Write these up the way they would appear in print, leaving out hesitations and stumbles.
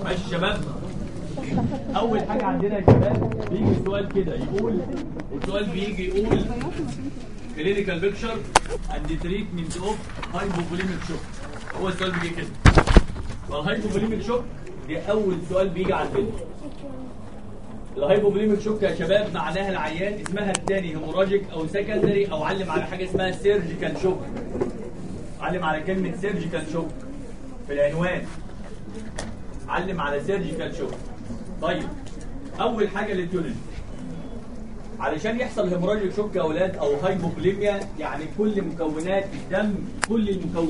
ماشي يا شباب. اول حاجه عندنا يا شباب بيجي السؤال كده يقول، السؤال بيجي يقول كلينيكال بيكتشر اند تريتمنت اوف هايبوفوليميك شوك. هو السؤال بيجي كده. والهايبوفوليميك شوك دي اول سؤال بيجي عندنا. الهايبوفوليميك شوك يا شباب معناها العيان اسمها الثاني هيموراجيك او سكندري، او علم على حاجه اسمها سيرجيكال شوك. علم على كلمه سيرجيكال شوك في العنوان، علم على سيرجيكال شوك. طيب اول حاجه الاتيولوجي. علشان يحصل هيموراجيك شوك يا اولاد او هايبوفوليميا، يعني كل مكونات الدم، كل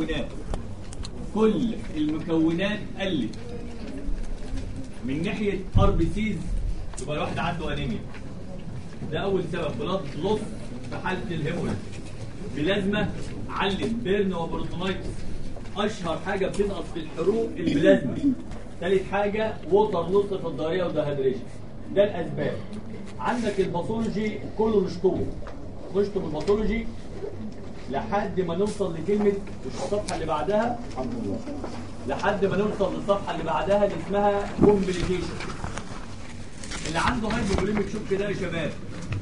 المكونات قلت من ناحيه ار بي سيز، يبقى الواحد عنده انيميا. ده اول سبب. بلاد لوس في حاله الهيموراج، بلازما، علم بيرن وبروتونايتس. اشهر حاجه بتنقص في الحروق البلازما. ثالث حاجه ووتر لوس في الضرية ودهيدريشن. ده الاسباب. عندك الباثولوجي كله نشطوه الباثولوجي لحد ما نوصل لكلمه الصفحه اللي بعدها. الحمد لله. لحد ما نوصل للصفحه اللي بعدها اللي اسمها كومبليكيشن. اللي عنده هايبوفوليميك شوك ده يا شباب،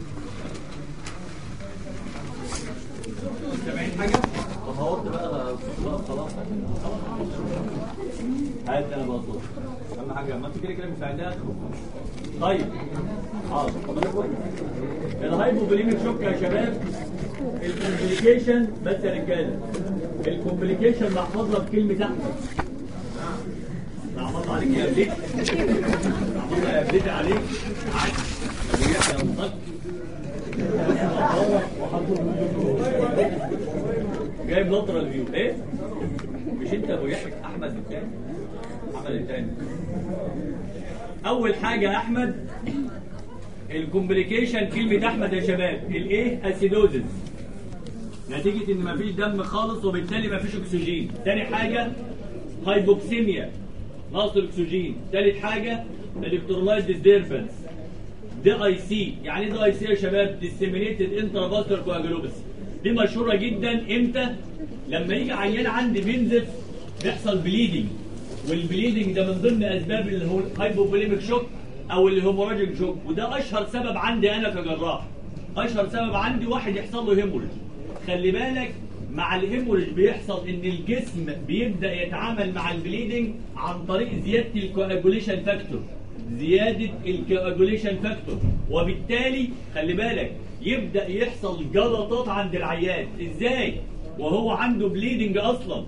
سامعين حاجه؟ طب هوط بقى خلاص. هات انا بقى صوت. اهم حاجه ما انت كده مساعدات. طيب حاضر. الهايبوفوليميك شوك يا شباب الكومبليكيشن بس يا رجاله. الكومبليكيشن محفوظ لك كلمه احمد. نعمل عليك يا بليت. نعمل يا بليت عليك. يا مصطفى جايب نطره الفيو ايه؟ مش انت ابو يحيى احمد الثاني؟ احمد الثاني. اول حاجه يا احمد الكومبليكيشن كلمه احمد يا شباب الايه؟ اسيدوزز، نتيجه ان مفيش دم خالص وبالتالي مفيش اكسجين. ثاني حاجه هايبوكسيميا، نقص الاكسجين. ثالث حاجه الكترولايت ديستربنس. دي اي سي. يعني ايه دي اي سي يا شباب؟ ديسيمينيتد انترافاسكولار كواجولوباسي. دي مشهوره جدا امتى؟ لما يجي عيان عندي بينزف بيحصل بليدنج، والبليدنج ده من ضمن اسباب الهايبوفوليميك شوك او الهيموراجيك شوك. وده اشهر سبب عندي انا كجراح. اشهر سبب عندي واحد يحصل له هيموريج. خلي بالك مع الهيموريج بيحصل ان الجسم بيبدا يتعامل مع البليدنج عن طريق زياده الكواجوليشن فاكتور. زياده الكواجوليشن فاكتور، وبالتالي خلي بالك يبدا يحصل جلطات عند العيان. ازاي؟ وهو عنده بليدنج اصلا.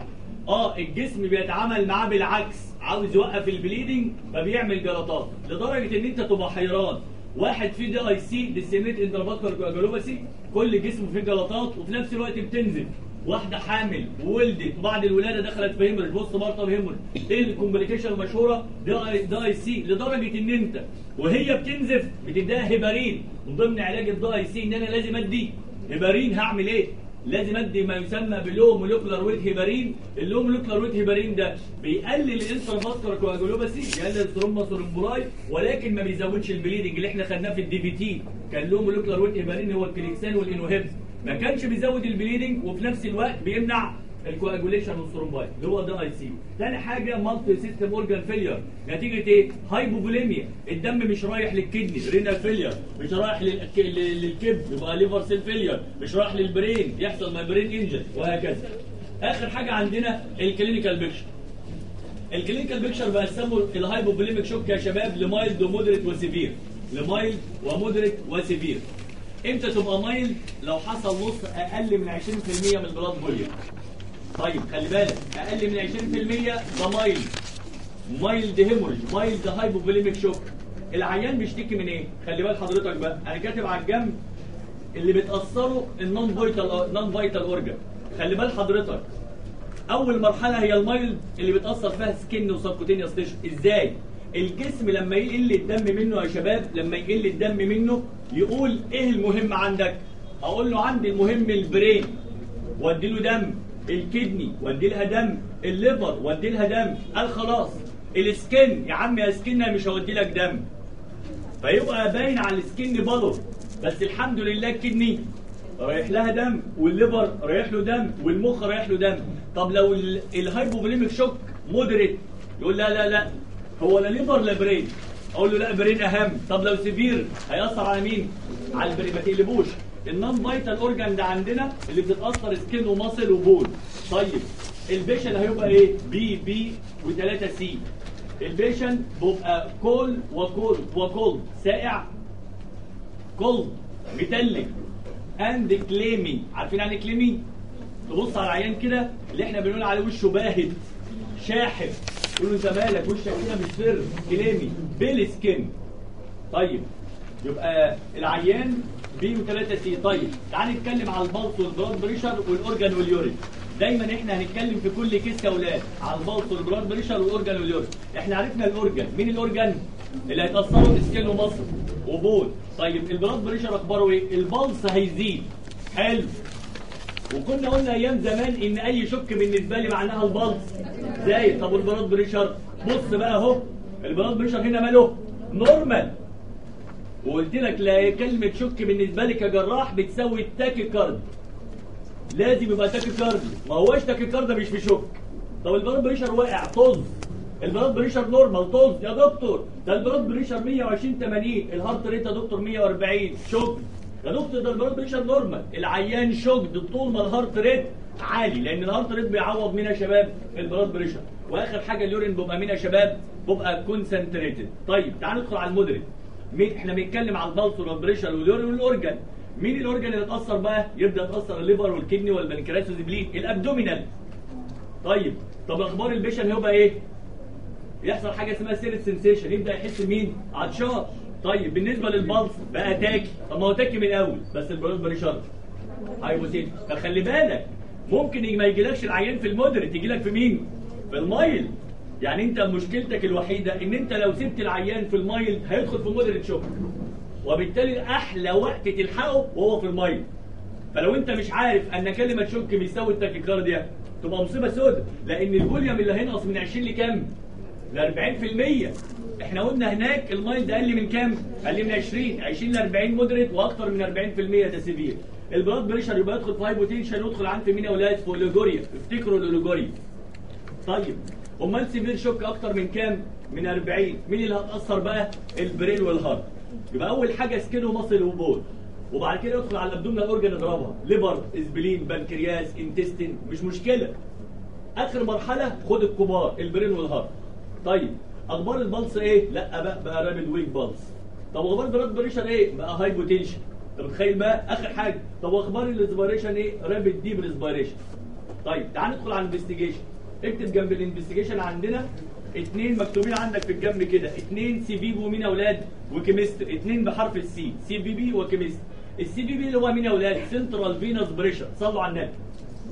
الجسم بيتعامل معاه بالعكس، عاوز يوقف البليدنج فبيعمل جلطات، لدرجه ان انت تبقى حيران. واحد فيه دي اي سي ديسيمينيت انترافاسكولار كواجولوباسي، كل جسمه فيه جلطات وفي نفس الوقت بتنزل. واحده حامل وولدت وبعد الولاده دخلت في هيموريج، بص بارتم هيموريج. ايه الكومبليكيشن المشهوره؟ دي اي سي، لدرجه ان انت وهي بتنزف بتديها هيبارين. من ضمن علاج الدي اي سي ان انا لازم ادي هيبارين. هعمل ايه؟ لازم ادي ما يسمى بلو موليكولار ويت هيبارين. اللو موليكولار ويت هيبارين ده بيقلل الانترافاسكولار كواجولوباسي، بيقلل الثرومبس والامبولاي، ولكن ما بيزودش البليدنج اللي احنا خدناه في الدي في تي. كان لو موليكولار ويت هيبارين هو الكليكسان والانوهيبس، ما كانش بيزود البليدنج وفي نفس الوقت بيمنع الكواجوليشن والثرومباي اللي هو ده اي سي. ثاني حاجه مالتي سيستم اورجان فيلير، نتيجه ايه؟ هايبوفوليميا. الدم مش رايح للكدني، رينال فيلير، مش رايح للكبد يبقى ليفر سيل فيلير، مش رايح للبرين يحصل مايبرين انجن، وهكذا. اخر حاجه عندنا الكلينيكال بيكشر. الكلينيكال بيكشر بقسموا الهايبوفوليميك شوك يا شباب لمايلد ومودريت وسيفير. لمايلد ومودريت وسيفير. امتى تبقى مايلد؟ لو حصل نص اقل من 20% من البلاد فوليوم. طيب خلي بالك اقل من 20% ده مايلد. مايلد هيموريج، مايلد هايبوفوليميك شوك. العيان بيشتكي من ايه؟ خلي بال حضرتك بقى، انا كاتب على الجنب اللي بتاثره النون فايتال اورجان. خلي بال حضرتك اول مرحله هي المايلد اللي بتاثر فيها سكن وسبكوتينيوس تيشو. ازاي؟ الجسم لما يقل الدم منه يا شباب، لما يقل الدم منه يقول ايه المهم عندك؟ اقول له عندي المهم البرين وادي له دم، الكدني وادي لها دم، الليفر وادي لها دم. قال خلاص السكن يا عم يا سكنه مش هودي لك دم، فيبقى باين على السكن بالور، بس الحمد لله الكدني رايح لها دم، والليفر رايح له دم، والمخ رايح له دم. طب لو الهايبوفوليميك شوك مودريت، يقول لا لا لا هو لا ليفر لا برين. اقول له لا برين اهم. طب لو سيفير هيأثر على مين؟ على البرين. ما تقلبوش. النون فايتال اورجان ده عندنا اللي بتتأثر سكين وماسل وبول. طيب البيشن هيبقى ايه؟ بي و3 سي. البيشن بيبقى كول وكول ساقع، كولد متلج، اند كليمي. عارفين يعني كليمي؟ تبص على العيان كده اللي احنا بنقول عليه وشه باهت شاحب، تقول له انت مالك وشك كده مش فر، كليمي بيل سكين. طيب يبقى العيان بي و3 سي. طيب تعال نتكلم على البلس والبلاد بريشر والاورجان واليورين. دايما احنا هنتكلم في كل كيس يا اولاد على البلس والبلاد بريشر والاورجان واليورين. احنا عرفنا الاورجان. مين الاورجان؟ اللي هيتاثروا سكين ومصر وبول. طيب البلاد بريشر اخباره ايه؟ البلس هيزيد. حلو. وكنا قلنا ايام زمان ان اي شك بالنسبه لي معناها البلس زايد. طب والبلاد بريشر؟ بص بقى اهو البلاد بريشر هنا ماله؟ نورمال. وقلت لك لا كلمه شك بالنسبه لي كجراح بتساوي التاكيكارد. لازم يبقى تاكيكارد، ما هوش تاكيكارد مش في شك. طب البلاد بريشر واقع طز، البلاد بريشر نورمال طز يا دكتور. ده البلاد بريشر 120/80، الهارت ريت يا دكتور 140 شك. يا دكتور ده البلاد بريشر نورمال، العيان شوكد طول ما الهارت ريت عالي، لان الهارت ريت بيعوض مين يا شباب؟ البلاد بريشر. واخر حاجه اليورين بيبقى مين يا شباب؟ بيبقى كونسنتريتد. طيب تعال ندخل على المودريت. مين احنا بنتكلم على البلس والبريشر واليورين والاورجان. مين الاورجان اللي اتاثر بقى؟ يبدا يتاثر الليفر والكدني والبنكرياس والزبلين، الابدومينال. طيب طب اخبار البيشن هيبقى ايه؟ يحصل حاجه اسمها سيرت سنسيشن، يبدا يحس مين؟ عطشان. طيب بالنسبه للبلس بقى تاكي. طب ما هو تاكي من الاول، بس البلاد بريشر هايبوسيت. فخلي بالك ممكن ما يجيلكش العيان في المودريت، يجي لك في مين؟ في المايل. يعني انت مشكلتك الوحيده ان انت لو سبت العيان في المايل هيدخل في المودريت شوك، وبالتالي احلى وقت تلحقه وهو في المايل. فلو انت مش عارف ان كلمه شوك بيساوي التاكيكارديا تبقى مصيبه سوداء، لان الفوليوم اللي هينقص من 20 لكام؟ ل 40%. احنا قلنا هناك المايل اقل من كام؟ اقل من 20 ل 40 مودريت، واكثر من 40% ده سيفير. البلاد بريشر يبقى يدخل في هايبوتنشن، يدخل عند في مين يا اولاد؟ في اوليجوريا. افتكروا الاوليجوريا. طيب امال سيفير شوك اكتر من كام؟ من 40. مين اللي هتاثر بقى؟ البرين والهارت. يبقى اول حاجه سكين ومصل وبول، وبعد كده يدخل على الابدومينال اورجان يضربها، ليفر، اسبلين، بنكرياس، انتستين، مش مشكله. اخر مرحله خد الكبار البرين والهارت. طيب اخبار البلس ايه؟ لا بقى رابيد ويك بلس. طب اخبار البلاد بريشر ايه؟ بقى هايبوتنشن. طب تخيل بقى اخر حاجه. طب واخبار الريسبيريشن ايه؟ رابيد ديب ريسبيريشن. طيب تعال ندخل على الانفستيجيشن. اكتب جنب الانفستيجيشن عندنا 2 مكتوبين عندك في الجنب كده، 2 سي في بي ومين يا اولاد؟ وكيمستري. 2 بحرف السي، سي في بي وكيمستري. السي في بي اللي هو مين يا اولاد؟ سنترال فينوس بريشر. صلوا على النبي.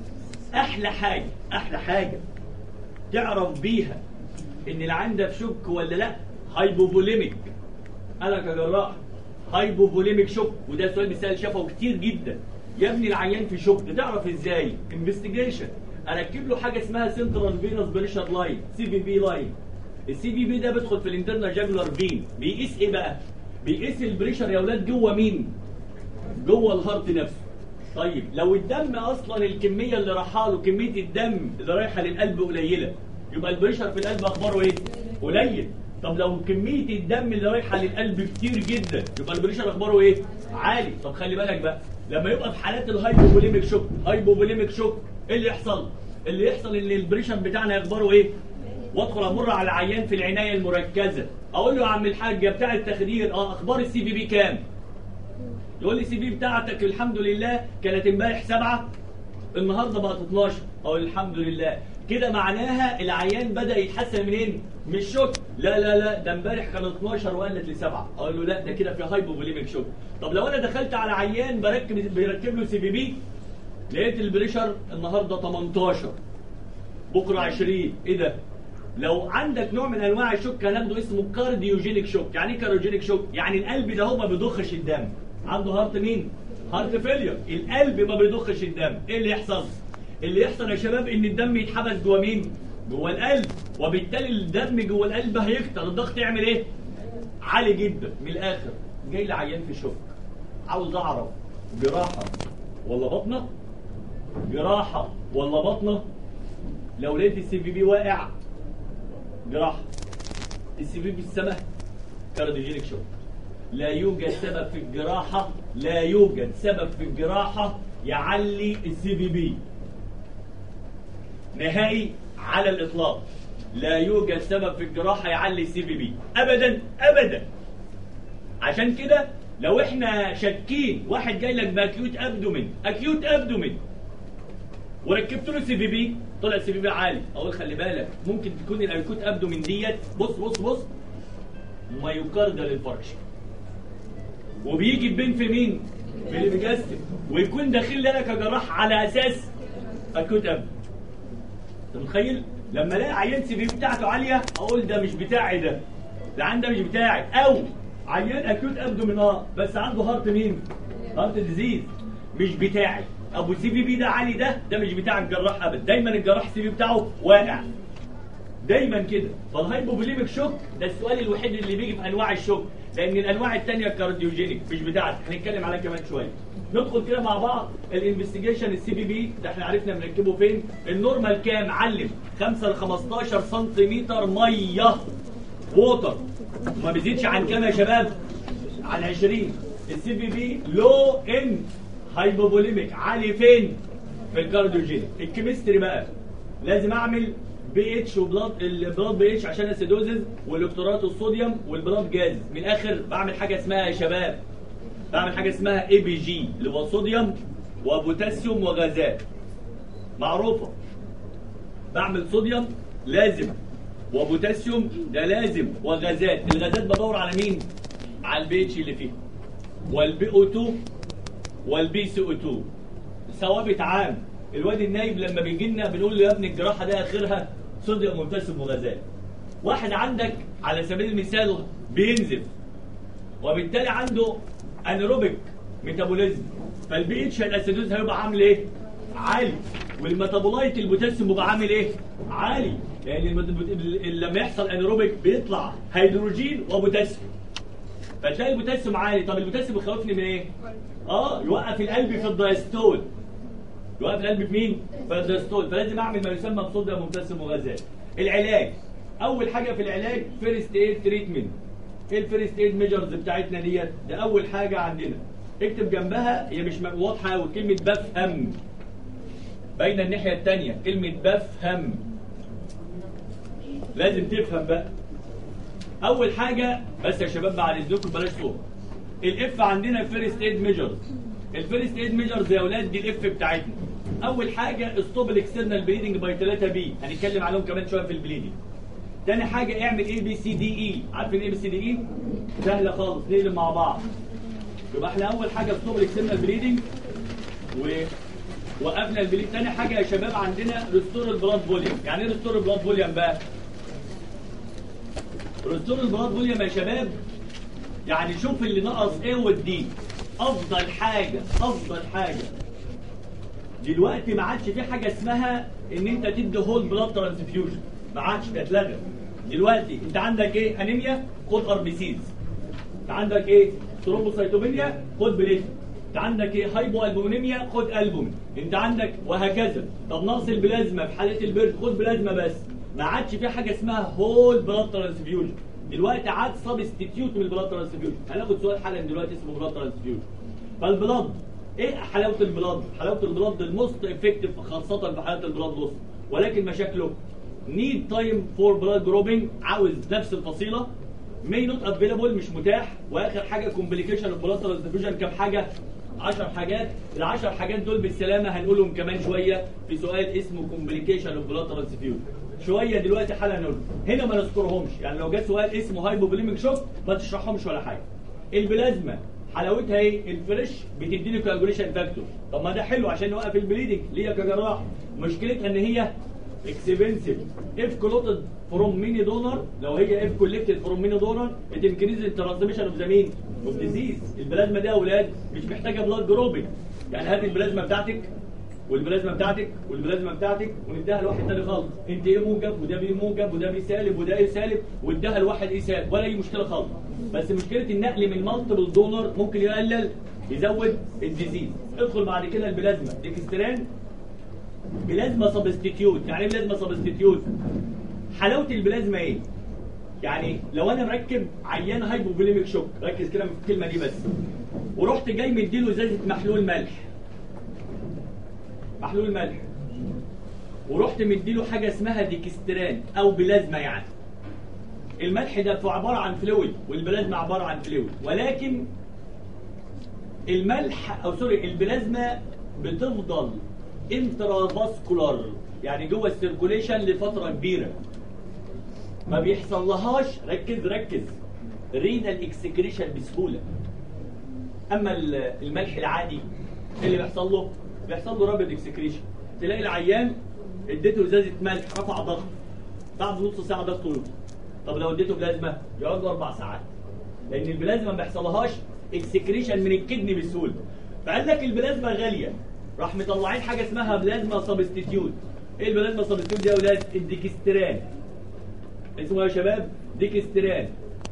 احلى حاجه تعرف بيها ان العين ده في شك ولا لا؟ هايبوفوليميك. انا كجراح هايبوفوليميك شوك، وده سؤال بيسال شافه كتير جدا. يا ابني العيان في شوك تعرف ازاي؟ انفستيجيشن. اركب له حاجه اسمها سنترال فينوس بريشر لاين، سي في بي لاين. السي في بي ده بيدخل في الانترنال جاجولار فين. بيقيس ايه بقى؟ بيقيس البريشر يا اولاد جوه مين؟ جوه الهارت نفسه. طيب لو الدم اصلا الكميه اللي رايحه له، كميه الدم اللي رايحه للقلب قليله، يبقى البريشر في القلب اخباره ايه؟ قليل. طب لو كميه الدم اللي رايحه للقلب كتير جدا، يبقى البريشر اخباره ايه؟ عالي. طب خلي بالك بقى لما يبقى في حالات الهايبوفوليميك شوك، هايبوفوليميك شوك ايه اللي يحصل؟ اللي يحصل ان البريشر بتاعنا اخباره ايه؟ وادخل امر على العيان في العنايه المركزه، اقول له يا عم الحاج يا بتاع التخدير، اخبار السي في بي كام؟ يقول لي السي في بتاعتك الحمد لله كانت امبارح 7، النهارده بقت 12. اقول الحمد لله. كده معناها العيان بدا يتحسن منين؟ مش شوك. لا ده امبارح كان 12 وقلت ل7. اقول له لا ده كده في هايبوفوليميك شوك. طب لو انا دخلت على عيان بيركب له سي في بي، لقيت البريشر النهارده 18 بكره 20، ايه ده؟ لو عندك نوع من انواع الشوك هناخده اسمه كارديوجينيك شوك. يعني ايه كارديوجينيك شوك؟ يعني القلب ده هو ما بيضخش الدم. عنده هارت مين؟ هارت فيلير. القلب ما بيضخش الدم. ايه اللي يحصل؟ اللي يحصل يا شباب ان الدم يتحبس جوه مين؟ جوه القلب، وبالتالي الدم جوه القلب هيكتر، الضغط يعمل ايه؟ عالي جدا. من الاخر جاي لي عيان في شوك، عاوز اعرف جراحه ولا بطنه؟ جراحه ولا بطنه؟ لو لقيت السي في بي واقع جراحه. السي في بي في السماء كارديوجينيك شوك. لا يوجد سبب في الجراحه، لا يوجد سبب في الجراحه يعلي السي في بي نهائي على الاطلاق. لا يوجد سبب في الجراحه يعلي السي في بي ابدا ابدا. عشان كده لو احنا شاكين واحد جاي لك باكيوت ابدومين وركبت له سي في بي طلع سي في بي عالي، اقول خلي بالك ممكن تكون الاكيوت ابدومين ديت بص مايوكاردال انفاركشن، وبيجي البين في مين؟ في اللي بيجسم، ويكون داخل لنا كجراح على اساس اكيوت ابدومين. انت متخيل؟ لما الاقي عيان سي في بي بتاعته عاليه اقول ده مش بتاعي، ده ده مش بتاعي. او عيان اكيوت ابدومين بس عنده هارت مين؟ هارت ديزيز، مش بتاعي. ابو سي في بي ده عالي، ده مش بتاع الجراح ابدا. دايما الجراح السي في بتاعه واقع دايما كده. فالهايبوفوليميك شوك ده السؤال الوحيد اللي بيجي في انواع الشوك، لان الانواع الثانيه كارديوجينيك مش بتاعتي، هنتكلم عليها كمان شويه. ندخل كده مع بعض الانفستيجيشن. السي في بي ده احنا عرفنا بنركبه فين. النورمال كام؟ علم 5 ل 15 سنتيمتر ميه ووتر، وما بيزيدش عن كام يا شباب؟ عن 20. السي في بي لو ان هايبوفوليميك عالي فين؟ في الكارديوجينيك. الكيمستري بقى لازم اعمل بي اتش وبلاد، البلاد بي اتش عشان اسيدوزز، والالكترات الصوديوم والبلاد جاز. من الاخر بعمل حاجه اسمها يا شباب، بعمل حاجه اسمها اي بي جي اللي هو صوديوم وبوتاسيوم وغازات معروفه. بعمل صوديوم لازم، وبوتاسيوم ده لازم، وغازات. الغازات بدور على مين؟ على البي اتش اللي فيه، والبي او 2 والبي سي او 2. ثوابت عام. الواد النايب لما بيجي لنا بنقول له يا ابني الجراحه ده اخرها صوديوم وبوتاسيوم وغازات. واحد عندك على سبيل المثال بينزف وبالتالي عنده انيروبيك ميتابوليزم، فالبي اتش الاسيدوز هيبقى عامل ايه؟ عالي. والميتابولايت البوتاسيوم بيبقى عامل ايه؟ عالي. يعني لما يحصل انيروبيك بيطلع هيدروجين وبوتاسيوم، فتلاقي البوتاسيوم عالي. طب البوتاسيوم يخوفني من ايه؟ يوقف القلب في الدايستول. يوقف القلب في مين؟ في الدايستول. فلازم اعمل ما يسمى بصوديوم وبوتاسيوم وغازات. العلاج اول حاجه في العلاج فيرست ايد تريتمنت. ايه الفيرست ايد ميجرز بتاعتنا ديت؟ ده اول حاجه عندنا. اكتب جنبها، هي مش واضحه قوي، كلمه بفهم باينه الناحيه الثانيه، كلمه بفهم لازم تفهم بقى. اول حاجه بس يا شباب بعد اذنكم بلاش صوت. الاف عندنا فيرست ايد ميجرز. الفيرست ايد ميجرز يا اولاد دي الاف بتاعتنا. اول حاجه ستوب الاكسترنال بليدنج باي 3 بي، هنتكلم عليهم كمان شويه في البليدنج. تاني حاجه اعمل اي بي سي دي اي. عارفين ايه بي سي دي اي؟ سهله خالص، نقلب مع بعض. يبقى احنا اول حاجه ستوب الاكسترنال بليدنج ووقفنا البليد. تاني حاجه يا شباب عندنا ريستور البلاد فوليوم. يعني ايه ريستور البلاد فوليوم بقى؟ ريستور البلاد فوليوم يا شباب يعني شوف اللي نقص ايه وديه. افضل حاجه دلوقتي ما عادش في حاجه اسمها ان انت تدي هول بلاد ترانسفيوجن، ما عادش، اتلغى. دلوقتي انت عندك ايه؟ انيميا، خد ار بي سيز. انت عندك ايه؟ ثرومبوسايتوبينيا، خد بليت. انت عندك ايه؟ هايبو البومينيميا، خد البومين. انت عندك وهكذا. طب نقص البلازما في حاله البرد، خد بلازما بس. ما عادش في حاجه اسمها هول بلاد ترانسفيوجن. دلوقتي عاد سبستيتيوت من البلاد ترانسفيوجن. هناخد سؤال حالا دلوقتي اسمه بلاد ترانسفيوجن. فالبلاد ايه حلاوه البلاد؟ حلاوه البلاد الموست افكتيف خاصه في حالات البلاد لوس، ولكن مشاكله نيد تايم فور بلاد جروبنج، عاوز نفس الفصيله، ماي نوت افيلابل مش متاح، واخر حاجه كومبليكيشن اوف بلاد ترانسفيوجن. كام حاجه؟ 10 حاجات. ال10 حاجات دول بالسلامه هنقولهم كمان شويه في سؤال اسمه كومبليكيشن اوف بلاد ترانسفيوجن. شويه دلوقتي حالا نقول هنا ما نذكرهمش، يعني لو جه سؤال اسمه هايبوفوليميك شوك ما تشرحهمش ولا حاجه. البلازما حلاوتها ايه؟ الفريش بتديني كواجوليشن فاكتور. طب ما ده حلو عشان يوقف البليدنج ليا كجراح. مشكلتها ان هي اكسبنسيف. اف كلوتد فروم ميني دونر، لو هي اف كولكتد فروم ميني دونر بتنكريز الترانسميشن اوف ذا مين؟ اوف ديزيز. البلازما دي يا اولاد مش محتاجه بلاد جروبنج. يعني هات البلازما بتاعتك والبلازما بتاعتك والبلازما بتاعتك ونديها لواحد تاني خالص. انت ايه موجب وده بي موجب وده بي سالب وده ايه سالب، واديها لواحد ايه سالب، ولا اي مشكله خالص. بس مشكله النقل من مالتيبل دونر ممكن يقلل يزود الديزيز. ادخل بعد كده البلازما ديكستران بلازما سبستيتيوت. يعني ايه بلازما سبستيتيوت؟ حلاوه البلازما ايه؟ يعني لو انا مركب عيان هايبوفوليميك شوك، ركز كده في الكلمه دي بس، ورحت جاي مديله ازازه محلول ملح، محلول ملح، ورحت مديله حاجه اسمها ديكستران او بلازما. يعني الملح ده عباره عن فلويد والبلازما عباره عن فلويد، ولكن الملح او سوري البلازما بتفضل انترافاسكولار، يعني جوه السيركوليشن لفتره كبيره، ما بيحصل لهاش، ركز رينال اكسكريشن بسهوله. اما الملح العادي ايه اللي بيحصل له؟ بيحصل له رابيد اكسكريشن. تلاقي العيان اديته ازازه ملح رفع ضغط، بعد نص ساعه ضغطه يوطى. طب لو اديته بلازما يقعد له 4 ساعات، لان البلازما ما بيحصلهاش اكسكريشن من الكدني بسهوله. فقال لك البلازما غاليه، راح مطلعين حاجه اسمها بلازما سبستيتيوت. ايه البلازما سبستيتيوت دي يا اولاد؟ الديكستران. اسمه يا شباب ديكستران.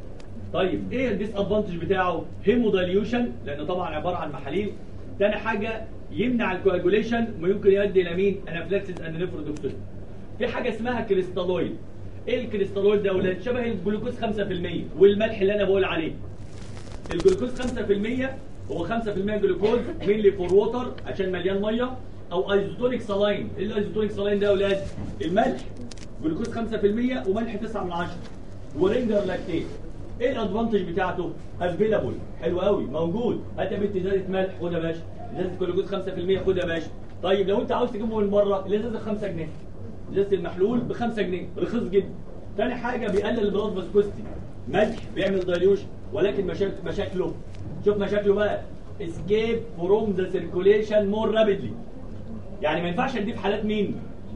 طيب ايه الديس ادفانتج بتاعه؟ هيمودايليوشن، لانه طبعا عباره عن محاليل. تاني حاجه يمنع الكواجوليشن ويمكن يؤدي الى مين؟ انافلاكسيس اند نيفروتوكسيس. في حاجه اسمها كريستالويد. ايه الكريستالويد ده يا اولاد؟ شبه الجلوكوز 5% والملح اللي انا بقول عليه. الجلوكوز 5% هو 5% جلوكوز مينلي فور ووتر عشان مليان ميه، او ايزوتونيك سلاين. ايه الايزوتونيك سلاين ده يا اولاد؟ الملح. جلوكوز 5% وملح 9/10 ورينجر لاكتيت. ايه الادفانتج بتاعته؟ افيلابل، حلو قوي، موجود. هات يا بنت ازازه ملح خد يا باشا، ازازه جلوكوز 5% خد يا باشا. طيب لو انت عاوز تجيبه من بره الازازه 5 جنيه، ازازه المحلول ب 5 جنيه، رخيص جدا. تاني حاجه بيقلل البلاد فاسكوستي. ملح بيعمل دايليوشن، ولكن مشاكله، شوف مشاكله بقى، اسكيب فروم ذا سيركوليشن مور رابيدلي. يعني ما ينفعش اديه في حالات مين؟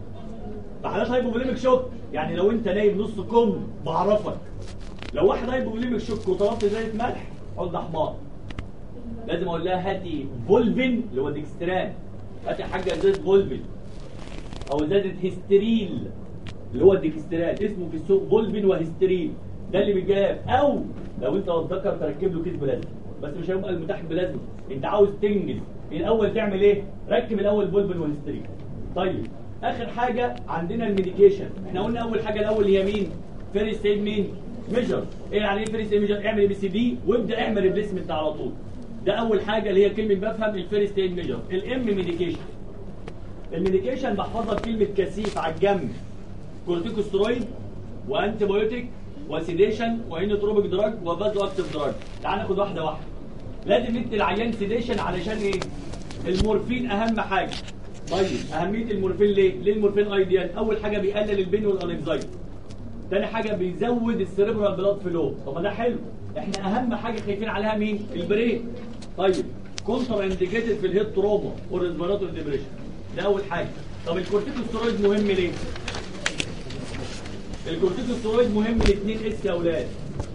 في حالات هايبوفوليميك شوك. يعني لو انت نايم نص كم بعرفك، لو واحد هايبوفوليميك شوك وطلبت ازازه ملح اقول ده حمار. لازم اقول لها هاتي فولفين اللي هو ديكستران، هاتي حاجه ازازه فولفين او ازازه هيستريل اللي هو الديكستران، اسمه في السوق فولفين وهيستريل، ده اللي بيتجاب. او لو انت متذكر تركب له كيس بلازما، بس مش هيبقى المتاح بلازما، انت عاوز تنجز الاول تعمل ايه؟ ركب الاول فولفين وهيستريل. طيب اخر حاجه عندنا الميديكيشن. احنا قلنا اول حاجه الاول هي مين؟ فيرست ايد مين؟ ميجر. ايه يعني ايه فيرست ايد ميجر؟ اعمل بي سي دي وابدا اعمل ريبليسمنت على طول. ده اول حاجه اللي هي كلمه بفهم الفيرست ايد ميجر. الام ميديكيشن. الميديكيشن بحفظها بكلمه كثيف على الجنب، كورتيكوسترويد وانتي بايوتيك وسيديشن وانوتروبيك دراج وفازو اكتيف دراج. تعال ناخد واحده واحده. لازم ندي العيان سيديشن علشان ايه؟ المورفين اهم حاجه. طيب اهميه المورفين ليه؟ ليه المورفين ايديال؟ اول حاجه بيقلل البين والانكزايتي. تاني حاجه بيزود السيريبرال بلاد فلو. طب ما ده حلو. احنا اهم حاجه خايفين عليها مين؟ البرين. طيب كونتر انديكيتد في الهيد تروما والريسبيراتوري ديبريشن. ده اول حاجه. طب الكورتيكوستيرويد مهم ليه؟ الكورتيكوستيرويد مهم لاثنين اس يا اولاد.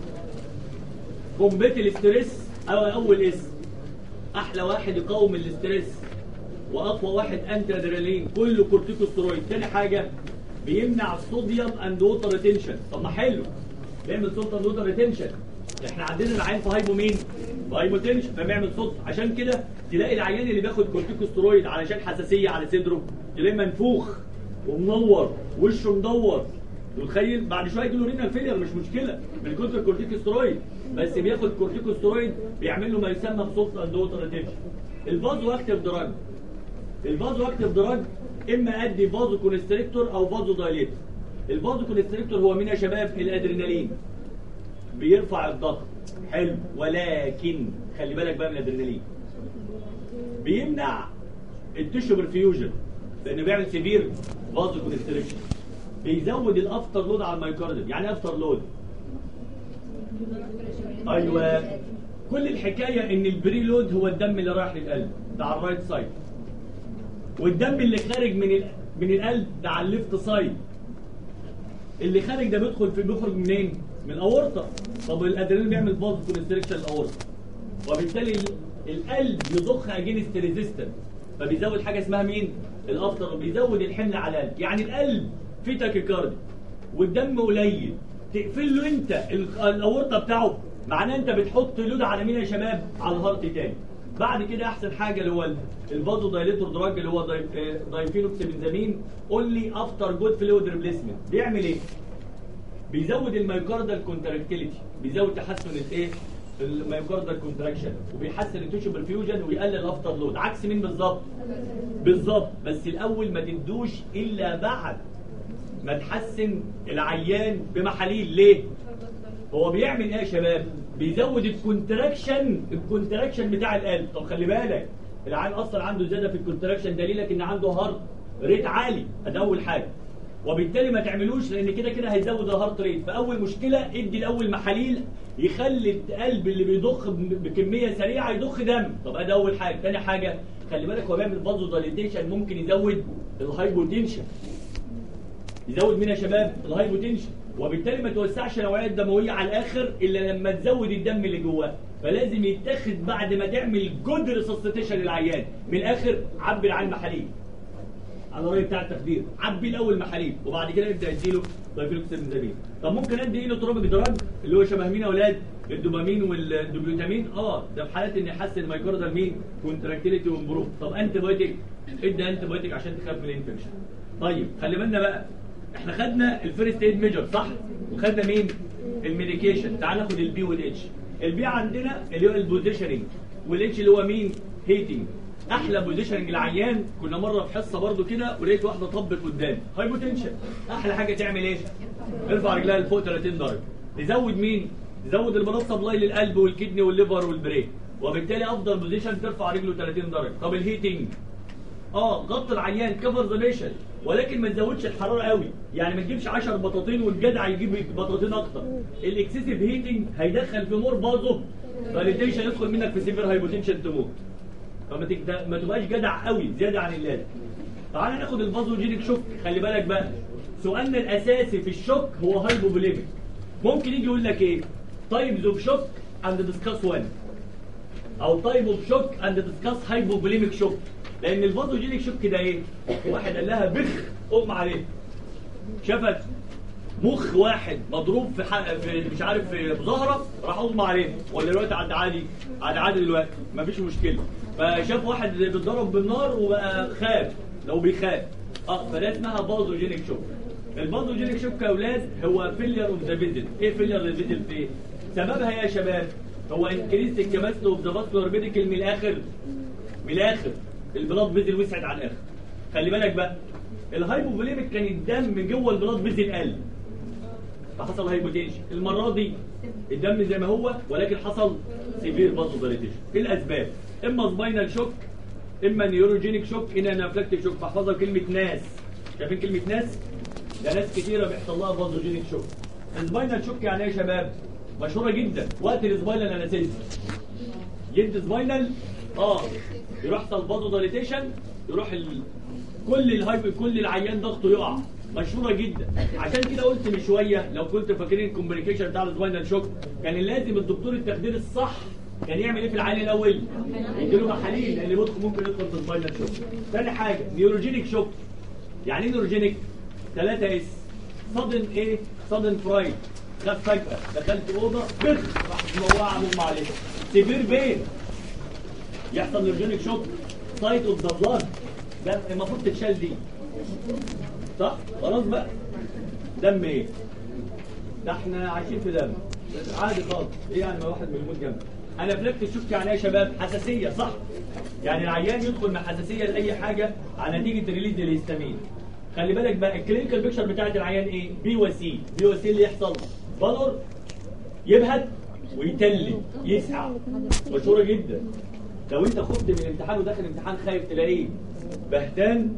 كومبيت الاستريس اول اس. احلى واحد يقاوم الاستريس واقوى واحد انتي ادرينالين، كله كورتيكوستيرويد. تاني حاجه بيمنع الصوديوم اند ووتر ريتنشن. طب ما حلو، بيعمل صوت اند ووتر ريتنشن. احنا عندنا العيان في هايبو مين؟ في هايبو تنشن، فبيعمل صوت. عشان كده تلاقي العيان اللي بياخد كورتيكوستيرويد علشان حساسيه على صدره تلاقيه منفوخ ومنور وشه مدور. متخيل؟ بعد شويه يجي له رينال فيلير، مش مشكله من كتر الكورتيكوستيرويد، بس بياخد كورتيكوستيرويد بيعمل له ما يسمى بصوت اند ووتر ريتنشن. الفازو اكتيف دراج. الفازو اكتيف دراج اما ادي فازو كونستريكتور او فازو دايليتور. الفازو كونستريكتور هو مين يا شباب؟ الادرينالين. بيرفع الضغط، حلو، ولكن خلي بالك بقى من الادرينالين. بيمنع التيشو برفيوجن لانه بيعمل سيفير فازو كونستريكشن. بيزود الافتر لود على المايوكارديوم. يعني افتر لود؟ ايوه، كل الحكايه ان البري لود هو الدم اللي رايح للقلب ده على الرايت سايد، والدم اللي خارج من القلب ده على الليفت سايد. اللي خارج ده بيخرج منين؟ من الاورطه. طب الادرينالين بيعمل فازو كونستريكشن الاورطه، وبالتالي القلب يضخ اجينست ريزيستنس، فبيزود حاجه اسمها مين؟ الافتر، وبيزود الحمل على القلب. يعني القلب فيه تاكيكاردي والدم قليل، تقفل له انت الاورطه بتاعه، معناه انت بتحط لود على مين يا شباب؟ على الهارت تاني. بعد كده احسن حاجه اللي هو الفازو دايليتور دراج اللي هو دايفينوكسبنزامين. قول لي افتر جود فلويد ريبليسمنت بيعمل ايه؟ بيزود المايوكاردال كونتراكتيليتي، بيزود تحسن الايه؟ المايوكاردال كونتراكشن، وبيحسن التيشو برفيوجن ويقلل الافتر لود. عكس مين بالظبط؟ بالظبط، بس الاول ما تدوش الا بعد ما تحسن العيان بمحاليل. ليه؟ هو بيعمل ايه يا شباب؟ بيزود الكونتراكشن بتاع القلب. طب خلي بالك العيان اصلا عنده زياده في الكونتراكشن، دليلك ان عنده هارت ريت عالي، ده اول حاجه، وبالتالي ما تعملوش لان كده كده هيزود الهارت ريت. فاول مشكله ادي الاول محاليل يخلي القلب اللي بيضخ بكميه سريعه يضخ دم. طب ادي اول حاجه. ثاني حاجه خلي بالك هو بيعمل فازو دايليتيشن، ممكن يزود الهايبوتنشن. يزود مين يا شباب؟ الهايبوتنشن، وبالتالي ما توسعش الاوعيه الدمويه على الاخر الا لما تزود الدم اللي جواه. فلازم يتاخد بعد ما تعمل جود ريسسيتيشن للعيان. من الاخر عبي العيان محاليل على الراي بتاع التخدير، عبي الاول محاليل وبعد كده نبدا نديله دايفيلوكسيبنزابين. طب ممكن ادي اينوتروبيك دراج اللي هو شبه مين يا اولاد؟ الدوبامين والدوبيوتامين. ده في حالات ان يحسن المايكاردال مين؟ كونتراكتيليتي وامبروف. طب انتي بايوتيك، ادي انتي بايوتيك عشان تخاف من الانفكشن. طيب خلي بالنا بقى، احنا خدنا الفيرست ايد ميجر صح؟ وخدنا مين؟ الميديكيشن. تعال ناخد البي والاتش. البي عندنا اللي هو البوزيشننج، والاتش اللي هو مين؟ هيتنج. احلى بوزيشننج العيان، كنا مره في حصه برده كده ولقيت واحده طبت قدامي هايبوتنشن. احلى حاجه تعمل ايه؟ ارفع رجلها لفوق 30 درجه. نزود مين؟ نزود البلاد سبلاي للقلب والكدني والليفر والبرين، وبالتالي افضل بوزيشن ترفع رجله 30 درجه. طب الهيتنج غطي العيان كفر ذا بيشنت، ولكن ما تزودش الحراره قوي، يعني ما تجيبش 10 بطاطين والجدع يجيب بطاطين اكتر. الاكسسيف هيتنج هيدخل في مور بازو فاليتيشن، يدخل منك في سيفير هايبوتنشن تموت. فما تبقاش جدع قوي زياده عن اللازم. تعال ناخد الفازوجينيك شوك. خلي بالك بقى سؤالنا الاساسي في الشوك هو هايبوفوليميك. ممكن يجي يقول لك ايه؟ تايبز اوف شوك اند ديسكاس 1، او تايب اوف شوك اند ديسكاس هايبوفوليميك شوك. لان الفازوجينيك شوك ده ايه؟ واحد قال لها بخ اغمى عليه، شافت مخ واحد مضروب في مش عارف في ظهره راح اغمى عليه، ولا دلوقتي عادي دلوقتي مفيش مشكله. فشاف واحد بيتضرب بالنار وبقى خاف، لو بيخاف فده اسمها فازوجينيك شوك. الفازوجينيك شوك يا اولاد هو فيلير اوف ذا فيزل. ايه فيلير اوف ذا فيزل ايه؟ سببها يا شباب هو انكريس الكباسيتي اوف ذا فاسكولار ميديكال. من الاخر البلاد فيزل وسعت على الاخر. خلي بالك بقى الهايبوفوليميك كان الدم جوه البلاد فيزل قل، فحصل هايبوتنشن. المره دي الدم زي ما هو ولكن حصل سيفير فازودايليتيشن. ايه الاسباب؟ اما سباينال شوك، اما نيوروجينيك شوك، اما انافلاكتيك شوك. فاحفظها كلمه ناس. شايفين كلمه ناس؟ ده ناس كتيره بيحصل لها فازوجينيك شوك. السباينال شوك يعني ايه يا شباب؟ مشهوره جدا وقت السباينال اناسيس. يد سباينال يروح يحصل فازودايليتيشن، يروح كل العيان ضغطه يقع. مشهوره جدا. عشان كده قلت من شويه لو كنت فاكرين الكومبليكيشن بتاع السباينال شوك كان لازم الدكتور التخدير الصح كان يعمل ايه في العيان الاول؟ يديله محاليل لان المخ ممكن يدخل في السباينال شوك. ثاني حاجه نيوروجينيك شوك. يعني ايه نيوروجينيك؟ 3 اس. صدن ايه؟ صدن فرايد. خد فجاه دخلت اوضه بخ راح موقع مغمى عليه. سيفير بين يحصل نيوروجينيك شوك. سايت اوف ذا بلاد ده المفروض تتشال دي صح؟ خلاص بقى دم ايه؟ ده احنا عايشين في دم عادي خالص. ايه يعني ما واحد بيموت جنبي؟ انافلاكتيك شوك يعني ايه يا شباب؟ حساسيه صح؟ يعني العيان يدخل مع حساسيه لاي حاجه على نتيجه ريليز الهستامين. خلي بالك بقى الكلينيكال بيكشر بتاعت العيان ايه؟ بي وسي. بي وسي اللي يحصل بلور يبهت ويتلج يسقع. مشهوره جدا. لو انت خفت من الامتحان وداخل الامتحان خايف تلاقيه بهتان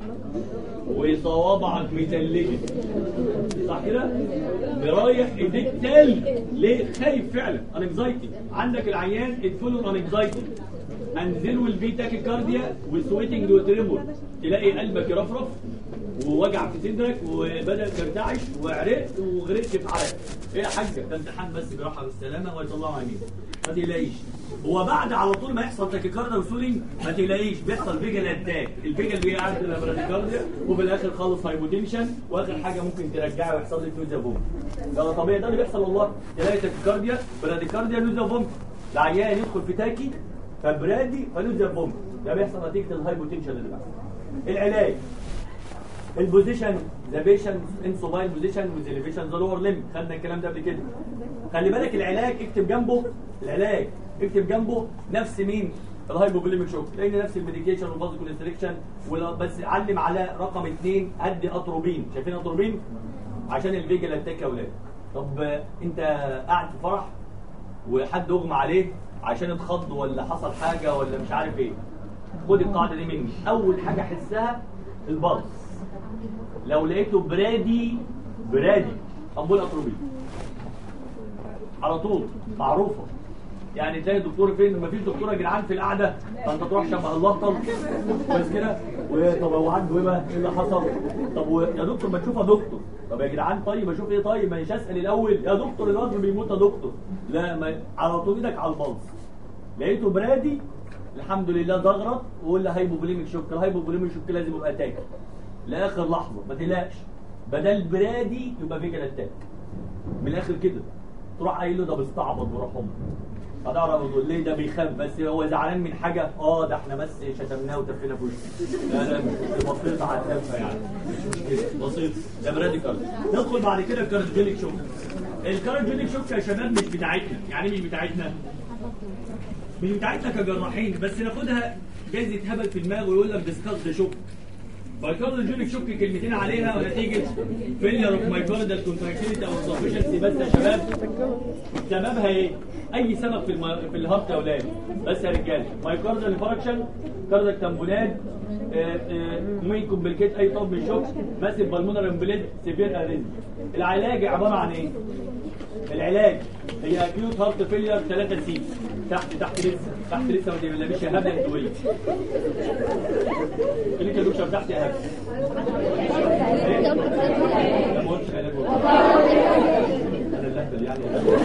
وصوابعك متلجه صح كده؟ رايح ايديك تلج. ليه؟ خايف فعلا. انكزايتي. عندك العيان اتفولو انكزايتي انزلوا البي تاكيكارديا وسويتنج وتريمور، تلاقي قلبك يرفرف ووجع في صدرك وبدأ ترتعش وعرقت وغرقت في عرق. ايه يا حاجه ده امتحان بس براحه والسلامه ويطلعوا عينيك. ما تقلقيش. هو بعد على طول ما يحصل تاكيكارديا وسولينج ما تقلقيش بيحصل فيجل اتاك. الفيجل بيعدي البراديكارديا وفي الاخر خالص هايبوتنشن، واخر حاجه ممكن ترجعه ويحصل لك نوزا فومت. ده طبيعي، ده اللي بيحصل والله. تلاقي تاكيكارديا براديكارديا نوزا فومت. العيان يدخل في تاكي فبرادي فنوزا فومت. ده بيحصل نتيجه الهايبوتنشن اللي بيحصل. العلاج البوزيشن ذا بيشنت ان سوباين بوزيشن وذ اليفيشن ذا لور ليم، خدنا الكلام ده قبل كده. خلي بالك العلاج اكتب جنبه، العلاج اكتب جنبه نفس مين؟ الهايبوفوليميك شوك، لان نفس الميديكيشن والفازو كونستريكشن، بس علم على رقم 2 ادي اتروبين. شايفين اتروبين؟ عشان الفيجل اتاك يا اولاد. طب انت قاعد في فرح وحد اغمى عليه عشان اتخض ولا حصل حاجه ولا مش عارف ايه، خد القاعده دي مني. اول حاجه حسها البلس، لو لقيته برادي امبول اتروبين على طول معروفه. يعني تلاقي الدكتور فين؟ مفيش دكتور يا جدعان في القعده، فانت تروح شبه اللهطل بس كده. طب هو عنده ايه بقى؟ ايه اللي حصل؟ طب يا دكتور ما تشوفها دكتور. طب يا جدعان طيب اشوف ايه؟ طيب مانيش اسال الاول يا دكتور الواد بيموت يا دكتور. لا، ما على طول ايدك على البلس. لقيته برادي الحمد لله ضغط وقول له هايبوفوليميك شوك. الهايبوفوليميك شوك لازم يبقى تاكل لاخر لحظه، ما تقلقش. بدل برادي يبقى فيجل اتاك من الاخر كده. تروح قايل له ده بيستعبط وروح امه. هتعرف تقول ليه ده بيخاف بس هو زعلان من حاجه؟ ده احنا بس شتمناه وتفينا في وشه. لا بسيطه على التفه يعني، مش مشكله، بسيط. ده برادي كارد. ندخل بعد كده الكارديوليك شوك. الكارديوليك شوك يا شباب مش بتاعتنا. يعني مش بتاعتنا؟ مش بتاعتنا كجراحين، بس ناخدها جايزه هبل في دماغه ويقول لك ديسكاس شوك. فالكارديوليك شوك كلمتين عليها ونتيجه فيلير اوف مايكاردال كونتراكتيليتي او انسفشنسي. بس يا شباب سببها ايه؟ اي سبب في الهارت يا اولاد، بس يا رجاله. مايكاردال انفاركشن، كاردياك تامبونات، ممكن كومبليكيت اي طب من شوك، ماسيف بالمونر امبليد، سيفير اريزم. العلاج عباره عن ايه؟ العلاج هي اكيوت هارت فيلير 3 سي. تحت لسه ما تقلبش يا هبل انتويه. خليك يا دكتور تحت يا هبل. ايه؟ ما قلتش علاج انا اللهبل يعني.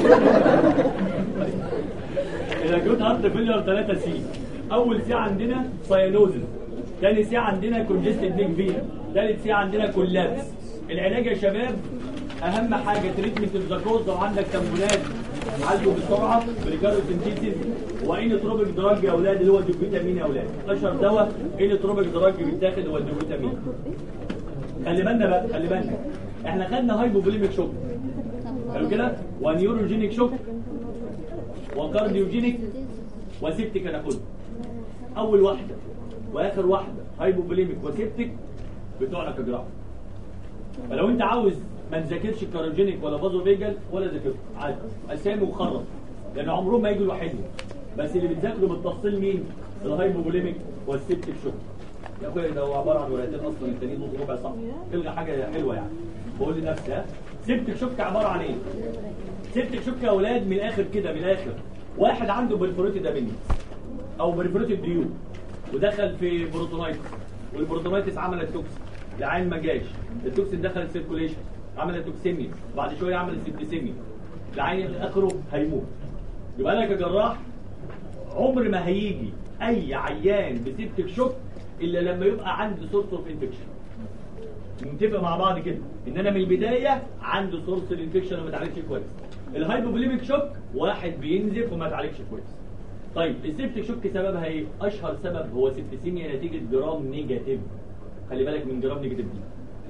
الاكيوت هارت فيلير 3 سي. اول سي عندنا ساينوزس، ثاني سي عندنا كونجستد نيك فين، ثالث سي عندنا كولابس. العلاج يا شباب اهم حاجه تريتمنت الزكوز. لو عندك تامبونات عالجه بسرعه بريكارو سنتيسيس، وانوتروبيك دراج يا اولاد اللي هو الدوبيتامين يا اولاد. اشهر دواء انوتروبيك دراج بيتاخد هو الدوبيتامين. خلي بالنا بقى، خلي بالنا احنا خدنا هايبوفوليميك شوك حلو كده، ونيوروجينيك شوك، وكارديوجينيك، وسيبتيك. هناخدها اول واحده واخر واحده هايبوفوليميك وسيبتيك بتوعنا كجراحه. فلو انت عاوز ما تذاكرش الكارديوجينيك ولا فازو فيجل ولا ذاكرهم عادي، اسامي وخرج، لان عمرهم ما يجوا لوحدهم. بس اللي بتذاكره بالتفصيل مين؟ الهايبوفوليميك والسيبتيك شوك. يا اخويا ده هو عباره عن ورقتين اصلا، التانيين نص ربع صح. الغي حاجه حلوه يعني. بقول لنفسي سيبتيك شوك عباره عن ايه؟ سيبتيك شوك يا اولاد من الاخر كده، من الاخر واحد عنده بريفوريتد امينيس او بريفوريتد ديو ودخل في بروتونايتس، والبروتونايتس عملت توكسين، العين ما جاش، التوكسين دخل السيركوليشن عملت توكسيميا، وبعد شويه عملت سيبتيسيميا، العين في اخره هيموت. يبقى انا كجراح عمر ما هيجي اي عيان بسيبتيك شوك الا لما يبقى عنده سورس اوف انفكشن. نتفق مع بعض كده ان انا من البدايه عنده سورس الانفكشن وما اتعالجش كويس. الهايبوفوليميك شوك واحد بينزف وما اتعالجش كويس. طيب السيبتيك شوك سببها ايه؟ اشهر سبب هو سيبتيسيميا نتيجه جرام نيجاتيف. خلي بالك من جرام نيجاتيف دي.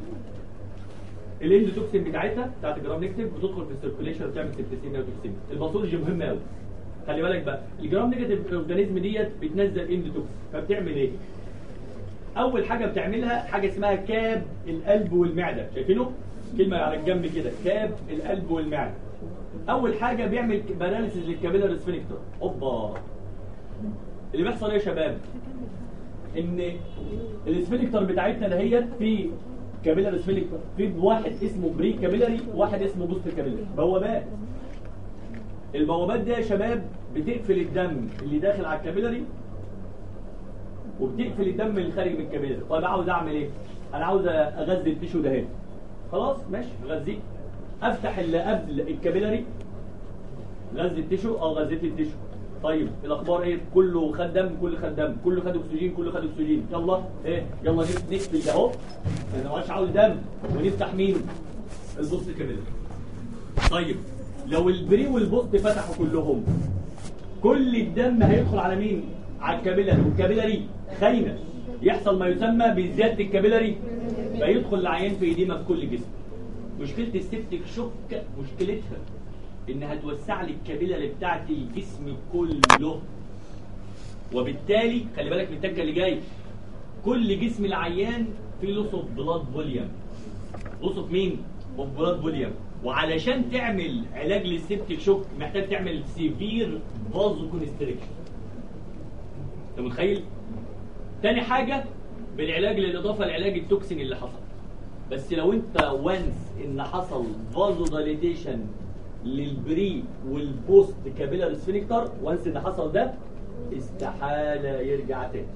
الاندوتوكسين بتاعتها بتاعت الجرام نيجاتيف بتدخل في السيركوليشن وتعمل سيبتيسيميا وتوكسيميا. الباثولوجي مهم قوي. خلي بالك بقى الجرام نيجاتيف الاورجانيزم ديت بتنزل اندوتوكسين، فبتعمل ايه؟ اول حاجه بتعملها حاجه اسمها كاب القلب والمعده. شايفينه؟ كلمه على الجنب كده، كاب القلب والمعده. اول حاجه بيعمل باراليسيس للكابيلاري سفنكتر. اوبا، اللي بيحصل ايه يا شباب؟ ان السفنكتر بتاعتنا دهيت في كابيلاري سفنكتر، في واحد اسمه بري كابيلاري وواحد اسمه بوست كابيلاري، بوابات. البوابات دي يا شباب بتقفل الدم اللي داخل على الكابيلاري وبتقفل الدم اللي خارج من الكابيلاري. طيب عاوز اعمل ايه؟ انا عاوز اغذي التيشو ده هنا. خلاص ماشي، غذيه. افتح اللي قبل الكابيلاري، غذي التيشو، غذيت التيشو. طيب الاخبار ايه؟ كله خد دم، كله خد دم، كله خد اكسجين، كله خد اكسجين. يلا ايه؟ يلا نقفل ده اهو، انا ما عادش عاوز دم، ونفتح مين؟ البوست كابيلاري. طيب لو البري والبوست فتحوا كلهم، كل الدم هيدخل على مين؟ على الكابيلاري، والكابيلاري خاينه، يحصل ما يسمى بزياده الكابيلاري فيدخل العيان في ايديما في كل جسم. مشكله السبتك شوك مشكلتها انها توسع لي الكابيلاري بتاعت الجسم كله، وبالتالي خلي بالك من التكه اللي جاي، كل جسم العيان فيه لوس اوف بلاد فوليوم. لوس اوف مين؟ اوف بلاد فوليوم. وعلشان تعمل علاج للسبتك شوك محتاج تعمل سيفير فازو كونستريكشن. انت متخيل؟ تاني حاجه بالعلاج للاضافه لعلاج التوكسين اللي حصل. بس لو انت وانس ان حصل فازو دايليتيشن للبري والبوست كابيلار سفينكتر، وانس ان حصل ده استحاله يرجع تاني.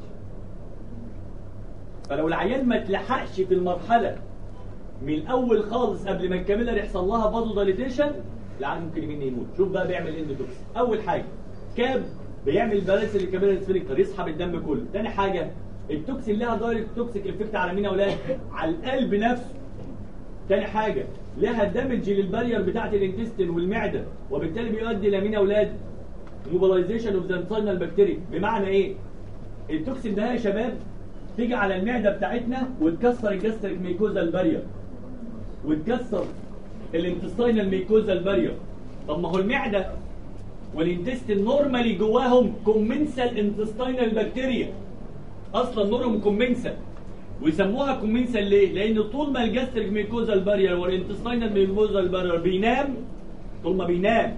فلو العيان ما تلحقش في المرحله من الاول خالص قبل ما الكابيلار يحصل لها فازو دايليتيشن، العيان ممكن يموت. شوف بقى بيعمل ايه التوكسين. اول حاجه كاب بيعمل بالانس للكابيلار سفينكتر، يسحب الدم كله. تاني حاجه التوكسين لها دايركت توكسيك افكت على مين يا اولاد؟ على القلب نفسه. تاني حاجه لها دامج للبارير بتاعه الانتستين والمعده، وبالتالي بيؤدي الى مين يا اولاد؟ موبلايزيشن اوف ذا انترنال بكتيريا. بمعنى ايه؟ التوكسين ده يا شباب تيجي على المعده بتاعتنا وتكسر الجاستريك ميكوزال بارير، وتكسر الانتستينال ميكوزال بارير. طب ما هو المعده والانتستين نورمالي جواهم كومنسال انتستينال بكتيريا، اصلا نورهم كومنسال، ويسموها كومنسال ليه؟ لان طول ما الجاستريك ميكوزال بارير والانتستينال ميكوزال بارير بينام، طول ما بينام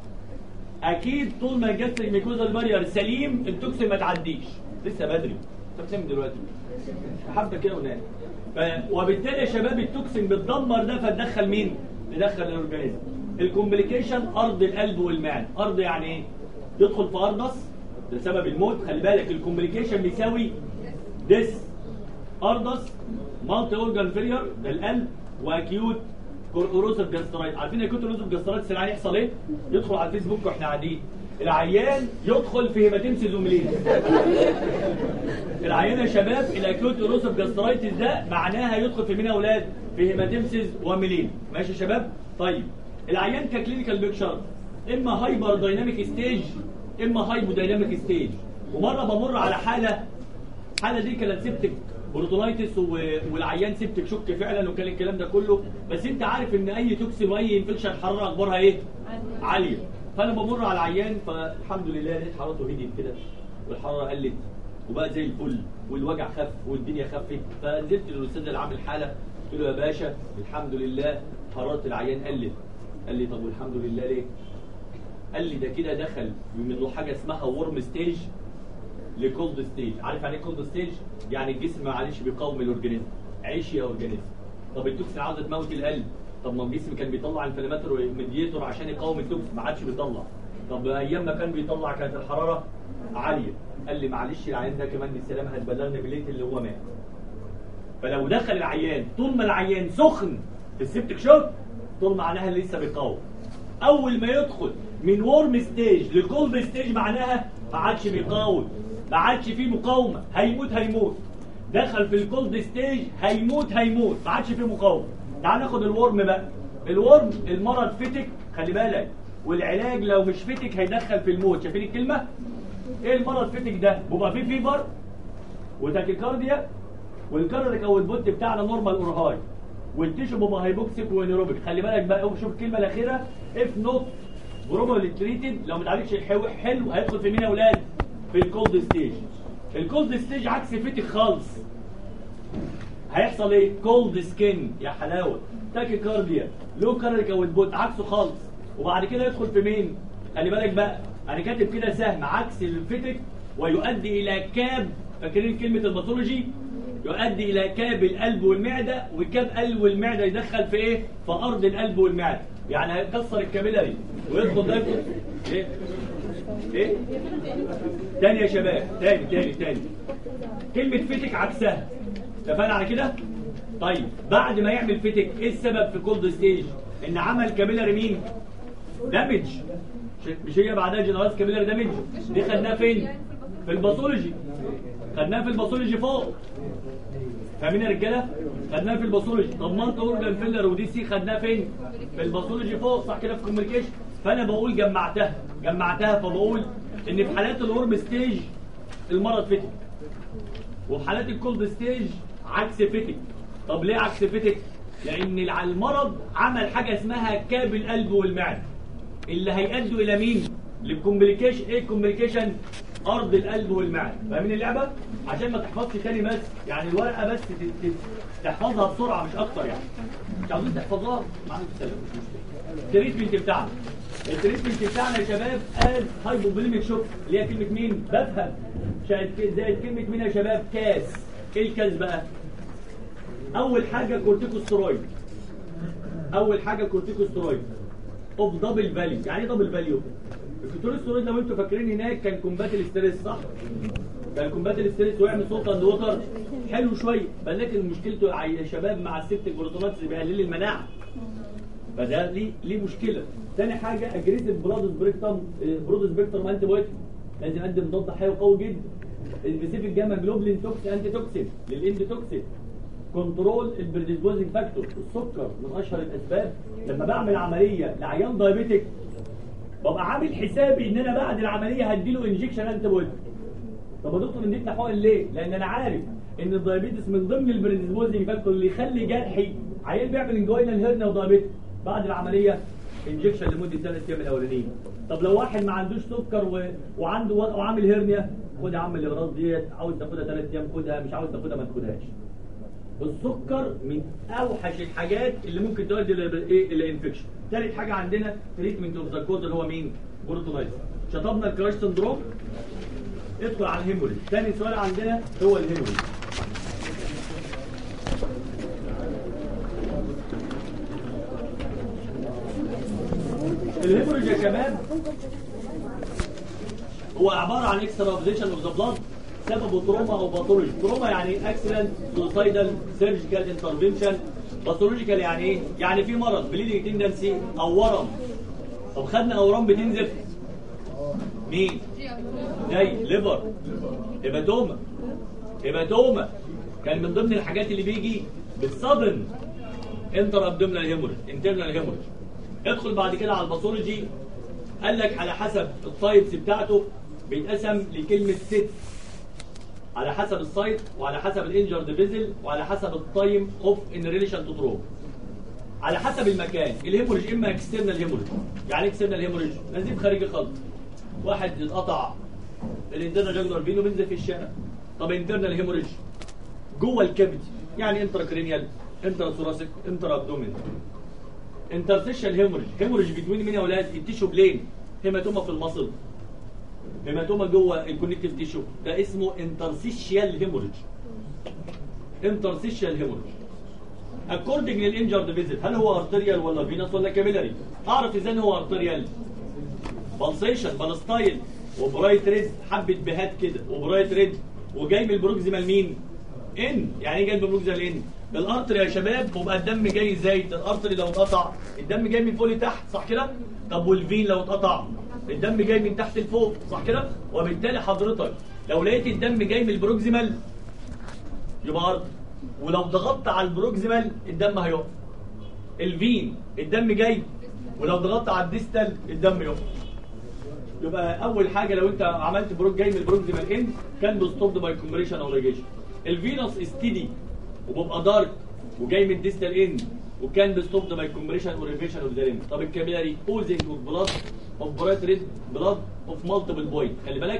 اكيد طول ما الجاستريك ميكوزال بارير سليم التوكسين ما تعديش. لسه بدري، التوكسين من دلوقتي حبه كده ونام. وبالتالي يا شباب التوكسين بتدمر ده، فتدخل مين؟ تدخل الاورجانيزم. الكومبليكيشن ارض القلب والمعده. ارض يعني ايه؟ يدخل في اردس ده سبب الموت. خلي بالك الكومبليكيشن بيساوي ديس اردس مالتي اورجان فيلير ده القلب، واكيوت اوروسيف جاسترايت. عارفين اكيوت اوروسيف جاسترايت العيان يحصل ايه؟ يدخل على الفيسبوك واحنا قاعدين، العيان يدخل في هيماتيمسيس وميليز. العيان يا شباب الاكيوت اوروسيف جاسترايتس ده معناها يدخل في مين يا اولاد؟ في هيماتيمسيس وميلين. ماشي يا شباب؟ طيب العيان ككلينيكال بيكشر اما هايبر دايناميك ستيج اما هايبو دايناميك ستيج. ومره بمر على حاله دي كانت سيبتك بروتونايتس والعيان سيبتك شك فعلا، وكان الكلام ده كله. بس انت عارف ان اي توكسين واي انفكشن حراره اخبارها ايه؟ عاليه. فانا بمر على العيان فالحمد لله لقيت حرارته هديت كده والحراره قلت وبقى زي الفل والوجع خف والدنيا خفت. فنزلت للاستاذ اللي عامل الحاله قلت له يا باشا الحمد لله حراره العيان قلت. قال لي طب والحمد لله ليه؟ قال لي ده كده دخل من حاجه اسمها ورم ستيج لكولد ستيج. عارف يعني ايه كولد ستيج؟ يعني الجسم معلش بيقاوم الاورجانيزم. عيش يا اورجانيزم. طب التوكسين عاوزه تموت القلب، طب ما الجسم كان بيطلع انفلاماتور ميديتور عشان يقاوم التوكسين، ما عادش بيطلع. طب ايام ما كان بيطلع كانت الحراره عاليه. قال لي معلش العيان ده كمان بالسلامه هتبلغنا بالليل اللي هو مات. فلو دخل العيان طول ما العيان سخن في السبتك شوك طول معناها اللي لسه بيقاوم. اول ما يدخل من وورم ستيج لكولد ستيج معناها ما عادش بيقاوم، ما عادش فيه مقاومه، هيموت. دخل في الكولد ستيج هيموت، ما عادش فيه مقاومه. تعال ناخد الورم بقى. الورم المرض فتك خلي بالك، والعلاج لو مش فتك هيدخل في الموت. شايفين الكلمه؟ ايه المرض فتك ده؟ بيبقى فيه فيبر وتاكيكارديا، والكاردياك او البوت بتاعنا نورمال اور هاي، والتيشو بيبقى هايبوكسيك ونيروبيك. خلي بالك بقى شوف الكلمه الاخيره اف نوت بروبلي تريتد، لو ما اتعالجش حلو هيدخل في مين يا اولاد؟ في الكولد ستيج. الكولد ستيج عكس فتك خالص. هيحصل ايه؟ كولد سكين يا حلاوه، تاكيكارديا، لو كاردياك او البوت عكسه خالص. وبعد كده يدخل في مين؟ خلي بالك بقى انا كاتب كده سهم عكس الفتك ويؤدي الى كاب. فاكرين كلمه الباثولوجي؟ يؤدي الى كاب القلب والمعده، وكاب القلب والمعده يدخل في ايه؟ في ارض القلب والمعده. يعني هيكسر الكابيلاري ويدخل ده ايه؟ تاني يا شباب، تاني كلمه فتك عكسها. اتفقنا على كده؟ طيب بعد ما يعمل فتك ايه السبب في كولد ستيج؟ ان عمل كابيلاري مين؟ دامج. مش هي بعدها جنرالايز كابيلاري دامج؟ دي خدناها فين؟ في الباثولوجي. خدناها في الباثولوجي فوق. فاهمين يا رجاله؟ خدناها في الباثولوجي. طب مالتي اورجان فيلر ودي سي خدناها فين؟ في الباثولوجي فوق، صح كده؟ في الكوميونيكيشن. فانا بقول جمعتها فبقول ان في حالات الورم ستيج المرض فتك، وفي حالات الكولد ستيج عكس فتك. طب ليه عكس فيتك؟ لان المرض عمل حاجه اسمها كاب القلب والمعده اللي هيؤدوا الى مين؟ للكومبليكيشن. ايه الكومبليكيشن؟ ارض القلب والمعده. فاهمين اللعبه؟ عشان ما تحفظش تاني بس، يعني الورقه بس تحفظها بسرعه مش اكتر يعني. مش عاوزين تحفظوها؟ معلش سلام مش مشكله. التريتمنت بتاعنا. التريتمنت بتاعنا يا شباب از هايبوفوليميك شوك اللي هي كلمه مين؟ بفهم. زائد كلمه مين يا شباب؟ كاس. ايه الكاس بقى؟ اول حاجه كورتيكوستيرويد. اول حاجه كورتيكوستيرويد اوف دبل فاليو. يعني ايه دبل فاليو؟ الكورتيكوستيرويد لو انتوا فاكرين هناك كان كومبات الاستريس صح؟ كان كومبات الاستريس ويعمل سلطه اند ووتر حلو شويه، لكن مشكلته يا شباب مع السبتك بروتوناتس بيقلل المناعه. فده ليه مشكله. ثاني حاجه اجريسيف برود سبيكترم انتي بايوتيك، لازم ادي مضاد حيوي قوي جدا. سبيسيفيك جاما جلوبلين توكس انتي توكسين للاند توكسين. كنترول البريديسبوزنج فاكتور. السكر من اشهر الاسباب. لما بعمل عمليه لعيان دايابيتك ببقى عامل حسابي ان انا بعد العمليه هديله انجكشن انتي بايوتيك. طب يا دكتور اديتنا حقن ليه؟ لان انا عارف ان الدايابيتس من ضمن البريديسبوزنج فاكتور اللي يخلي جرحي عيان بيعمل انجوينال هيرنيا ودايابيتك بعد العمليه انجكشن لمده 3 ايام الاولانيين. طب لو واحد ما عندوش سكر وعنده وعامل هيرنيا، خد يا عم الاغراض ديت، عاوز تاخدها 3 ايام خدها، مش عاوز تاخدها ما تاخدهاش. السكر من اوحش الحاجات اللي ممكن تؤدي للانفكشن. ثالث حاجه عندنا تريتمنت اوف ذا كوز اللي هو مين؟ بروتونايز. شطبنا الكراش سندروم، ادخل على الهيموريج. ثاني سؤال عندنا هو الهيموريج. الهيموريج يا شباب هو عباره عن اكسترافيزيشن اوف ذا بلاد سببه تروما او باثولوجي. تروما يعني اكسيدنت، سوسايدال، سيرجيكال انترفنشن. باثولوجيكال يعني ايه؟ يعني في مرض بليدنج تندنسي او ورم. طب خدنا اورام بتنزف مين؟ زي ليفر، هيباتوما كان من ضمن الحاجات اللي بيجي بالصدن انتر ابدومينال هيموريج، انترنال هيموريج. ادخل بعد كده على الباثولوجي، قال لك على حسب التايبس بتاعته بيتقسم لكلمه ست على حسب السايت وعلى حسب الانجرد فيزل وعلى حسب التايم اوف ان ريليشن تو تروما. على حسب المكان. الهيموريج اما اكسترنال هيموريج. يعني اكسترنال هيموريج نزيف خارجي خالص، واحد اتقطع الانترنال جاكولار فين وبينزل في الشارع. طب انترنال هيموريج جوه الكافيتي، يعني انترا كرينيال، انترا ثوراسيك، انترا ابدومين. انترسيشال هيموريج بتوين مين يا ولاد؟ التيشو بلين. هيماتوما في المصل، هيماتوما جوه الكونكتيف تيشو، ده اسمه انترسيشال هيموريج. انترسيشال هيموريج اكوردنج للانجرد فيزيت، هل هو ارتريال ولا فينس ولا كابيلاري؟ اعرف ازاي هو ارتريال؟ بالسيشن، بالستايل، وبرايت ريد، حبه بهات كده وبرايت ريد، وجاي من البروكسيمال مين؟ ان. يعني ايه جاي من البروكسيمال ان؟ الارتري يا شباب بيبقى الدم جاي ازاي؟ الارتري لو اتقطع الدم جاي من فوق لتحت صح كده؟ طب والفين لو اتقطع الدم جاي من تحت لفوق صح كده؟ وبالتالي حضرتك لو لقيت الدم جاي من البروكسيمال يبقى ارتري، ولو ضغطت على البروكسيمال الدم هيقف. الفين الدم جاي، ولو ضغطت على الديستال الدم يقف. يبقى اول حاجه لو انت عملت جاي من البروكسيمال ان كان بيستوبد باي كومبريشن او ريجيشن. الفينوس ستيدي وبيبقى دارك وجاي من الديستال ان وكان بيستوبد باي كومبريشن او ريفيشن اوف ذا ليمب. طب الكابيلاري اوزنج اوف بلاد اوف برايت ريد بلاد اوف مالتيبل بوينت. خلي بالك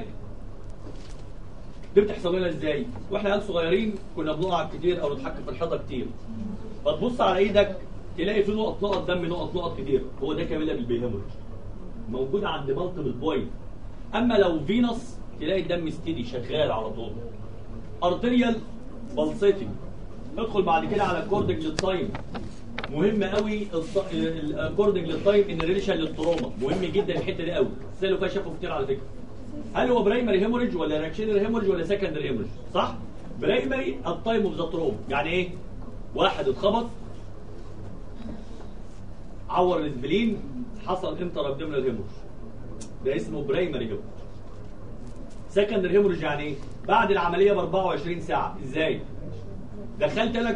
دي بتحصل لنا ازاي؟ واحنا عيال صغيرين كنا بنقع كتير او نتحكم في الحيطه كتير، فتبص على ايدك تلاقي في نقط دم، نقط كتير، هو ده كابيلاري هيموريج موجود عند مالتيبل بوينت. اما لو فينوس تلاقي الدم ستيدي شغال على طول. ارتريال بالسيتنج. ادخل بعد كده على الكوردنج للتايم، مهم قوي الكوردنج للتايم ان ريليشن للتروما، مهم جدا الحته دي قوي، سالوا فيها شافوا كتير على فكره. هل هو برايمري هيموريج ولا رياكشنري هيموريج ولا سكندري هيموريج؟ صح؟ برايمري التايم اوف ذا تروما، يعني ايه؟ واحد اتخبط عور الاسبلين حصل انتر ابدومينال هيموريج، ده اسمه برايمري هيموريج. سكندري هيموريج يعني ايه؟ بعد العمليه ب 24 ساعه. ازاي؟ دخلت انا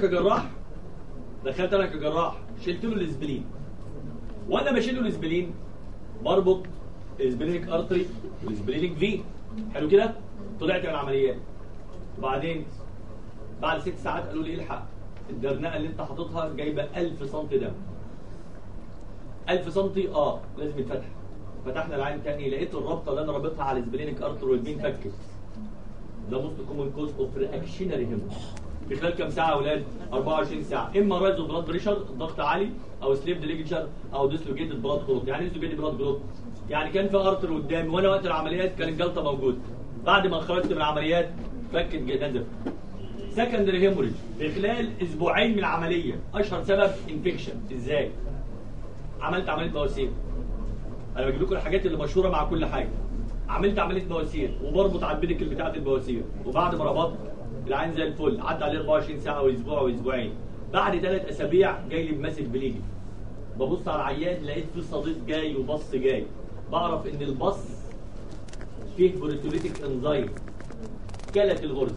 كجراح شلت له الاسبلين، وانا بشيل له الاسبلين بربط الاسبلينيك ارتري والاسبلينيك في، حلو كده؟ طلعت من العمليات، وبعدين بعد 6 ساعات قالوا لي الحق الدرنقه اللي انت حاططها جايبه 1000 سم دم. 1000 سم لازم يتفتح. فتحنا العين تاني لقيت الرابطه اللي انا رابطها على السبلينيك ارتر والبين فكت. ده موست كومن كوز اوف رياكشنري هيموريج. في خلال كام ساعه يا اولاد؟ 24 ساعه. اما رايز بلاد بريشر الضغط عالي، او سليب ليجيتشر، او ديسلوكيتد بلاد كلوت. يعني ايه ديسلوكيتد بلاد كلوت؟ يعني كان في ارتر قدامي وانا وقت العمليات كان الجلطه موجوده. بعد ما خرجت من العمليات فكت نزف. سكندري هيموريج في خلال اسبوعين من العمليه. اشهر سبب انفكشن. ازاي؟ عملت عمليه بواسير. انا بجيب لكم الحاجات اللي مشهوره مع كل حاجه. عملت عمليه بواسير وبربط على البيدكل بتاعه البواسير، وبعد ما ربطت العين زي الفل، عدى عليه 24 ساعه واسبوع واسبوعين. بعد 3 اسابيع جاي لي بماسك بليدنج. ببص على العيان لقيت فيه صديق جاي وبص جاي. بعرف ان البص فيه بروتوليتيك انزايم كلت الغرز.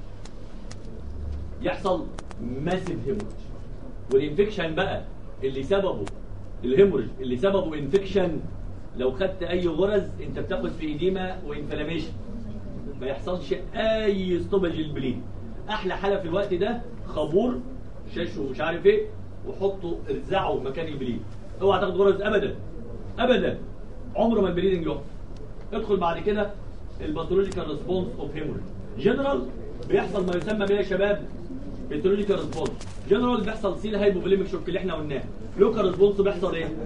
يحصل ماسيف هيموريج. والانفكشن بقى اللي سببه الهيموريج اللي سببه انفكشن، لو خدت اي غرز انت بتاخد في ايديما وانفلاميشن، ما يحصلش اي ستوبج للبليد. احلى حاله في الوقت ده خابور شاش ومش عارف ايه، وحطه ارزعه مكان البليد. اوعى تاخد غرز ابدا ابدا، عمره ما البليدنج يقف. ادخل بعد كده الباثولوجيكال ريسبونس اوف هيموريج. جنرال بيحصل ما يسمى بيه يا شباب باثولوجيكال ريسبونس. جنرال بيحصل سيل هايبوفوليميك شوك اللي احنا قلناه. لوكال ريسبونس بيحصل ايه؟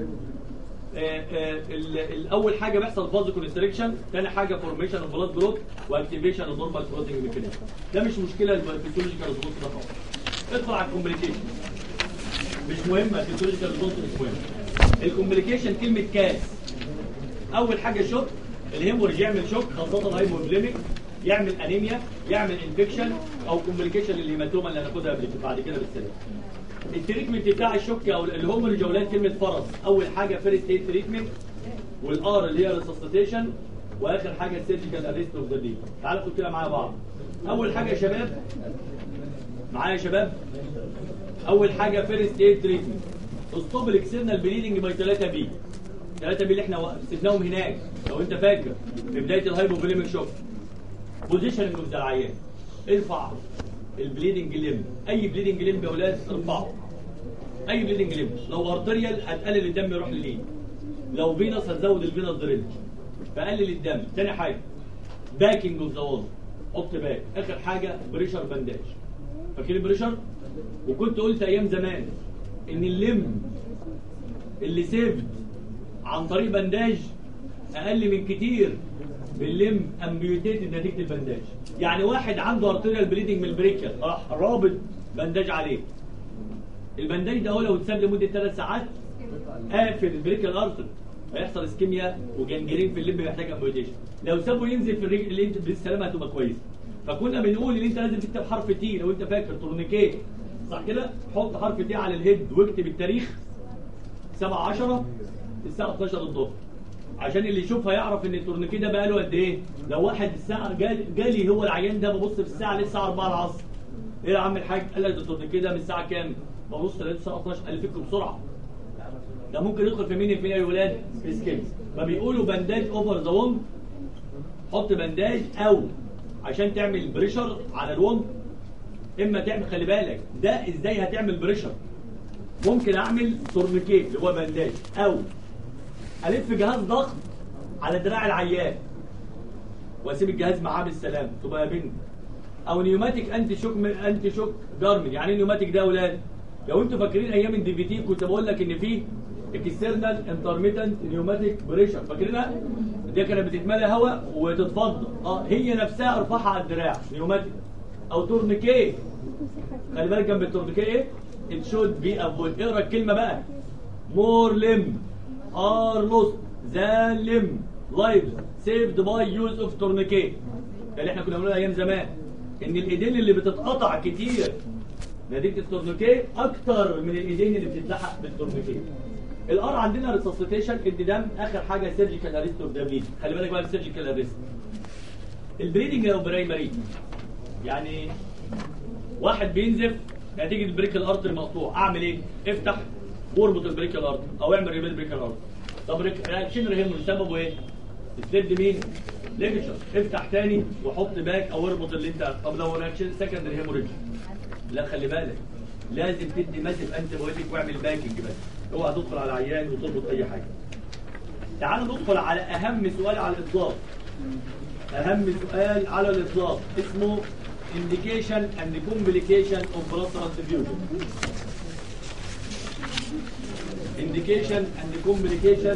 الاول حاجه بيحصل فازو كونستريكشن، ثاني حاجه فورميشن اوف بلاد جروث، واكتيفيشن اوف نورمال كلوتنج ميكانيزم. ده مش مشكله الفيزيولوجيكال ريسبونس ده خالص. ادخل على الكومبليكيشن. مش مهمه الفيزيولوجيكال ريسبونس، مش مهم. الكومبليكيشن كلمه كاس. اول حاجه شوك، الهيموريج يعمل شوك خاصه الهايبوفوليميك، يعمل انيميا، يعمل انفكشن، او كومبليكيشن للهيماتوما اللي هناخدها بعد كده بالسلامه. التريتمنت بتاع الشوك او الهيموريج اولاد كلمه فرس. اول حاجه فيرست ايد تريتمنت، والار اللي هي ريسسيتيشن، واخر حاجه السيرجيكال اريست اوف ذا دي. تعالوا نقول كده معايا بعض. اول حاجه يا شباب، معايا يا شباب، اول حاجه فيرست ايد تريتمنت. ستوب الاكسترنال بليدنج باي 3 بي. 3 بي اللي احنا سيبناهم هناك لو انت فاكر في بدايه الهايبوفوليميك شوك. بوزيشننج اوف ذا العيان. ارفع البليدنج ليمب. اي بليدنج ليمب يا اولاد ارفعه. اي بليدنج ليمب. لو ارتريال هتقلل الدم يروح لليد. لو فينس هتزود الفينس درينج فقلل الدم. تاني حاجه باكينج اوف ذا وول. حط باك. اخر حاجه بريشر بانداج. فاكرين البريشر؟ وكنت قلت ايام زمان ان الليمب اللي سيفد عن طريق بانداج اقل من كتير بالليمب امبيوتيتد نتيجه البانداج. يعني واحد عنده ارتيريال بليدنج من البريكيال راح رابط بانداج عليه. البانداج ده هو لو اتساب لمده 3 ساعات قافل البريكيال ارتر هيحصل اسكيميا وجنجرين في الليمب محتاج امبيوتيشن. لو سابه ينزل في الرجل اللي انت بالسلامه هتبقى كويسه. فكنا بنقول ان انت لازم تكتب حرف تي. لو انت فاكر تورنيكيه صح كده، حط حرف تي على الهيد واكتب التاريخ 7/10 الساعه 12 الظهر، عشان اللي يشوفها يعرف ان التورنيكيه ده بقى له قد ايه. لو واحد الساعه جالي هو العيان ده ببص في الساعه لسه الساعه 4 العصر. ايه يا عم الحاج؟ قال لك التورنيكيه ده من الساعه كام؟ ببص لقيت الساعه 12. قال لي فكوا بسرعه. ده ممكن يدخل في مين يا ولاد؟ في سكيلز. فبيقولوا بانداج اوفر ذا ووند. حط بانداج، او عشان تعمل بريشر على الووند. اما تعمل، خلي بالك ده ازاي هتعمل بريشر. ممكن اعمل تورنيكيه اللي هو بانداج، او الف جهاز ضغط على دراع العيان واسيب الجهاز معاه بالسلام تبقى يا بنت. او نيوماتيك انتي شوك جارمنت. يعني ايه نيوماتيك ده يا اولاد؟ لو انتوا فاكرين ايام الدي في تي كنت بقول لك ان في اكسترنال انترميتنت نيوماتيك بريشر، فاكرينها؟ دي كانت بتتملى هواء وتتفضى. هي نفسها ارفعها على الدراع نيوماتيك. او تورنيكيه، خلي بالك جنب التورنيكيه ايه؟ it should be avoid. اقرا الكلمه بقى. more limb are lost than limb lives saved by use of tourniquet. ده اللي احنا كنا بنقولها ايام زمان، ان الايدين اللي بتتقطع كتير نتيجه التورنيكيه اكتر من الايدين اللي بتتلحق بالتورنيكيه. الار عندنا ريسسيتيشن ادي دم. اخر حاجه سيرجيكال اريست اوف ذا بليد. خلي بالك بقى السيرجيكال اريست. البريدنج لو برايمري، يعني واحد بينزف نتيجه البريكال ارتري مقطوع، اعمل ايه؟ افتح واربط البريكال ارتري او اعمل ريبير بريكال ارتري. طب رياكشنري هيموريج سببه ايه؟ السليب مين؟ ليجيتشر. افتح تاني وحط باك او اربط اللي انت. طب لو رياكشن سكندري هيموريج، لا خلي بالك لازم تدي ماسف انتي بايوتيك واعمل باكينج بس، اوعى تدخل على عيان وتربط اي حاجه. تعالوا ندخل على اهم سؤال على الاطلاق. اهم سؤال على الاطلاق اسمه indication and complication of blood transfusion. indication and complication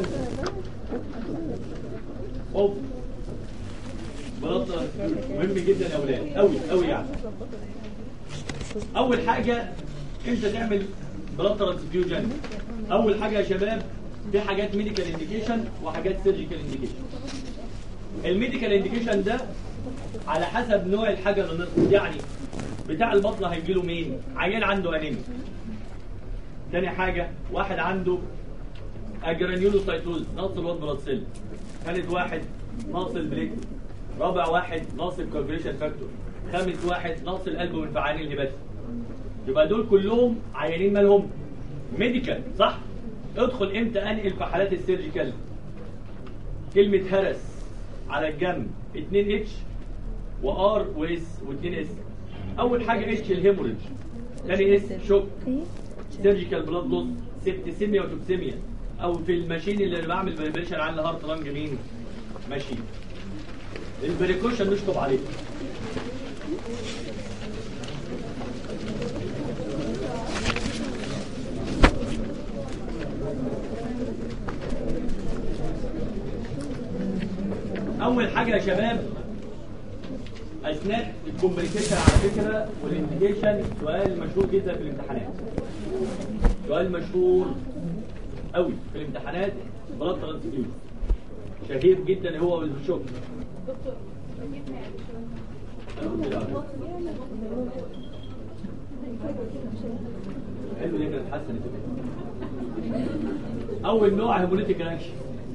of blood transfusion مهم جدا يا اولاد، قوي قوي يعني. اول حاجه امتى تعمل بلاد ترانسفيوجن؟ اول حاجه يا شباب في حاجات ميديكال انديكيشن وحاجات سيرجيكال انديكيشن. الميديكال انديكيشن ده على حسب نوع الحاجه اللي نقص، يعني بتاع البطن هيجي له مين؟ عيان عنده انيميا. تاني حاجه واحد عنده اجرانيولوسايتوز نقص الوايت بلاد سيل. ثالث واحد نقص البليت. رابع واحد نقص الكوagulation فاكتور. خامس واحد نقص القلب وانفعال الهباتي. يبقى دول كلهم عيانين مالهم؟ ميديكال، صح؟ ادخل امتى انقل في حالات السيرجيكال؟ كلمة هرس على الجنب 2 اتش وار واس و2 اس. اول حاجة اتش الهيموريج، ثاني اس شوك، سيرجيكال بلاد لوس، سيبتسيميا وتوكسيميا، او في الماشين اللي بعمل فايبريشن على الهارت لانج مين؟ ماشين. البريكوشن نشطب عليه. اول حاجه يا شباب اثناء الكومبليكيشن على فكره والانديكيشن سؤال مشهور جدا في الامتحانات. سؤال مشهور قوي في الامتحانات، بلاد ترانسفيوجن شهير جدا هو والشوك. دكتور حلو جدا اتحسن. اول نوع هيموليتيك رياكشن.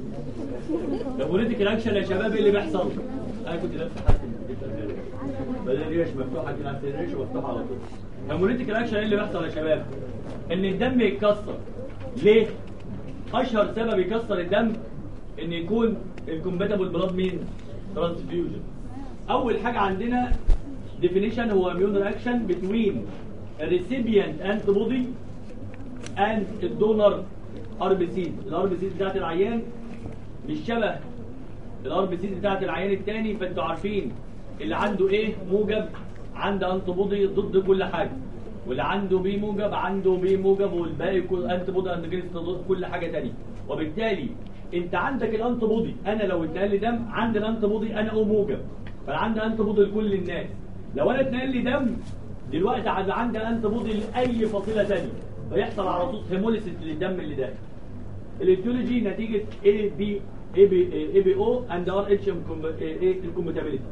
الهيموليتيك رياكشن يا شباب اللي بيحصل، انا كنت لابس حاسس بدل ريش مفتوحه كده، نفس الريش مفتوحه على طول. الهيموليتيك رياكشن اللي بيحصل يا شباب ان الدم يتكسر. ليه؟ اشهر سبب يكسر الدم ان يكون الكومباتبل بلاد مين؟ ترانسفيوجن. اول حاجه عندنا ديفينيشن هو اميون رياكشن بتوين الريسيبيانت انتي بودي اند الدونر ار بي سيز. الار بي سيز بتاعت العيان مش شبه الار بي سيز بتاعت العيان الثاني، فانتوا عارفين اللي عنده ايه موجب عنده انتي بودي ضد كل حاجه، واللي عنده بي موجب عنده بي موجب، والباقي كل انتي بودي اندجينست ضد كل حاجه ثانيه. وبالتالي انت عندك الانتي بودي، انا لو اتنقل لي دم عندي الانتي بودي انا او موجب، فانا عندي انتي بودي لكل الناس. لو انا اتنقل لي دم دلوقتي عندي انتي بودي لاي فصيله ثانيه، فيحصل على طول هيموليسيس للدم اللي داخل. الايتيولوجي نتيجه اي بي او اند ار اتش انكومباتيبيليتي.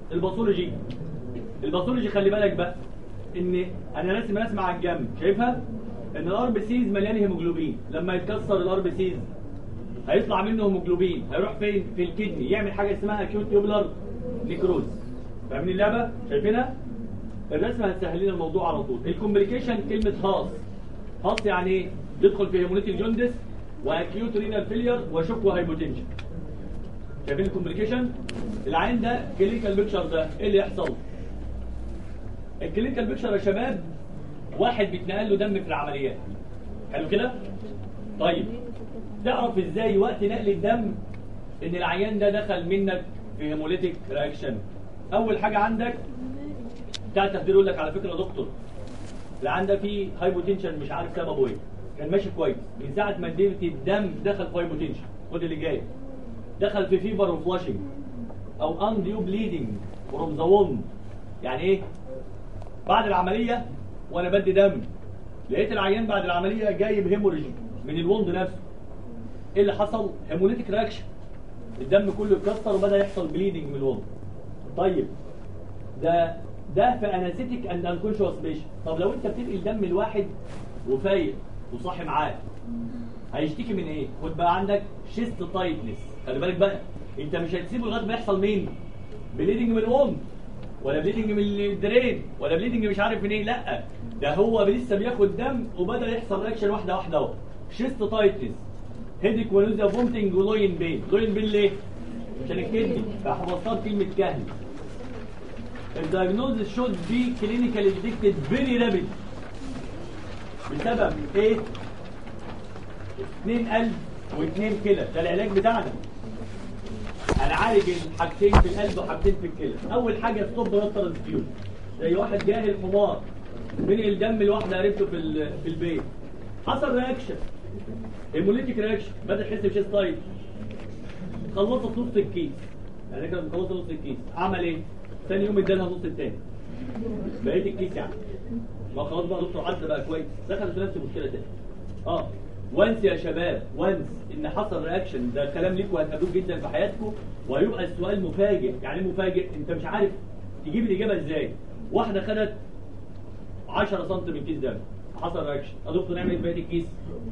الباثولوجي خلي بالك بقى ان انا راسم رسمه على الجنب شايفها ان الار بي سيز مليان هيموجلوبين. لما يتكسر الار بي سيز هيطلع منه هيموجلوبين، هيروح فين؟ في الكدني، يعمل حاجه اسمها اكيوت تيوبولار نيكروز. فاهمين اللعبه؟ شايفينها؟ الرسمه هتسهل لنا الموضوع على طول. الكومبليكيشن كلمه هاص يعني ايه؟ يدخل في هيموليتيك جوندس واكيوت رينال فيلير وشوك وهايبوتنشن. شايفين الكومبليكيشن؟ العين ده كلينيكال بيكتشر ده ايه اللي يحصل؟ الكلينيكال بيكتشر يا شباب واحد بيتنقل له دم في العمليات. حلو كده؟ طيب تعرف ازاي وقت نقل الدم ان العيان ده دخل منك في هيموليتيك رياكشن؟ اول حاجه عندك بتاع التخدير يقول لك على فكره يا دكتور العيان ده فيه هايبوتنشن مش عارف سببه ايه، كان ماشي كويس من ساعه ما اديت الدم دخل في هايبوتنشن. خد اللي جاي، دخل في فيبر وفلاشنج او انديو بليدنج فروم ذا ووند. يعني ايه؟ بعد العمليه وانا بدي دم لقيت العيان بعد العمليه جايب هيموريج من الوند نفسه. ايه اللي حصل؟ هيموليتيك رياكشن، الدم كله اتكسر وبدا يحصل بليدنج من الوند. طيب ده في انستيك اند انكونشوس بيشن. طب لو انت بتنقل دم الواحد وفايق وصاحي معاه هيشتكي من ايه؟ خد بقى عندك شيست تايتنس. خلي بالك بقى انت مش هتسيبه لغايه ما يحصل مين؟ بليدنج من الوند ولا بليدنج من الدرين ولا بليدنج مش عارف من ايه، لا ده هو لسه بياخد دم وبدا يحصل رياكشن واحده واحده اهو. شيست تايتنس، هيديك ونوزيا فومتنج ولوين بين. لوين بين ليه؟ عشان الكدني، فحفظتها كلمه كهل. الدايجنوزس شود بي كلينيكال ديتكتد فيري رابيد. بسبب ايه؟ 2 قلب و2 كلى، ده العلاج بتاعنا. هنعالج الحاجتين في القلب وحاجتين في الكلى. اول حاجه ستوب بلاد ترانسفيوجن، زي واحد جاهل حمار من الدم لواحده قريبته في البيت، حصل رياكشن هيموليتيك رياكشن، بدا يحس بشيست تايب، خلصت نص الكيس، يعني كانت مخلصه نص الكيس، عمل ايه؟ ثاني يوم ادالها نص الثاني، بقيت الكيس يعني ما خلاص بقى دكتور عدى بقى كويس، دخل في نفس المشكله تاني. وانس يا شباب، وانس ان حصل رياكشن، ده كلام ليكم هتقابلوه جدا في حياتكم، وهيبقى السؤال مفاجئ. يعني ايه مفاجئ؟ انت مش عارف تجيب الاجابه ازاي. واحده خدت 10 سم من كيس دم، حصل رياكشن، يا دكتور نعمل ايه في بقيه الكيس؟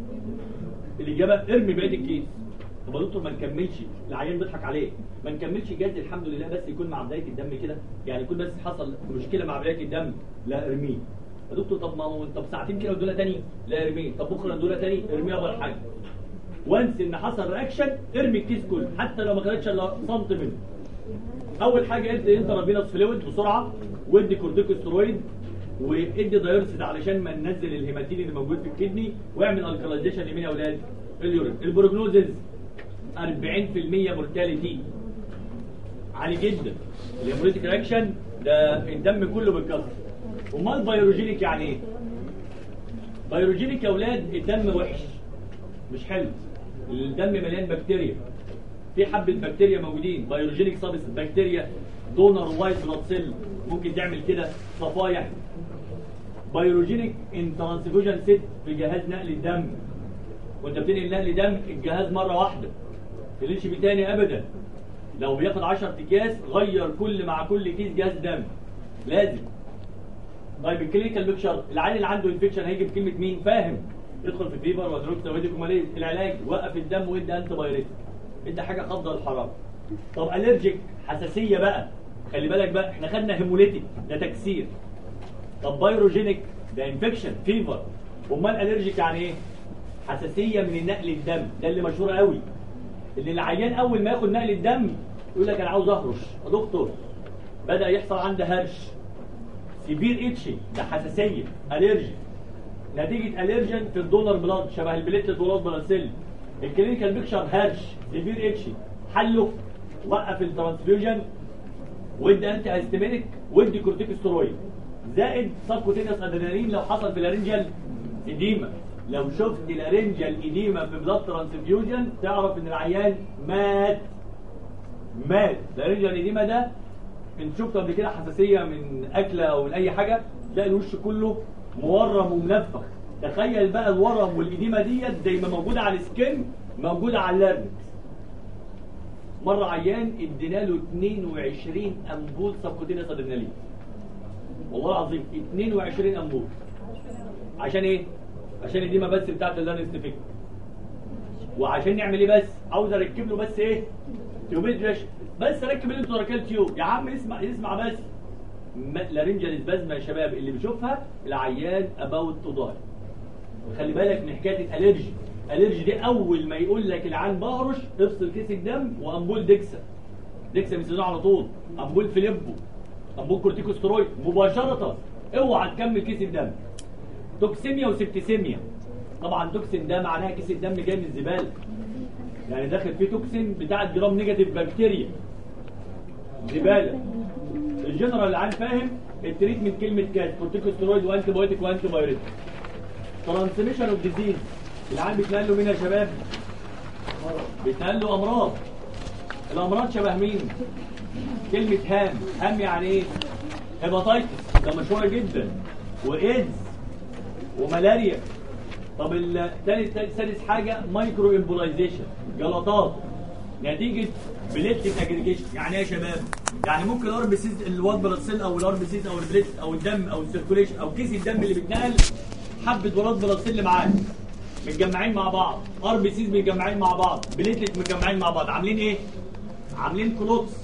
الاجابه ارمي بقيه الكيس. طب يا دكتور ما نكملش، العيان بيضحك عليه، ما نكملش جد الحمد لله، بس يكون مع بدايه الدم كده، يعني يكون بس حصل مشكله مع بدايه الدم، لا ارميه. يا دكتور طب ما هو طب ساعتين كده ودوله تاني، لا ارميه. طب بكره دوله تاني، ارميه اول حاجه. وانس ان حصل رياكشن ارمي الكيس كله، حتى لو ما خدتش الا سنت منه. اول حاجه ادي انترافينوس فلويد بسرعه، وادي كورتيكوسترويد، وادي دايورسيد علشان ما ننزل الهيماتين اللي موجود في الكدني، واعمل الكاليزيشن لمين يا اولاد؟ اليورين. البروجنوزز 40% مورتاليتي عالي جدا. الهيموليتيك رياكشن ده الدم كله بيتكسر. امال بايروجينيك يعني ايه؟ بايروجينيك يا اولاد الدم وحش مش حلو، الدم مليان بكتيريا، في حبه بكتيريا موجودين، بايروجينيك سابس بكتيريا دونر وايت بلاد سيل ممكن تعمل كده صفايح. بايروجينيك ان ترانسفيوجن سيت في جهاز نقل الدم، وانت بتنقل نقل دم الجهاز مره واحده، ما تنقلش بيه تاني ابدا. لو بياخد 10 اكياس غير مع كل كيس جهاز دم لازم. طيب الكلينيكال بيكشر، العيان اللي عنده انفكشن هيجي بكلمه مين؟ فاهم، يدخل في فيبر ودروكسا ويديكوماليز. العلاج وقف الدم وادي انتي بايريتك، ادي حاجه خافضه للحراره. طب الرجيك حساسيه بقى، خلي بالك بقى، احنا خدنا هيموليتيك ده تكسير. طب بايروجينيك ده انفكشن فيبر. امال الرجيك يعني ايه؟ حساسيه من نقل الدم، ده اللي مشهور قوي، اللي العيان اول ما ياخد نقل الدم يقول لك انا عاوز اهرش. يا دكتور بدا يحصل عنده هرش، سيفير اتشي، ده حساسيه الرجي نتيجه الرجن في الدونر بلاد شبه البليتلت والرود بلاد سيل. الكلينيكال بيكشر هرش سيفير اتشي، حله وقف الترانسفيوجن وادي انتي هيستامينيك وادي كورتيكوسترويد زائد سبكوتينيوس ادرينالين لو حصل في الارنجال اديما. لو شفت الارنجال اديما في بلاد ترانسفيوجن تعرف ان العيان مات. الارنجال اديما ده انت شفته قبل كده حساسيه من اكله او من اي حاجه، تلاقي الوش كله مورم ومنفخ. تخيل بقى الورم والاديمه ديت زي ما موجوده على السكن موجوده على اللارنكس. مره عيان ادينا له 22 امبول سبكوتينيوس ادرينالين، والله العظيم 22 امبول. عشان ايه؟ عشان الاديمه بس بتاعت اللارنكس تفك. وعشان نعمل ايه بس؟ عاوز اركب له بس ايه؟ تيوبيد بس اركب الانتراكال تيوب. يا عم اسمع بس. لارنجال سبازم يا شباب اللي بيشوفها العيان اباوت تو داي. خلي بالك من حكايه الالرجي دي، اول ما يقول لك العيان بهرش افصل كيس الدم وامبول ديكسا بيسيبوه على طول، امبول فيليبو، امبول كورتيكوسترويد مباشره، اوعى تكمل كيس الدم. توكسيميا وسبتيسيميا، طبعا توكسين ده معناها كيس الدم جاي من الزباله، يعني داخل فيه توكسين بتاع جرام نيجاتيف بكتيريا زباله. الجنرال العام فاهم التريتمنت كلمه كاس كورتيكوسترويد وانتي بايوتيك وانتي بايوريتك. ترانسميشن اوف ديزيز، العام بيتنقل له مين يا شباب؟ بيتنقل له امراض. الامراض شبه مين؟ كلمه هام يعني ايه؟ هيباتايتس ده مشهوره جدا، وايدز وملاريا. طب سادس حاجه مايكرو امبولايزيشن، جلطات نتيجه بليتلت اجريجيشن. يعني ايه يا شباب؟ يعني ممكن الار بي سيز الواد بلاد سيل او الار بي سيز او البليت او الدم او السيركوليشن او كيس الدم اللي بيتنقل حبه ولاد بلاد سيل معاه متجمعين مع بعض، ار بي سيز متجمعين مع بعض، بليتلت متجمعين مع بعض، عاملين ايه؟ عاملين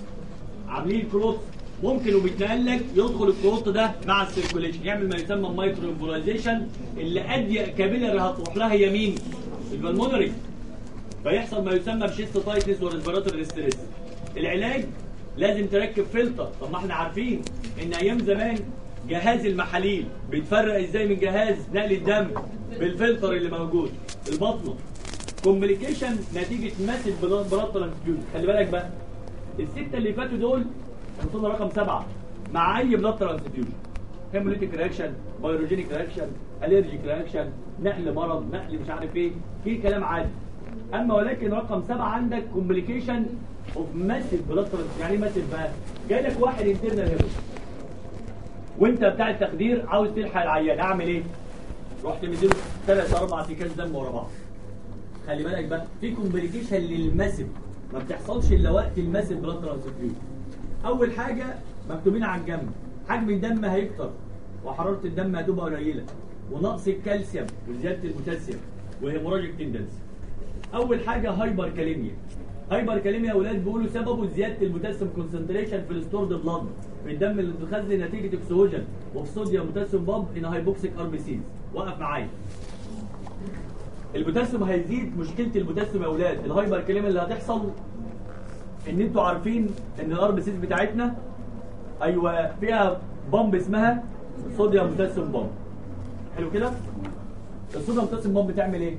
كلوتس. ممكن وبيتنقل لك يدخل الكلوت ده مع السيركوليشن يعمل ما يسمى مايكرو امبولايزيشن، اللي اضيق كابيلاري هتروح لها هي مين؟ البلمونري، فيحصل ما يسمى بشيستوتايتس وريسبيراتوري ستريس. العلاج لازم تركب فلتر. طب ما احنا عارفين ان ايام زمان جهاز المحاليل بيتفرق ازاي من جهاز نقل الدم بالفلتر اللي موجود. البطنه كومبليكيشن نتيجه ماسك بلاد ترانسفيوجن. خلي بالك بقى السته اللي فاتوا دول وصلنا رقم 7 مع اي بلاد ترانسفيوجن، هيموليتيك رياكشن، بايروجينيك رياكشن، الرجيك رياكشن، نقل مرض، نقل مش عارف ايه، في كلام عادي. اما ولكن رقم 7 عندك كومبليكيشن اوف ماسيف بلاد ترانسفيوجن. يعني ايه ماسيف بقى؟ جاي لك واحد انترنال هيموريج وانت بتاع التخدير عاوز تلحق العيان، اعمل ايه؟ رحت مديله 3 4 اكياس دم ورا بعض. خلي بالك بقى في كومبليكيشن للماسيف ما بتحصلش الا وقت الماسيف بلاد ترانسفيوجن. اول حاجه مكتوبين على الجنب، حجم الدم هيكتر وحراره الدم هتبقى قليله ونقص الكالسيوم وزياده البوتاسيوم وهيموراجيك تندنسي. اول حاجه هايبر كاليميا. هايبر كاليميا يا اولاد بيقولوا سببه زياده البوتاسيوم كونسنتريشن في الستورد بلاد في الدم اللي بتخزن نتيجه اكسجين وفي صوديوم بوتاسيوم بامب ان هايبوكسيك ار بي سيز. وقف معايا. البوتاسيوم هيزيد. مشكله البوتاسيوم يا اولاد الهايبر كاليميا اللي هتحصل ان انتوا عارفين ان الار بي سيز بتاعتنا ايوه فيها بامب اسمها صوديوم بوتاسيوم بامب. حلو كده؟ الصوديوم بوتاسيوم بامب بتعمل ايه؟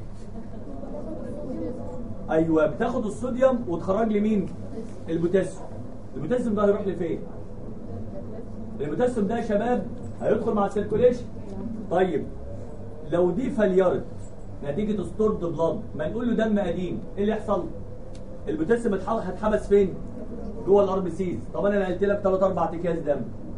ايوه بتاخد الصوديوم وتخرج لي مين؟ البوتاسيوم. البوتاسيوم ده هيروح لفين؟ البوتاسيوم ده يا شباب هيدخل مع السيركوليشن. طيب لو دي فليرت نتيجه ستورد بلاد ما نقول له دم قديم، ايه اللي يحصل؟ البوتاسيوم هتحبس فين؟ جوه الار بي سيز. طب انا نقلت لك 3 4 اكياس دم.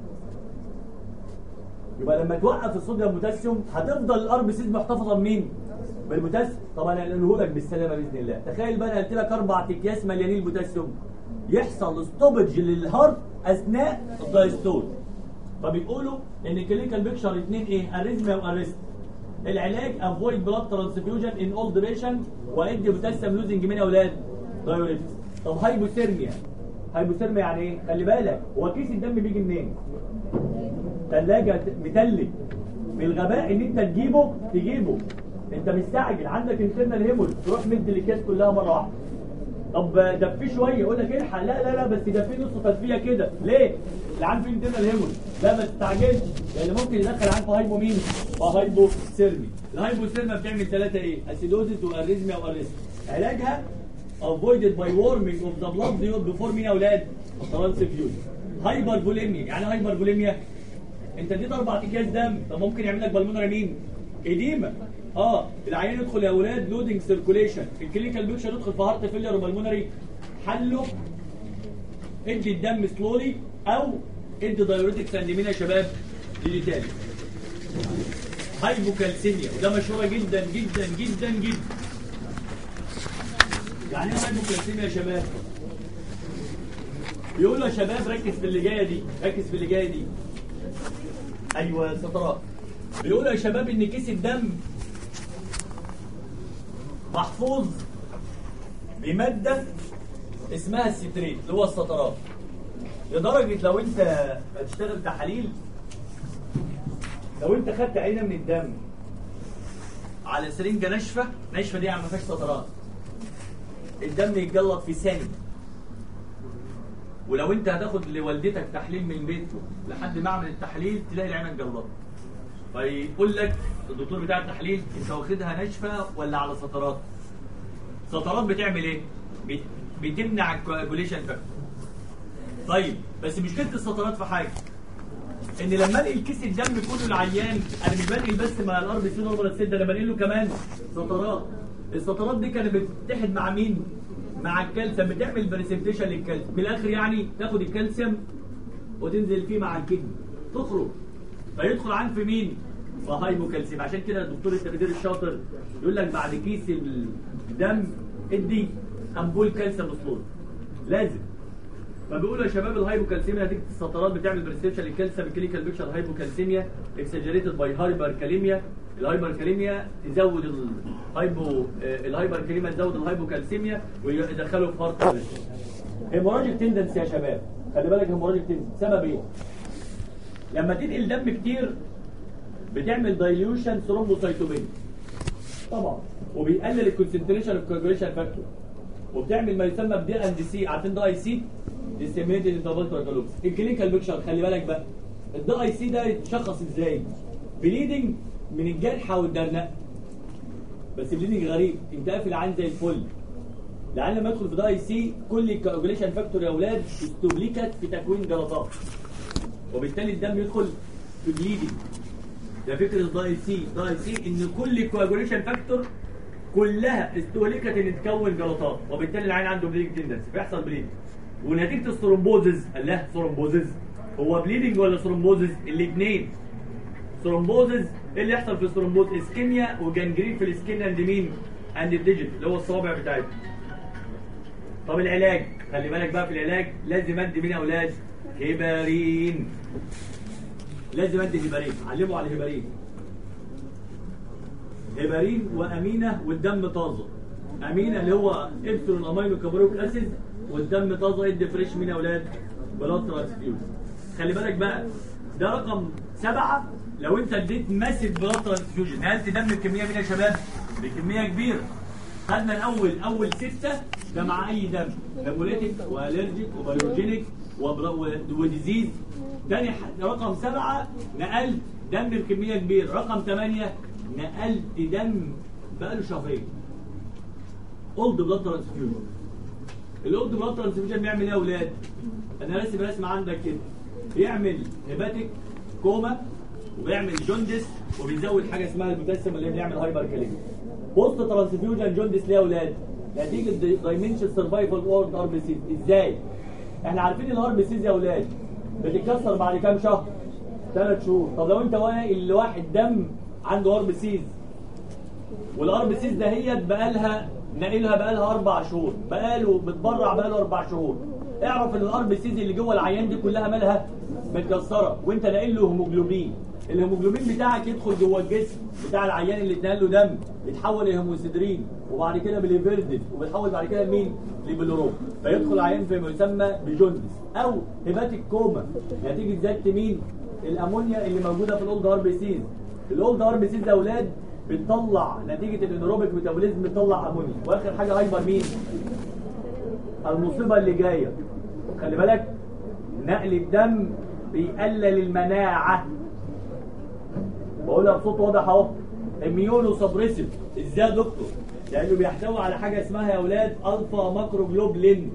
يبقى لما توقف الصوديوم بوتاسيوم هتفضل الار بي سيز محتفظه بمين؟ بالبوتاسيوم. طب انا هنقله لك بالسلامه باذن الله. تخيل بقى انا قلت لك 4 اكياس مليانين بوتاسيوم يحصل ستوبج للهارت اثناء الدايستول. فبيقولوا ان كلينيكال بيكشر 2 ايه؟ اريزميا وارست. العلاج افويد بلاد ترانسفيوجن ان اولد بيشنت وادي بوتاسيوم لوزنج مين يا اولاد؟ دايوريتكس. طب هايبوثيرميا. هايبوثيرميا يعني ايه؟ خلي بالك هو كيس الدم بيجي منين؟ ثلاجه متلج. بالغباء ان انت تجيبه انت مستعجل عندك انترنال هيموريج تروح مد الاكياس كلها مره واحده. طب دفيه شويه يقول لك الحق لا بس دفيه نص تدفيه كده. ليه؟ العيان فيه انترنال هيموريج. لا ما تستعجلش لان ممكن يدخل عيان في هايبو مين؟ هايبوثيرمي. الهايبوثيرميا بتعمل 3 ايه؟ اسيدوزيس واريزميا وارست. علاجها avoided by warming of the blood before مين يا اولاد؟ ترانسفيوجن. هايبر بوليميا. يعني هايبر بوليميا انت اديت 4 اكياس دم طب ممكن يعمل لك بالمونري مين؟ اديمه. العيان يدخل يا اولاد لودنج سيركوليشن. الكلينيكال بيكشر يدخل في هارت فيلير وبالمونري. حله ادي الدم سلولي او ادي دايوريتكس اند مين يا شباب؟ ديليتالي. هايبوكالسيميا وده مشهوره جدا جدا جدا جدا. يعني ايه هايبوكالسيميا يا شباب؟ بيقولوا يا شباب ركز في اللي جايه دي، ركز في اللي جايه دي. ايوه سطرات. بيقولوا يا شباب ان كيس الدم محفوظ بماده اسمها الستريت اللي هو السطرات. لدرجه لو انت هتشتغل تحاليل لو انت خدت عينه من الدم على سرنجه ناشفه دي يعني ما فيهاش سطرات الدم يتجلط في ثانيه. ولو انت هتاخد لوالدتك تحليل من بيته لحد معمل التحليل تلاقي العينه اتجلطت. فيقول لك الدكتور بتاع التحليل انت واخدها ناشفه ولا على سطرات؟ سطرات بتعمل ايه؟ بتمنع الكواجوليشن فاكتور. طيب بس مشكله السطرات في حاجه ان لما انقل كيس الدم كله العيان انا مش بنقل بس مع الار بي سي نورمال سيد، انا بنقل له كمان سطرات. السطرات دي كانت بتتحد مع مين؟ مع الكالسيوم، بتعمل بريسبتيشن للكالسيوم. من الاخر يعني تاخد الكالسيوم وتنزل فيه مع الكدني تخرج فيدخل عن في مين؟ في هايبوكالسيم. عشان كده الدكتور التخدير الشاطر يقول لك بعد كيس الدم ادي امبول كالسيوم سلور لازم. فبيقولوا يا شباب الهايبوكالسيميا نتيجه السطرات بتعمل بريسبشن للكالسيوم. الكلينيكال بيكشر هايبوكالسيميا اكسجريتد باي هايبركاليميا. الهايبركاليميا تزود الهايبركاليميا تزود الهايبوكالسيميا ويدخله في هارت فيلير. هيموراجيك تندنسي يا شباب خلي بالك. هيموراجيك تندنسي سبب ايه؟ لما تنقل دم كتير بتعمل دايليوشن ثرومبوسايتوبينيا طبعا وبيقلل الكونسنتريشن اوف كواجوليشن فاكتور وبتعمل ما يسمى بدي ان دي سي. عارفين ده اي سي؟ ديسيمينيتد انترفال كواجولوبس. الكلينيكال بيكشر خلي بالك بقى الدي اي سي ده يتشخص ازاي؟ بليدنج من الجرحى والدرنقه. بس بليدنج غريب، انت قافل العين زي الفل. العين لما يدخل في دي اي سي كل الكواجوليشن فاكتور يا اولاد استهلكت في تكوين جلطات، وبالتالي الدم يدخل في بليدنج. ده فكره الدي اي سي. الدي اي سي ان كل الكواجوليشن فاكتور كلها استهلكت ان تكون جلطات، وبالتالي العين عنده بليدنج تندنسي فيحصل بليدنج. ونتيجه الثرومبوزز، قال لها ثرومبوزز هو بليدنج ولا ثرومبوزز؟ الاثنين. ثرومبوزز ايه اللي يحصل في الثرومبوز؟ اسكيميا وجانجرين في السكين اند مين؟ اند الديجيت اللي هو الصوابع بتاعتهم. طب العلاج، خلي بالك بقى في العلاج لازم ادي مين يا اولاد؟ هيبارين. لازم ادي هيبارين، علموا على الهيبارين. هيبارين وامينه والدم طازه. امينه اللي هو ابسلون امينو كابروك اسيد، والدم طازه ادي فريش مين يا اولاد؟ بلاد ترانسفيوز. خلي بالك بقى ده رقم 7. لو انت اديت ماسيف بلاد ترانسفيوجن نقلت دم بكميه مين يا شباب؟ بكميه كبيره. خدنا اول 6 ده مع اي دم، هيموليتيك والرجيك وبيولوجينيك وديزيز. تاني رقم 7 نقلت دم بكميه كبيره. رقم 8 نقلت دم بقاله شهرين. اولد بلاد ترانسفيوجن. الاولد بلاد ترانسفيوجن بيعمل ايه يا اولاد؟ انا راسم رسمه عندك كده. بيعمل هيباتيك كوما، وبيعمل جوندس، وبيزود حاجه اسمها البوتاسيوم اللي بيعمل هايبر كاليميا. بوست ترانسفيوجن جوندس ليه يا اولاد؟ نتيجه دايمنشن سرفايفل وورد ار بي سيز. ازاي؟ احنا عارفين الار بي سيز يا اولاد بتتكسر بعد كام شهر؟ 3 شهور. طب لو انت واحد دم عنده ار بي سيز، والار بي سيز دهيت بقالها 4 شهور، بقاله بتبرع بقاله 4 شهور، اعرف ان الار بي سيز اللي جوه العيان دي كلها مالها؟ متكسره، وانت ناقل له هيموجلوبين. الهيموجلوبين بتاعك يدخل جوه الجسم بتاع العيان اللي اتنقل له دم، يتحول لهيموسيدرين، وبعد كده بليفيردين، وبيتحول بعد كده لمين؟ لبيلوروب، فيدخل العيان في ما يسمى بجوندس او هيباتيك كوما نتيجه زياده مين؟ الامونيا اللي موجوده في الاولد ار بي سيز. الاولد ار بي سيز يا اولاد بتطلع نتيجه الانيروبيك ميتابوليزم بتطلع امونيا، واخر حاجه هايبر مين؟ المصيبه اللي جايه، خلي بالك، نقل الدم بيقلل المناعه. بقولها بصوت واضح اهو. اميونو سبريسيف. ازاي يا دكتور؟ لانه بيحتوي على حاجه اسمها يا اولاد الفا ماكروجلوبلين.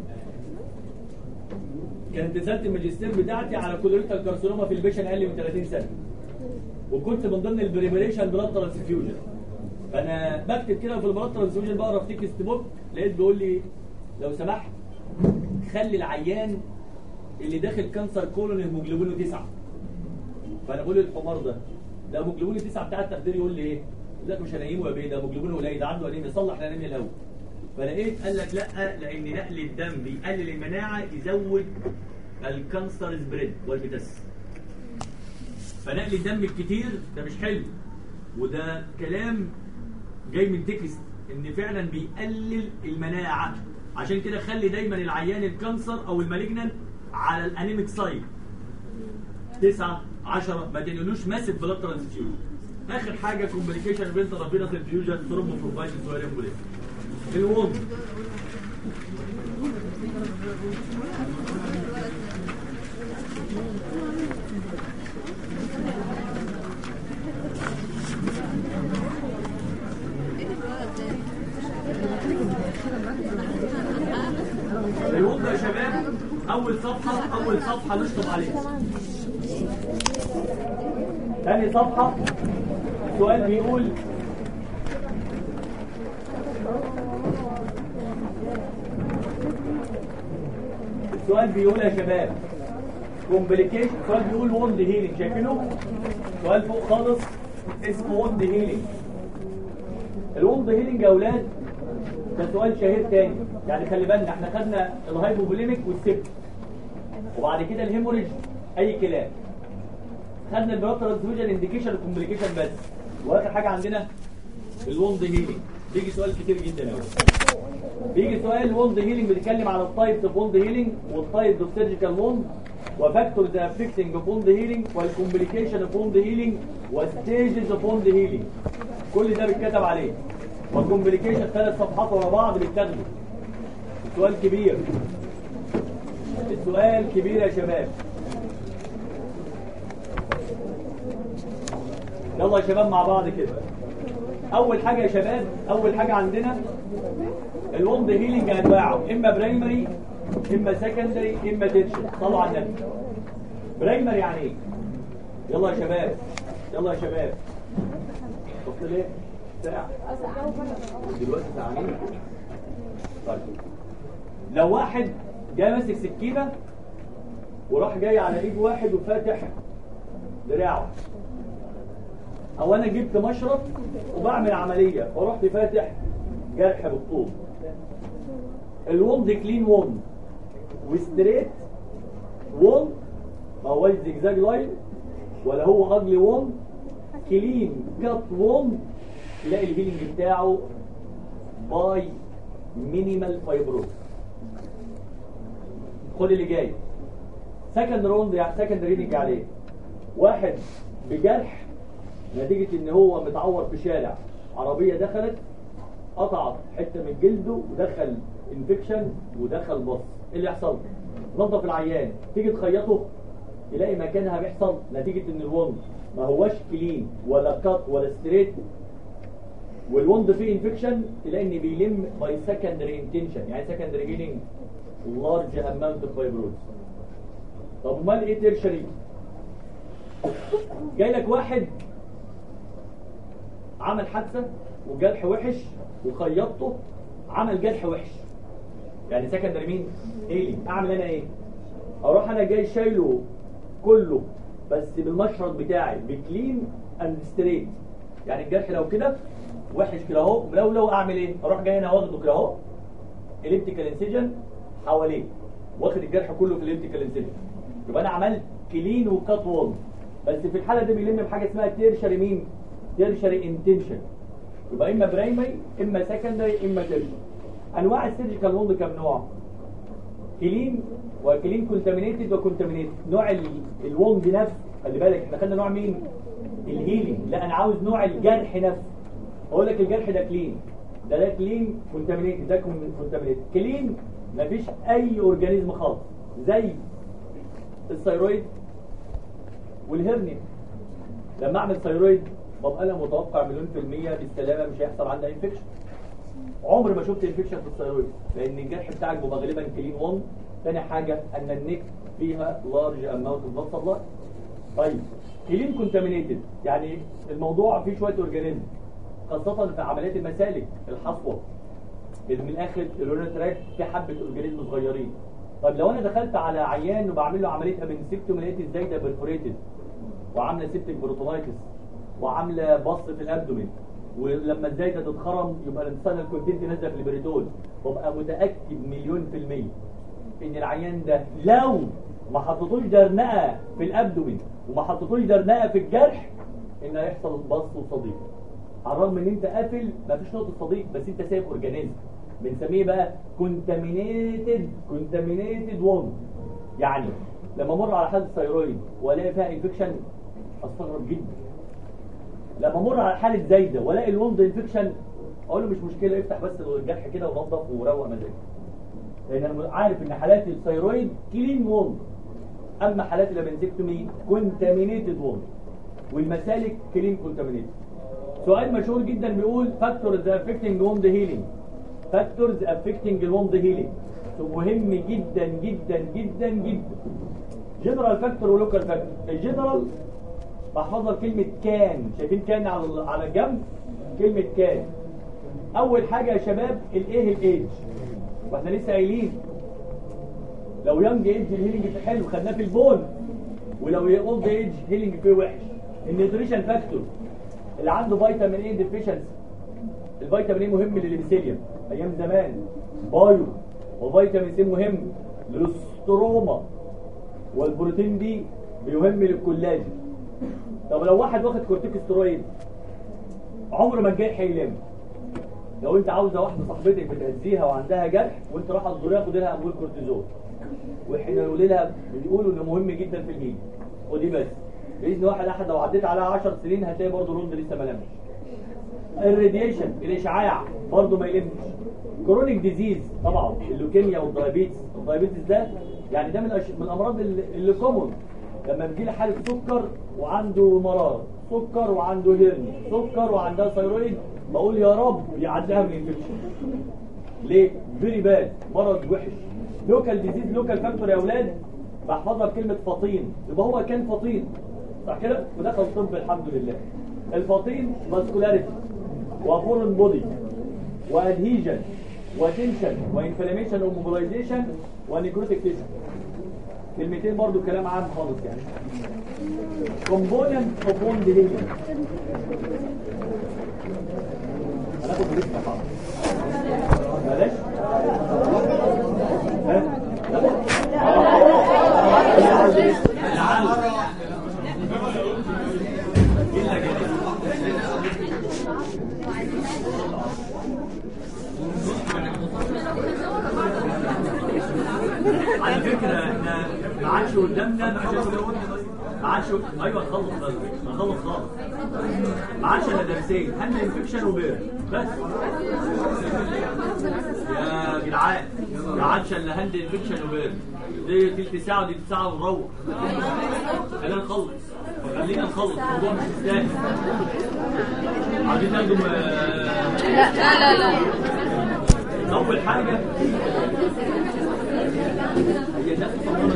كانت رساله الماجستير بتاعتي على كولوريتال كارسينوما في البيشن اقل من 30 سنه، وكنت من ضمن البريبريشن بلاد ترانسفيوجن. فانا بكتب كده في البلاد ترانسفيوجن، بقرا في تكست بوك، لقيت بيقول لي لو سمحت خلي العيان اللي داخل كانسر كولون هيموجلوبينه 9. فانا بقول الحمار ده هيموجلوبينه 9 بتاع التخدير، يقول لي ايه؟ يقول لك مش هنيمه يا بيه، ده هيموجلوبينه قليل، ده عنده انيميا، صلح الانيميا الاول. فلقيت قال لك لا، لان نقل الدم بيقلل المناعه، يزود الكانسر سبريد والميتاس. فنقل الدم الكتير ده مش حلو، وده كلام جاي من تكست ان فعلا بيقلل المناعه. عشان كده خلي دايما العيان الكانسر او المالجنان على الانيميك سايد 9 10، ما تنقلوش ماسيف بلاد ترانسفيوجن. اخر حاجه كومبليكيشن بين طرفين الفيوجن ثرومبوفايتس وامبوليس. الوند الوند يا شباب اول صفحه نشطب عليها. ثاني صفحه السؤال بيقول يا شباب كومبليكيشن. السؤال بيقول ووند هيلينج، شايفينه؟ سؤال فوق خالص اسمه ووند هيلينج. الووند هيلينج يا اولاد ده سؤال شهير تاني، يعني خلي بالنا احنا خدنا الهايبوبوليميك والسيبتيك، وبعد كده الهيموريج اي كلام. خدنا البلاد ترانسفيوجن انديكيشن وكومبليكيشن بس، واخر حاجه عندنا الووند هيلينج. بيجي سؤال كتير جدا قوي. بيجي سؤال ووند هيلينج بيتكلم على التايبس اوف ووند هيلينج، والتايبس اوف سيرجيكال ووند، وفاكتورز افكتنج اوف ووند هيلينج، والكومبليكيشن اوف ووند هيلينج، وستيجز اوف ووند هيلينج. كل ده بيتكتب عليه. والكومبليكيشن 3 صفحات ورا بعض بيتاخدوا. السؤال كبير، السؤال كبير يا شباب. يلا يا شباب مع بعض كده. اول حاجه يا شباب، اول حاجه عندنا الوند هيلينج انواعه، اما برايمري اما سكندري اما تيرشري. صلوا على النبي. برايمري يعني ايه؟ يلا يا شباب، يلا يا شباب. شفت ليه؟ ساعه دلوقتي ساعتين. طيب لو واحد جاي ماسك سكينه وراح جاي على ايد واحد وفاتح دراعه، او انا جبت مشرط وبعمل عمليه ورحت فاتح جرح بالطول، الوند كلين وند وستريت وند، ما هوش زجزاج لاين ولا هو اجلي وند، كلين كات وند، تلاقي الهيلينج بتاعه باي مينيمال فايبروز. خد اللي جاي سكند روند، يعني سكند ريدنج عليه واحد بجرح نتيجة ان هو متعور في شارع، عربية دخلت قطعت حتة من جلده ودخل انفكشن ودخل بص، ايه اللي يحصل؟ نظف العيان، تيجي تخيطه تلاقي مكانها بيحصل نتيجة ان الوند ما هوش كلين ولا كات ولا ستريت، والوند فيه انفكشن، تلاقي ان بيلم باي سكندري انتنشن. يعني سكندري هيلينج لارج اماونت اوف فايبروز. طب امال ايه تيرشري؟ جاي لك واحد عمل حادثه وجرح وحش وخيطته عمل جرح وحش، يعني سكندري مين؟ هيلينج. اعمل انا ايه؟ اروح انا جاي شايله كله بس بالمشرط بتاعي بكلين اند ستريت، يعني الجرح لو كده وحش كده اهو، لو اعمل ايه؟ اروح جاي انا واخده كده اهو اليبتيكال انسيجن حواليه، واخد الجرح كله في اليبتيكال انسيجن، يبقى انا عملت كلين وكات وول. بس في الحاله دي بيلم بحاجه اسمها تيرشري مين؟ تيرشري انتنشن. يبقى اما برايمري اما سكندري اما تيرشري. انواع السيرجيكال ووند كام نوع؟ كلين وكلين كونتامينيتد وكونتامينيتد. نوع الووند نفسه، خلي بالك احنا خدنا نوع مين؟ الهيلينج. لا انا عاوز نوع الجرح نفسه. اقول لك الجرح ده كلين، ده كلين كونتامينيتد، ده كونتامينيتد. كلين مفيش اي اورجانيزم خالص، زي الثيرويد والهرنيا. لما اعمل ثيرويد ببقى انا متوقع 100% بالسلامه مش هيحصل عندها انفكشن. عمري ما شفت انفكشن في الثيرويد لان الجرح بتاعك بيبقى غالبا كلين 1. ثاني حاجه ان النك فيها لارج اماونت اوف بلاد سبلاي. طيب كلين كونتامينيتد يعني الموضوع فيه شويه اورجانيزم، خاصه في عمليات المسالك الحصوه، من الاخر اليورين تراكت في حبه اورجانيزم صغيرين. طب لو انا دخلت على عيان وبعمل له عمليه ابنسكتومي لقيت الزايده برفوريتد وعامله سيبتك بروتونايتس وعامله بص في الابدومين، ولما الزايده تتخرم يبقى الانسان الكونتنت نازله في البريتول، وابقى متاكد 100% ان العيان ده لو ما حطيتوش درنقه في الابدومين وما حطيتوش درنقه في الجرح ان هيحصل بص وصديق، على الرغم ان انت قافل مفيش نقطه صديق بس انت سايب اورجانيزم. بنسميه بقى كونتامينيتد ووند. يعني لما امر على حاله ثيرويد والاقي فيها انفكشن استغرب جدا. لما امر على حاله زايده والاقي الوند انفكشن اقول له مش مشكله، افتح بس الجرح كده ونظف وروق مزاجك، لان انا عارف ان حالات الثيرويد كلين ووند، اما حالات الابنسكتومي كونتامينيتد ووند، والمسالك كلين كونتامينيتد. سؤال مشهور جدا بيقول فاكتورز افكتنج ووند هيلينج، فاكتورز افكتنج الووند هيلينج، مهم جدا جدا جدا جدا. جنرال فاكتور ولوكال فاكتور. الجنرال بحفظ لك كلمه كان، شايفين كان على الجنب؟ كلمه كان. اول حاجه يا شباب الايه الايدج، واحنا لسه قايلين لو يونج ايدج الهيلينج فيه حلو خدناه في البون، ولو اولد ايدج هيلينج فيه وحش. النيوتريشن فاكتور اللي عنده فيتامين اي ديفيشنسي، الفيتامين اي مهم للإبسيليوم ايام زمان بايو، وفيتامين سي مهم للستروما، والبروتين دي بيهم للكولاجين. طب لو واحد واخد كورتيكوستيرويد عمره ما الجرح هيلم. لو انت عاوزه واحده صاحبتك بتهزيها وعندها جرح وانت رايحه تزوريها خدي لها امبول كورتيزون، واحنا نقول لها بيقولوا انه مهم جدا في الهيل، ودي بس باذن واحد احد لو عديت عليها 10 سنين هتلاقي برضه الوند لسه ما لمش. الراديشن الاشعاع برضه ما يلمش. كرونيك ديزيز طبعا اللوكيميا والدايابيتس، الدايابيتس ده يعني ده من الامراض اللي كومون. لما بيجي لي حاله سكر وعنده مراره، سكر وعنده هرني، سكر وعندها ثيرويد، بقول يا رب يعديها من انفكشن. ليه؟ فيري باد، مرض وحش. لوكال ديزيز، لوكال فاكتور يا اولاد، بحفظها بكلمه فطين، يبقى هو كان فطين صح كده؟ ودخل طب الحمد لله. الفطين فاسكولاريتي وفورن بودي وادهيجن وتنشن وانفلاميشن وموبيلايزيشن ونيكروتيك تيشن. كلمتين برضو كلام عام خالص يعني. كومبوننت اوف ووند هيلينج. هناخد بريك حاضر. بلاش؟ على فكرة احنا ما عادش قدامنا ما عادش ايوه نخلص خالص ما عادش الا درسين، هاند انفكشن وبير بس يا جدعان، ما عادش الا هاند انفكشن وبير. دي تلت ساعة ودي ساعة ونروح. خلينا نخلص الموضوع مش مستاهل. عايزين ناخدوا لا أول حاجة هي الناس تصمموا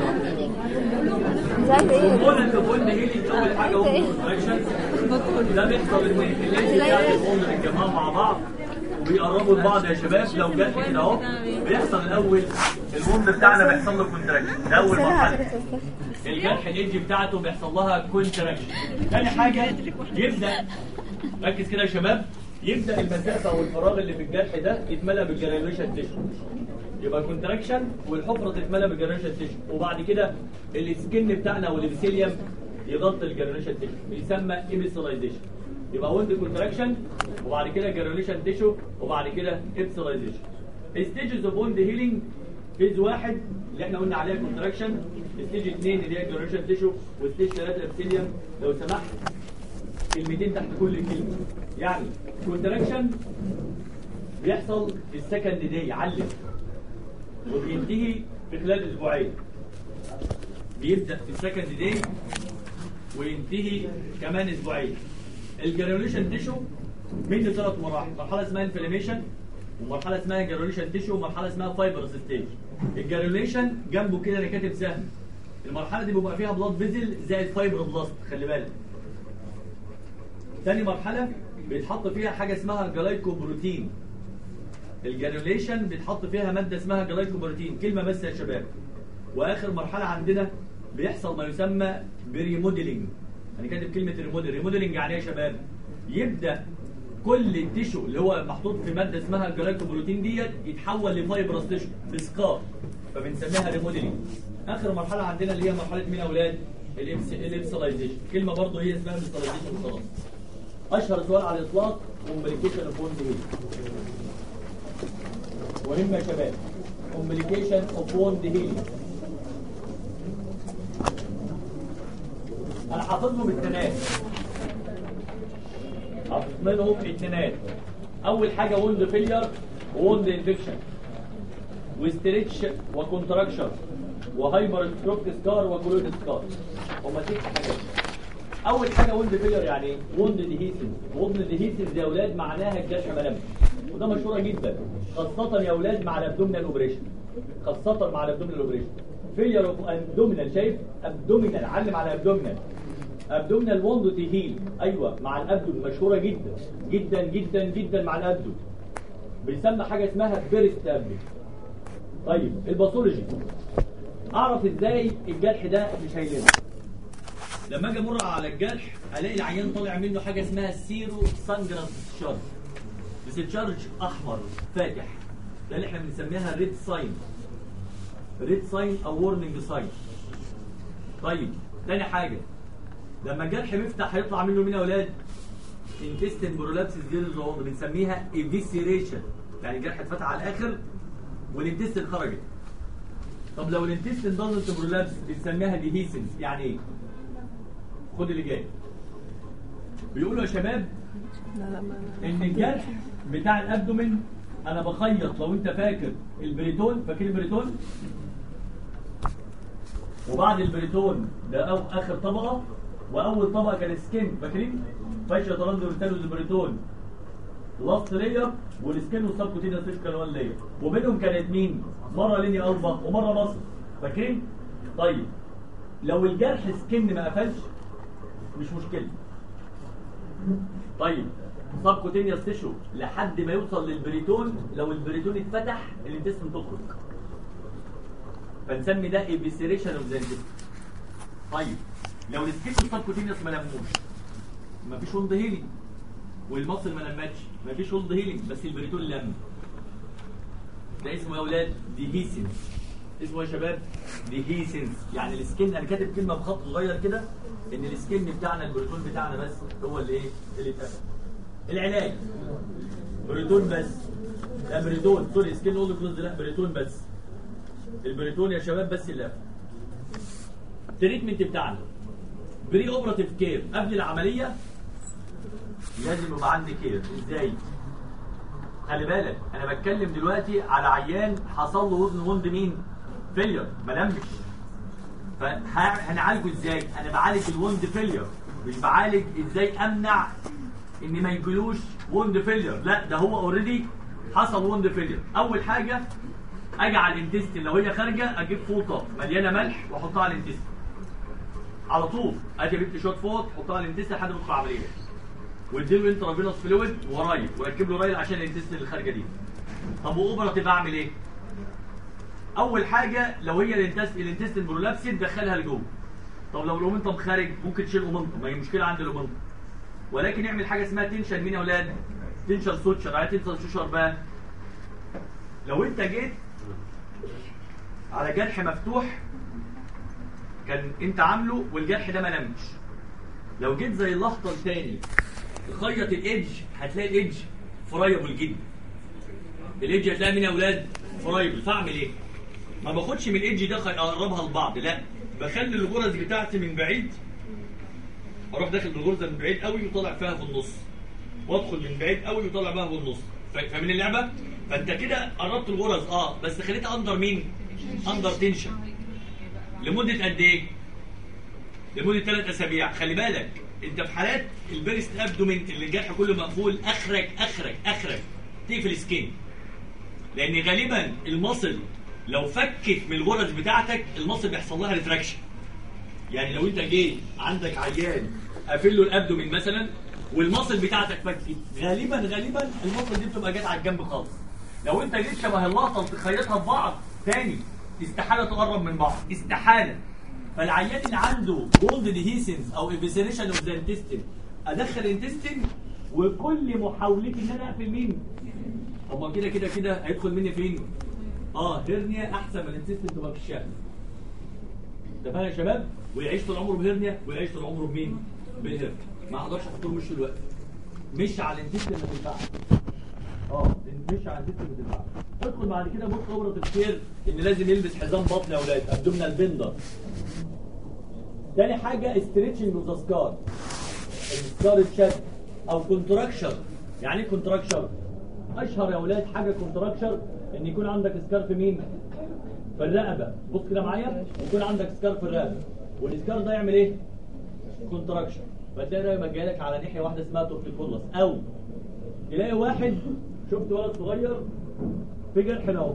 كومبوننت اوف ووند هيلينج. أول حاجة هو كونتراكشن. ده بيحصل إن اللينز بتاعت الووند بيتجمعوا مع بعض وبيقربوا لبعض يا شباب. لو جت كده أهو بيحصل الأول الووند بتاعنا بيحصل له كونتراكشن، ده أول مرحلة. الجرح الإيدج بتاعته بيحصل لها كونتراكشن. ثاني حاجة يبدأ، ركز كده يا شباب، يبدأ المسافة أو الفراغ اللي في الجرح ده يتملى بالجرانيوليشن تيشو. يبقى كونتراكشن والحفرة تتملى بالجرانيوليشن تيشو، وبعد كده السكن بتاعنا او الابيثيليوم يغطي الجرانيوليشن تيشو، بيسمى ايبيثيلايزيشن. يبقى وند كونتراكشن وبعد كده جرانيوليشن تيشو وبعد كده ايبيثيلايزيشن. ستيجز اوف وند هيلينج، فيز 1 اللي احنا قلنا عليها كونتراكشن، ستيج 2 اللي هي جرانيوليشن تيشو، وستيج 3 الابيثيليوم. لو سمحت كلمتين تحت كل كلمه. يعني كونتراكشن بيحصل في السكند داي، علم، وبينتهي في خلال اسبوعين. بيبدا في السكند داي وينتهي كمان اسبوعين. الجرانيوليشن تيشو منه 3 مراحل، مرحله اسمها انفلاميشن، ومرحله اسمها جرانيوليشن تيشو، ومرحله اسمها فايبرس ستيج. الجرانيوليشن جنبه كده انا كاتب سهم. المرحله دي بيبقى فيها بلاد فيزل زائد فايبر بلاست، خلي بالك. ثاني مرحله بيتحط فيها حاجه اسمها جلايكوبروتين. الجرانيوليشن بيتحط فيها ماده اسمها جلايكوبروتين، كلمه بس يا شباب. واخر مرحله عندنا بيحصل ما يسمى بريموديلنج. انا كاتب كلمه ريموديلنج يعني ايه يا شباب؟ يبدا كل التيشو اللي هو محطوط في ماده اسمها الجلايكوبروتين ديت يتحول لفايبرس تيشو بسكار، فبنسميها ريموديلنج. اخر مرحله عندنا اللي هي مرحله مين يا اولاد؟ الابسلايزيشن، كلمه برضه هي اسمها الابسلايزيشن وخلاص. اشهر سؤال على الاطلاق كومبليكيشن اوف ووند هيلينج. مهم يا شباب، كومبليكيشن اوف ووند هيلينج. انا حافظهم التنات، حافظ منهم التنات. اول حاجه ووند فيلير ووند انفكشن وستريتش وكونتراكشن وهايبر ستروك سكار وكلود سكار. هما 6 حاجات. اول حاجه ووند فيلير يعني ايه؟ ووند ديهيسنس. ووند ديهيسنس يا اولاد معناها الجرح ملمس، وده مشهوره جدا خاصه يا اولاد مع الابدومينال اوبريشن، خاصه مع الابدومينال اوبريشن. فيلير اوف ابدومينال، شايف؟ ابدومينال، علم على ابدومينال. ابدومينال ووند تهيل، ايوه مع الابدوم، مشهوره جدا جدا جدا جدا مع الابدوم. بيسمى حاجه اسمها بيرست ابدوم. طيب الباثولوجي، اعرف ازاي الجرح ده مش هيلم؟ لما اجي امر على الجرح الاقي العيان طالع منه حاجه اسمها سيرو سانجرانس تشارج، بس تشارج احمر فاتح، ده اللي احنا بنسميها ريد ساين، ريد ساين او وورنينج ساين. طيب تاني حاجه، لما الجرح بيفتح هيطلع منه مين يا اولاد؟ انتستين برولابسس جيرز ووند، بنسميها ايفيسيريشن، يعني الجرح اتفتح على الاخر والانتستين خرجت. طب لو الانتستين دازنت برولابس بنسميها ديهيسنس، يعني ايه؟ خد اللي جاي. بيقولوا يا شباب ان الجرح بتاع الابدومين، انا بخيط، لو انت فاكر البريتون، فاكر البريتون؟ وبعد البريتون ده أو آخر طبقة، وأول طبقة كان سكين، فاكرين؟ فاشيا ترانزفيرسال البريتون لاست لاير، والسكين والسبكوتينيوس تيشو كان 1 لاير، وبينهم كانت مين؟ مرة لينيا ألبا ومرة مصر، فاكرين؟ طيب لو الجرح سكين ما قفلش مش مشكلة. طيب سبكوتينيوس تيشو لحد ما يوصل للبريتون، لو البريتون اتفتح الانتستين تخرج، فنسمي ده ايبيسيريشن اوف ذا انتستين. طيب لو السكين والسبكوتينيوس ما لموش مفيش وند هيلينج، والمصل ما لمتش مفيش وند هيلينج، بس البريتون لم، ده اسمه يا اولاد ديهيسنس. اسمه يا شباب ديهيسنس. يعني السكين، انا كاتب كلمه بخط صغير كده ان السكين بتاعنا البريتون بتاعنا بس هو اللي ايه اللي اتقفل. العلاج بريتون بس، لا بريتون سوري سكين اول كلوز، لا بريتون بس، البريتون يا شباب بس اللي قفل. التريتمنت بتاعنا بري اوبراتيف كير، قبل العمليه لازم يبقى عندي كير. ازاي؟ خلي بالك انا بتكلم دلوقتي على عيان حصل له وند مين؟ فيلير، ما نمش. فهنعالجه ازاي؟ انا بعالج الوند فيلير، مش بعالج ازاي امنع ان ما يجيلوش وند فيلير، لا ده هو اوريدي حصل وند فيلير. اول حاجه اجي على الانتستين، لو هي خارجه اجيب فوطه مليانه ملح واحطها على الانتستين على طول، ادي جبت شويه فوط احطها على الانتستين لحد ما تدخل عمليه، واديله انترافينوس فلويد ورايل، وركب له رايل عشان الانتستين اللي خارجه دي. طب واوبراتيف اعمل ايه؟ اول حاجه لو هي الانتستين برولابسد دخلها لجوه. طب لو الاومنتم خارج ممكن تشيل اومنتم، ما هي مشكله عند الاومنتم، ولكن يعمل حاجه اسمها تنشن. مين يا اولاد؟ تنشن سوتشر. عايز تنشن سوتشر بقى، لو انت جيت على جرح مفتوح كان انت عامله والجرح ده ما نمش، لو جيت زي اللخطه الثاني تخيط الايدج هتلاقي الايدج فرايبل جدا. الايدج هتلاقي مين يا اولاد؟ فرايبل. فاعمل ايه؟ ما باخدش من الايدج ده اقربها لبعض، لا بخلي الغرز بتاعتي من بعيد، اروح داخل بالغرزه من بعيد قوي وطالع فيها في النص، وادخل من بعيد قوي وطالع بها في النص. فاهمين اللعبه؟ فانت كده قربت الغرز بس خليتها اندر مين؟ اندر تنشن. لمده قد ايه؟ لمده 3 اسابيع. خلي بالك انت في حالات البيرست ابدومين اللي الجرح كله مقفول اخرج تقفل سكين، لان غالبا المصل لو فكت من الغرز بتاعتك المصل بيحصل لها ريتراكشن. يعني لو انت جاي عندك عيان قافل له الابدومين مثلا والمصل بتاعتك فكت، غالبا المصل دي بتبقى جت على الجنب خالص. لو انت جيت شبه اللقطه تخيطها ببعض تاني استحاله تقرب من بعض، استحاله. فالعيان اللي عنده جولد ديهيسنس او ايفيسيريشن اوف ذا انتستين ادخل انتستين، وكل محاولتي ان انا اقفل مين؟ هو كده هيدخل مني فين؟ هيرنيا احسن من الانتستين تبقى في الشارع. اتفقنا يا شباب؟ ويعيش طول عمره بهرنيا ويعيش طول عمره بمين؟ بالهرنيا. ما اقدرش احط له مش دلوقتي. مش على الانتستين ما تنفعش. مش على الانتستين ما تنفعش. ادخل بعد كده بص خبره الخير ان لازم يلبس حزام بطن يا اولاد، ابدومينال بندر. تاني حاجه استريتشنج اوف ذا سكار. السكار اتشد او كونتراكشر. يعني ايه كونتراكشر؟ اشهر يا اولاد حاجه كونتراكشر ان يكون عندك سكار في مين؟ في الرقبه. بص كده معايا، يكون عندك سكار في الرقبه، والسكار ده يعمل ايه؟ كونتراكشن. فتلاقي دايما جاي لك على ناحيه واحده اسمها تورتيكولاس، او تلاقي واحد شفت ولد صغير في جرح اهو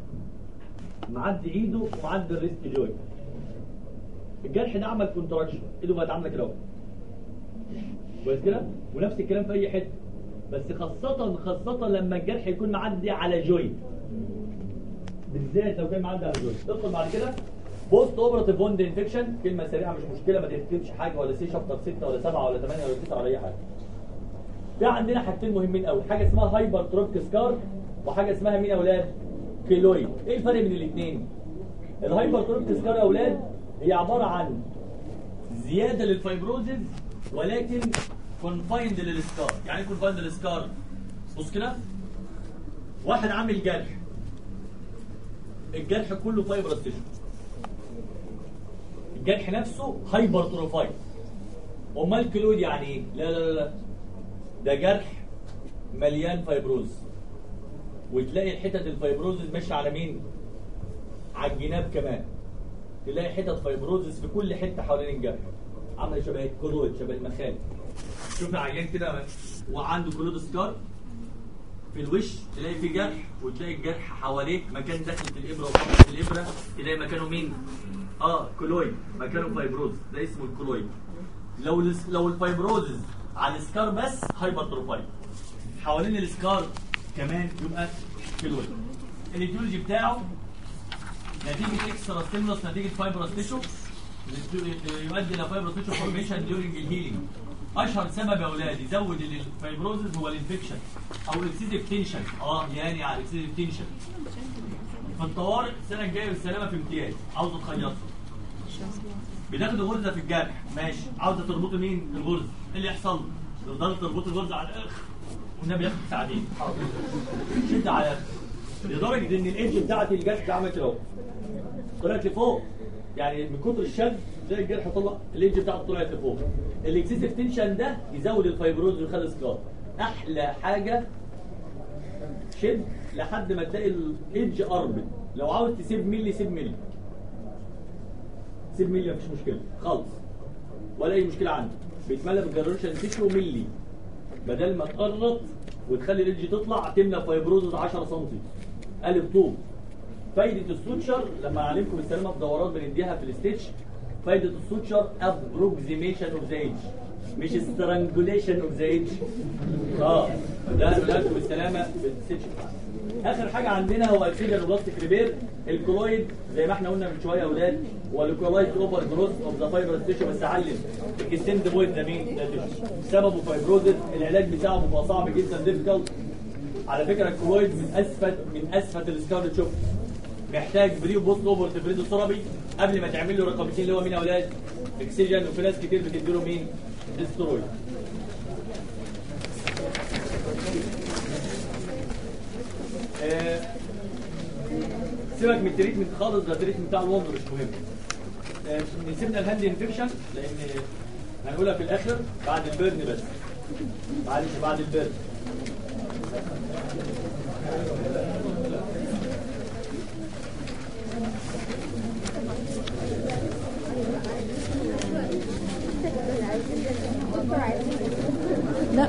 معدي ايده ومعدي الريست جوي، الجرح ده عمل كونتراكشن، ايده بقت عامله كده اهو كويس كده. ونفس الكلام في اي حته، بس خاصه لما الجرح يكون معدي على جوي، بالذات لو كان معدي على جوي. ادخل بعد كده بوست اوبراتيف ووند انفكشن. كلمه سريعه مش مشكله، ما تكتبش حاجه ولا سي شابتر 6 ولا 7 ولا 8 ولا 9 ولا اي حاجه. في عندنا حاجتين مهمين قوي، حاجه اسمها هايبر تروفيك سكار وحاجه اسمها مين يا اولاد؟ كيلويد. ايه الفرق بين الاثنين؟ الهايبر تروفيك سكار يا اولاد هي عباره عن زياده للفايبروزز ولكن كونفايند للسكار. يعني ايه كونفايند للسكار؟ بص كده، واحد عامل جرح، الجرح كله فايبرس تيشو، الجرح نفسه هايبر تروفايد. امال كيلويد يعني ايه؟ لا ده جرح مليان فايبروز، وتلاقي الحتت الفايبروز ماشيه على مين؟ على الجناب كمان. تلاقي حتت فايبروزس في كل حته حوالين الجرح، عامله شبه الكولويد، شبه المخالب. شوف عيان كده وعنده كولود سكار في الوش، تلاقي في جرح وتلاقي الجرح حواليه مكان دخلت الابره وفتحت الابره، تلاقي مكانه مين؟ كولويد، مكانه فايبروز، ده اسمه الكولويد. لو الفايبروزز على السكار بس هايبرتروفايد، حوالين السكار كمان يبقى كولويد. الايديولوجي بتاعه نتيجه اكسترا ستيمولس، نتيجه فايبروس تيشو يؤدي الى فايبروس تيشو فورميشن ديورنج الهيلينج. اشهر سبب يا اولاد يزود الفايبروزز هو الانفكشن او الاكسيديف تنشن. يعني على الاكسيديف تنشن في الطوارئ السنه الجايه بالسلامه في امتياز. عاوزه تخيطه، بتاخدوا غرزه في الجرح، ماشي، عاوزه تربطوا مين؟ الغرزه. ايه اللي يحصل؟ تفضلوا تربطوا الغرزه على الاخر والنبي ياخد ساعتين. شد على الاخر لدرجه ان الايدج بتاعت الجرح عملت كده اهو، طلعت لفوق. يعني من كتر الشد تلاقي الجرح طلع، الايدج بتاعته طلعت لفوق. الاكسسيف تنشن ده يزود الفايبروز ويخلي سكار. احلى حاجه شد لحد ما تلاقي الايدج قربت. لو عاوز تسيب ملي سيب ملي، سيب ملي مفيش مشكله خالص ولا اي مشكله عندك. بيتملى بالجرانشن تيشو ملي بدل ما تقرط وتخلي الايدج تطلع تملى فايبروز 10 سم قلب طوب. فايده السوتشر لما علمكم السلامه في دورات بنديها في الستيتش، فايده السوتشر ابروكسيميشن اوف ذا ايدج مش سترانجوليشن اوف ذا ايدج. ده بنلاقيكم بالسلامه في الستيتش. اخر حاجه عندنا هو اكسجين وبلاستيك ريبير. الكولويد زي ما احنا قلنا من شويه يا اولاد هو الكولويد اوفر جروث اوف ذا فايبرس تيشو، بس علم اكستند بوينت ده مين؟ ده تيشو سببه فايبروزس. العلاج بتاعه بيبقى صعب جدا، ديفيكالت. على فكره الكولويد من اسفل السكار تشوف، محتاج بري وبوست اوفر تفريده ثيرابي قبل ما تعمل له رقم 2 اللي هو مين يا اولاد؟ اكسجين. وفي ناس كتير بتدي له مين؟ استرويد. سيبك من التريتمنت خالص، ده التريتمنت بتاع الوندر مش مهم. نسيبنا الهاند انفكشن لان هنقولها في الاخر بعد البرن، بس معلش بعد البرن. لا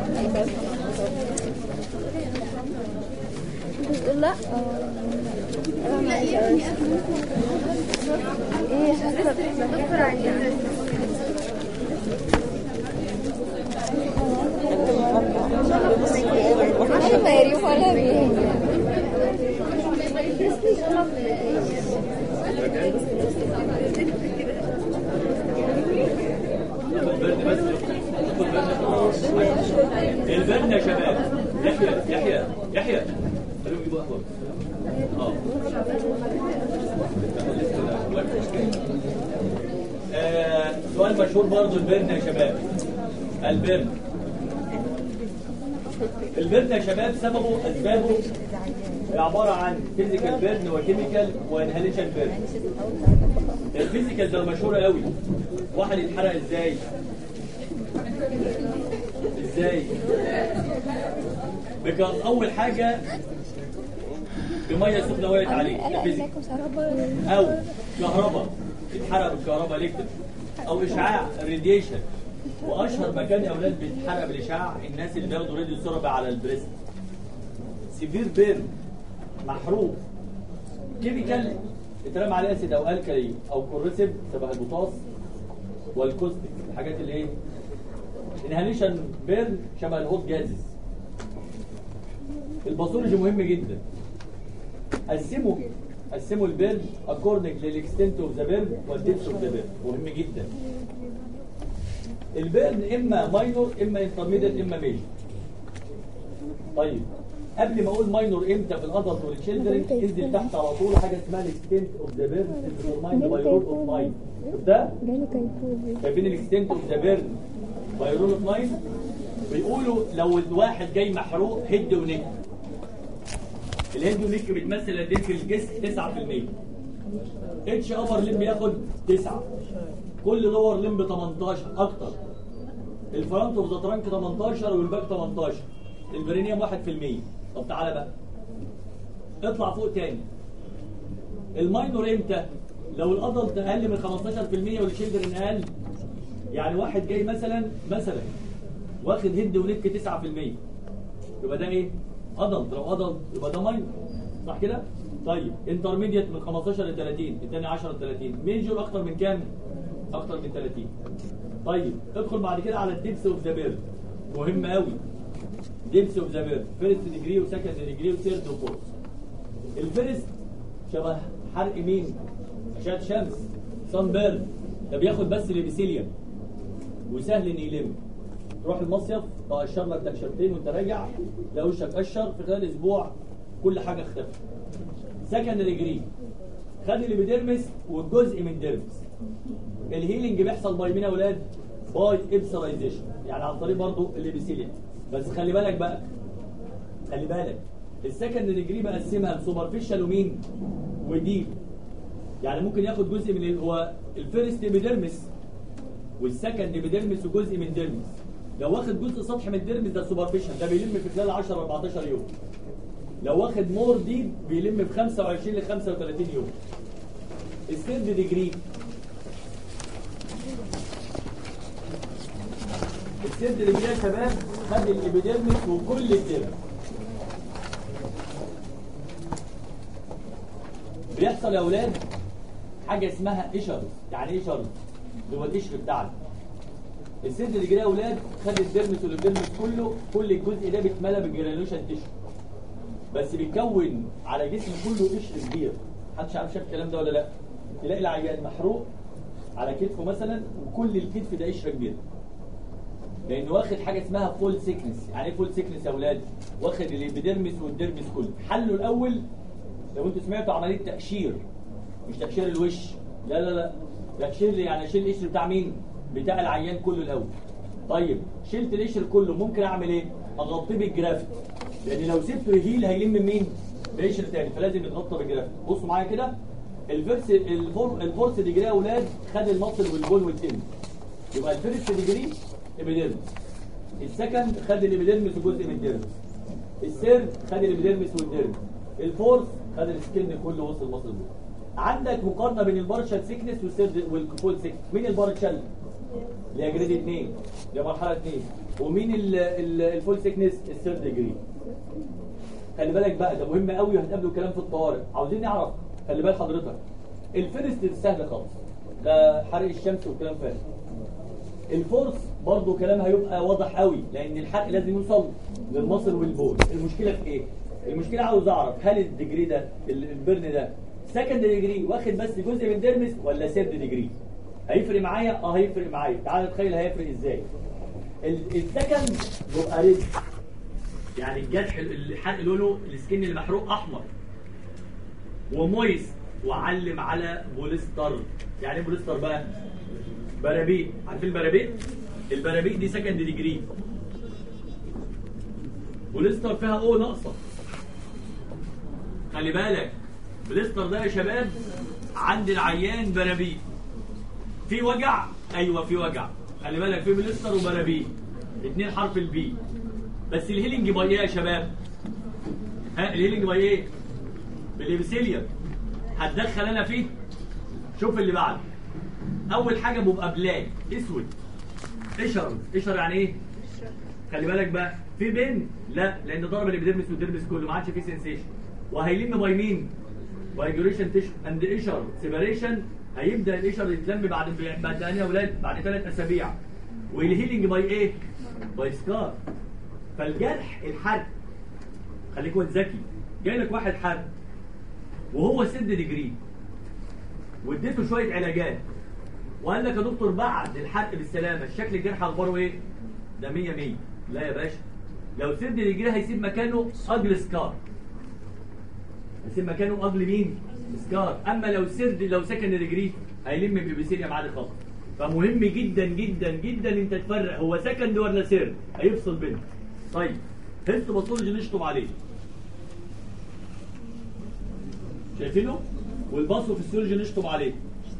لا ايه دكتور عايزين ماري ولا مين البرن يا شباب. يحيى خليهم يجيبوا قهوه. سؤال مشهور برضه، البرن يا شباب. البرن يا شباب اسبابه عباره عن فيزيكال بيرن وكيميكال وانهاليشن بيرن. الفيزيكال ده مشهور قوي. واحد يتحرق ازاي؟ بيكون اول حاجه بميه سخنه وقعت عليه، او كهرباء يتحرق بالكهرباء الكتريك، او اشعاع الراديشن. واشهر مكان يا اولاد بيتحرق بالاشعاع الناس اللي بياخدوا راديو ثيرابي على البريست. سيفير بيرن، محروق. كيميكال اترمى عليه اسيد او الكالي او كورسيف شبه البوتاس والكوستيك، الحاجات اللي ايه. انهاليشن بيرن شبه الهوت جازز. الباثولوجي مهم جدا. قسموا البيرن اكوردنج للاكستنت اوف ذا بيرن والديبث اوف ذا بيرن، مهم جدا. البيرن اما ماينور اما انترميديت اما ميجر. طيب قبل ما اقول ماينور امتى في الادلت والتشيلدرن، انزل تحت على طول حاجه اسمها الاكستنت اوف ذا بيرن ديترمايند باي رول اوف مايند. ده شايفين الاكستنت اوف ذا بيرن باي رول اوف مايند. بيقولوا لو الواحد جاي محروق هيد ونيك، الهيد ونيك بتمثل قد ايه في الجسم؟ 9%. اتش ابر ليمب بياخد 9، كل لور ليمب 18 اكتر. الفرونت اوف ذا ترانك 18 والباك 18. البرينيوم 1%. طب تعالى بقى اطلع فوق تاني. الماينور امتى؟ لو الادلت اقل من 15% والشيلدرن اقل، يعني واحد جاي مثلا واخد هيد ونك 9%، يبقى ده ايه؟ ادلت. لو ادلت يبقى ده ماينر، صح كده؟ طيب انترميديت من 15 ل 30، الثاني 10 ل 30، ميجور اكتر من كام؟ اكتر من 30. طيب ادخل بعد كده على الديبس اوف ذا بيرد، مهم قوي. ديبس اوف ذا بيرد، فيرست ديجري وسكند ديجري وثيرد وفورث. الفيرست شبه حرق مين؟ اشعه شمس، صن بيرد، ده بياخد بس الابيثيليوم وسهل ان يلم. تروح المصيف تقشر لك تكشرتين وانت راجع تلاقي وشك قشر، في خلال اسبوع كل حاجه اختفت. سكند ديجري خد الابيديرمس والجزء من الديرمس. الهيلينج بيحصل باي مين يا اولاد؟ باي ابسرايزيشن، يعني عن طريق برضه الابيثيليوم. بس خلي بالك بقى، خلي بالك السكند ديجري بقسمها لسوبرفيشال ومين؟ وديب. يعني ممكن ياخد جزء من هو الفيرست ابيديرمس والسكند ابيديرمس وجزء من ديرمس. لو واخد جزء سطح من الديرمس ده سوبرفيشال، ده بيلم في خلال 10 14 يوم. لو واخد مور ديب بيلم في 25 ل 35 يوم. الثيرد ديجري، الثيرد ديجري يا شباب خد الابيديرمس وكل الديرمس. بيحصل يا اولاد حاجه اسمها قشر. يعني ايه قشر؟ اللي هو القشر بتاعنا. الثيرد ديجري يا اولاد خد الديرمس والابيديرمس كله، كل الجزء ده بيتملى بالجرانيوليشن تيشو، بس بيتكون على جسم كله قشر كبير. محدش عارف شاف الكلام ده ولا لا؟ تلاقي العيان محروق على كتفه مثلا وكل الكتف ده قشره كبيره، لانه واخد حاجه اسمها فول سيكنس. يعني ايه فول سيكنس يا اولاد؟ واخد الابيديرمس والديرمس كله. حله الاول لو انتوا سمعتوا عمليه تقشير، مش تقشير الوش، لا لا لا، تقشير يعني اشيل القشر بتاع مين؟ بتاع العيان كله الاول. طيب شلت القشر كله، ممكن اعمل ايه؟ اغطيه بالجرافت، لان لو سبته يهيل هيلم مين؟ بقشر تاني، فلازم يتغطى بالجرافت. بصوا معايا كده، الفورس ديجري يا اولاد خد المصل والبون والتن، يبقى الفيرست ديجري ابيديرمس، السكند خد الابيديرمس وجزء من الديرمس، الثيرد خد الابيديرمس والديرمس، الفورث خد السكن كله وصل مصل البون. عندك مقارنه بين البارشال سيكنس والفول سيكنس. مين البارشال؟ اللي هي جريد 2، اللي هي مرحله 2. ومين الفول سيكنس؟ الثيرد ديجري. خلي بالك بقى، ده مهم قوي وهتقابلوا الكلام في الطوارئ. عاوزين نعرف، خلي بال حضرتك، الفيرست سهل خالص، ده حرق الشمس والكلام فارغ. الفورث برضه كلام هيبقى واضح قوي، لان الحرق لازم يوصل للمصل والبول. المشكله في ايه؟ المشكله عاوز اعرف هل الديجري ده البرن ده سكند ديجري واخد بس جزء من ديرمس ولا سيرد ديجري؟ هيفرق معايا؟ هيفرق معايا. تعال نتخيل هيفرق ازاي. السكند بيبقى ريد، يعني الجرح الحرق لونه السكن اللي محروق احمر ومويس وعلم على بوليستر. يعني ايه بوليستر بقى؟ برابيق. عارفين البرابيق؟ البرابيق دي سكند ديجري. بوليستر فيها او ناقصه. خلي بالك بوليستر ده يا شباب عند العيان برابيق. في وجع؟ ايوه في وجع. خلي بالك في بوليستر وبرابيق، 2 حرف البي. بس الهيلينج باي ايه يا شباب؟ ها الهيلينج باي ايه؟ بالابيثيليوم. هتدخل انا فيه؟ شوف اللي بعده. اول حاجه بيبقى بلاك اسود، قشر يعني ايه؟ خلي بالك بقى في بين؟ لا، لان ضرب الابيديرمس والديرمس كله، ما عادش فيه سنسيشن. وهيلم باي مين؟ باي جوريشن تيشو اند قشر سيباريشن. هيبدا القشر يتلم بعد يا اولاد بعد 3 اسابيع. والهيلينج باي ايه؟ باي سكار. فالجرح الحرق، خليك واد ذكي، جاي لك واحد حرق وهو سد ديجري واديته شويه علاجات وقال لك يا دكتور بعد الحرق بالسلامه شكل الجرح اخباره ايه؟ ده 100 100. لا يا باشا، لو سد ديجري هيسيب مكانه اجل سكار. هيسيب مكانه اجل مين؟ سكار. اما لو سكن ديجري هيلم بابيثيليوم عادي خالص. فمهم جدا جدا جدا انت تفرق هو سكند ولا سيرد، هيفصل بينهم. طيب هيستوباثولوجي نشطب عليه، شايفينه؟ والباثوفيسيولوجي نشطب عليه.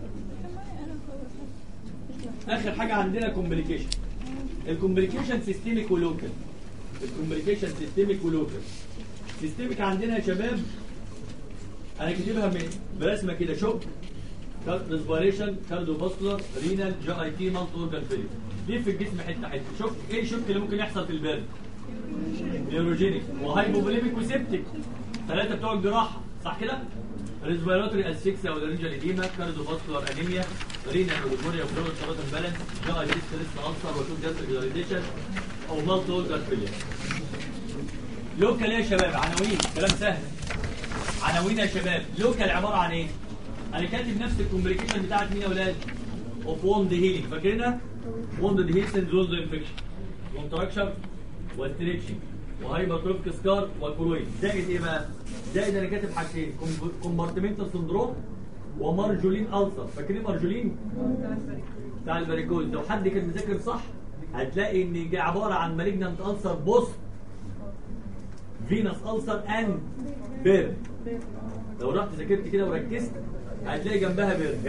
اخر حاجه عندنا كومبليكيشن. الكومبليكيشن سيستميك ولوكال. الكومبليكيشن سيستميك ولوكال. سيستميك عندنا يا شباب انا كاتبها برسمه كده، شوك ريسبيريشن، كارديوفاسكولار، رينال، جي اي تي، مالتي اورجان فيلير. ليه في الجسم حته حته؟ شوف ايه الشوك اللي ممكن يحصل في البرد؟ نيوروجينيك وهايبوفوليميك وسيبتيك، ثلاثه بتوع الجراحه صح كده؟ ريسبيراتوري اسفكسيا ولارنجال اديما، كارديوفاسكولار انيميا، رينال اوليجوريا وفلويد كارات امبالانس، جي اي تي ستريس ألسر وشوك جاستريكيزاليزيشن او مالتي اورجان فيلير. لوكال ايه يا شباب؟ عناوين، كلام سهل. عناوين يا شباب، لوكال عباره عن ايه؟ انا كاتب نفس الكومبليكيشن بتاعت مين يا اولاد؟ اوف ووند هيلينج، فاكرينها؟ ووند هيلسن زولز انفكشن، كونتراكشن وستريتشنج وهايبرتروفيك سكار وكولويد. زائد ايه بقى؟ زائد انا كاتب حاجتين، كومبارتمنتال سندروم ومارجولين ألسر. فاكرين مارجولين؟ بتاع الباريكوز. لو حد كان مذاكر صح هتلاقي ان دي عباره عن مالجنانت ألسر بوست فينس ألسر اند بير. لو رحت ذاكرت كده وركزت هتلاقي جنبها بير.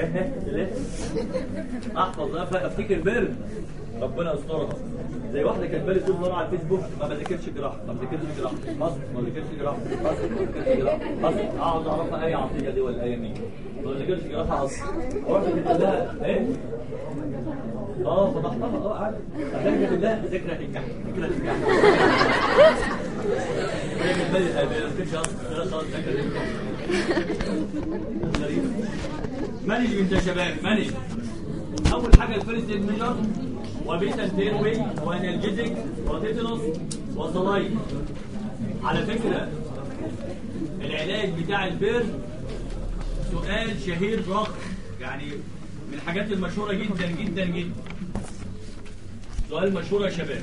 احفظ افتكر بير، ربنا يسترها. زي واحده كانت بالي طول النهار على الفيسبوك ما بذاكرش جراحه، ما بذاكرش جراحه، ما بذاكرش جراحه، ما بذاكرش جراحه، اقعد اعرفها اي عطيه دي ولا اي مين، ما بذاكرش جراحه اصلا. رحت كتبت لها ايه؟ فضحتها عادي. عشان كتبت لها ذاكره هتنجح، ذاكره هتنجح. هي كانت بالي ما بذاكرش اصلا، خلاص ذاكره هتنجح. غريب. مانجمنت يا شباب، مانجمنت. اول حاجه الفيرست ايد ميجر وبيتا تيروي وانالجيزيك وتيتانوس وصلاين. على فكره العلاج بتاع البيرن سؤال شهير ضخم، يعني من الحاجات المشهوره جدا جدا جدا. سؤال مشهور يا شباب.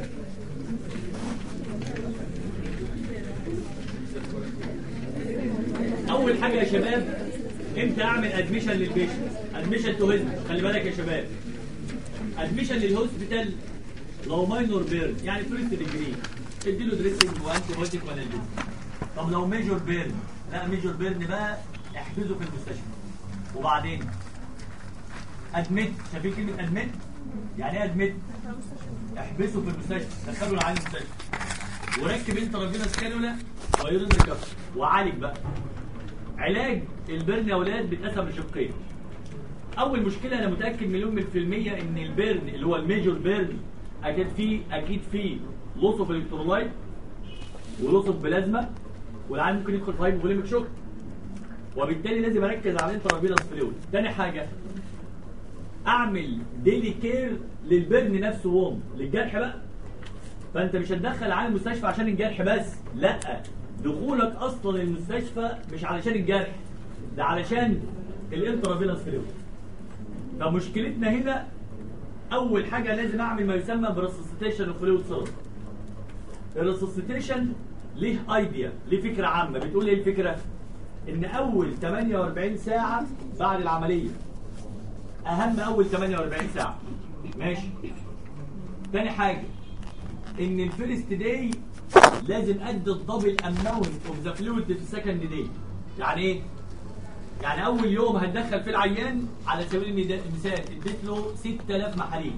اول حاجه يا شباب، امتى اعمل ادميشن للبيشنت؟ ادميشن تو هيزم. خلي بالك يا شباب، ادميشن للهوسبيتال لو ماينور بيرن يعني فيرست ديجري اديله دريسنج وانتي بايوتيك وانالجيزيك. طب لو ميجور بيرن، لا ميجور بيرن بقى احجزه في المستشفى. وبعدين ادميت، شايفين كلمه ادميت؟ يعني ايه ادميت؟ احبسه في المستشفى، دخله العيان المستشفى وركب انترافينوس كانولا ويورين ريكفر وعالج بقى. علاج البيرن يا اولاد بيتقسم لشقين. اول مشكله انا متاكد مليون من المية ان البيرن اللي هو الميجور بيرن اكيد فيه لوس اوف الكترولايت ولوس اوف بلازما، والعيان ممكن يدخل في هايبوفوليميك شوك، وبالتالي لازم اركز على انترافينوس فلويد. تاني حاجه اعمل ديلي كير للبيرن نفسه ووم للجرح بقى. فانت مش هتدخل العيان المستشفى عشان الجرح بس، لا، دخولك اصلا المستشفى مش علشان الجرح، ده علشان الانترافينوس فلويد. فمشكلتنا هنا اول حاجه لازم اعمل ما يسمى بريسسيتيشن اوف فلويد سيرم. الريسسيتيشن ليه ايديا، ليه فكره عامه. بتقول ايه الفكره؟ ان اول 48 ساعه بعد العمليه اهم، اول 48 ساعه ماشي. تاني حاجه ان الفيرست داي لازم ادي الدبل اماونت اوف ذا فلويد في السكند داي. يعني ايه؟ يعني اول يوم هتدخل فيه العيان على سبيل المثال اديت له 6000 محاليل.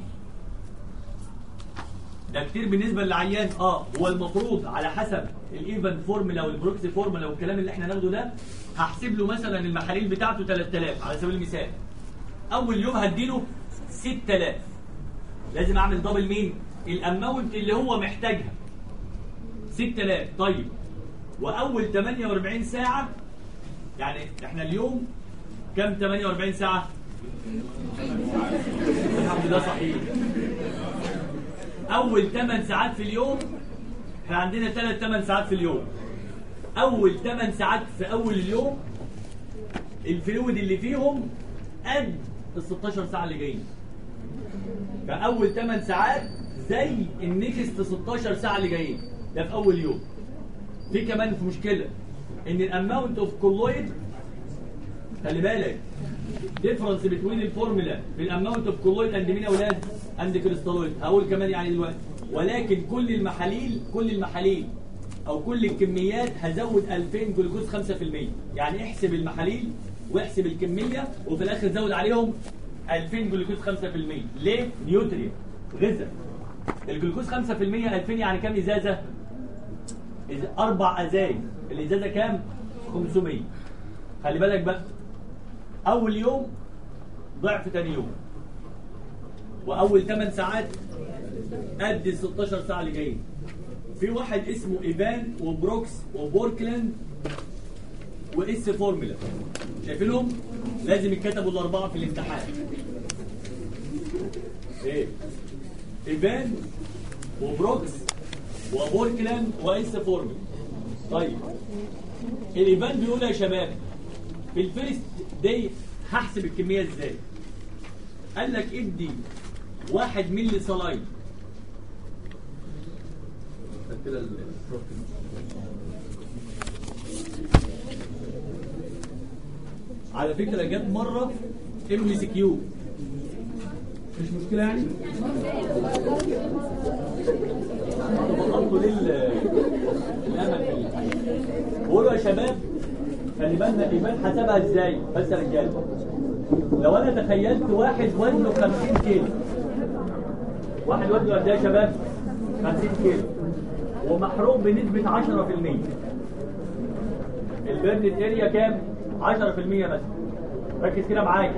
ده كتير بالنسبه للعيان. هو المفروض على حسب الايفن فورمولا والبروكسي فورمولا والكلام اللي احنا ناخده ده هحسب له مثلا المحاليل بتاعته 3000 على سبيل المثال. اول يوم هديله 6000، لازم اعمل دبل مين؟ الاماونت اللي هو محتاجها 6000. طيب واول 48 ساعه، يعني احنا اليوم كم 48 ساعه؟ الحمد لله صحيح. اول 8 ساعات في اليوم، احنا عندنا 8 ساعات في اليوم. اول 8 ساعات في اول اليوم الفلويد اللي فيهم قد ال 16 ساعه اللي جايين. فاول 8 ساعات زي النكست 16 ساعه اللي جايين، ده في اول يوم. في كمان في مشكله ان الاماونت اوف كولويد، خلي بالك ديفرنس بين الفورمولا في الاماونت اوف كولويد اند مين يا اولاد؟ اند كريستالويد. هقول كمان يعني دلوقتي، ولكن كل المحاليل او كل الكميات هزود 2000 جلوكوز 5%. يعني احسب المحاليل واحسب الكميه وفي الاخر زود عليهم 2000 جلوكوز 5%. ليه؟ نيوتريا، غذاء. الجلوكوز 5% 2000 يعني كام ازازه؟ 4 ازايز. الازازه كام؟ 500. خلي بالك بقى، اول يوم ضعف تاني يوم. واول 8 ساعات قد ال 16 ساعه اللي جايين. في واحد اسمه ايفان وبروكس وبوركلاند واس فورمولا، شايفينهم؟ لازم يتكتبوا الاربعه في الامتحان. ايه؟ ايفان وبروكس وبوركلاند واس فورمولا. طيب الايفان بيقول يا شباب في الفيرست داي هحسب الكميه ازاي؟ قال لك ادي 1 مللي صلاين. على فكره جت مره MCQ، مش مشكله يعني. بحطوا للامل في الحياه. بقولوا يا شباب خلي بالنا الايمان حسبها ازاي؟ بس يا رجاله لو انا تخيلت واحد وزنه 50 كيلو، واحد وزنه قد ايه يا شباب؟ 50 كيلو ومحروق بنسبه 10%. البيرنت اريا كام؟ 10% بس. ركز كده معايا.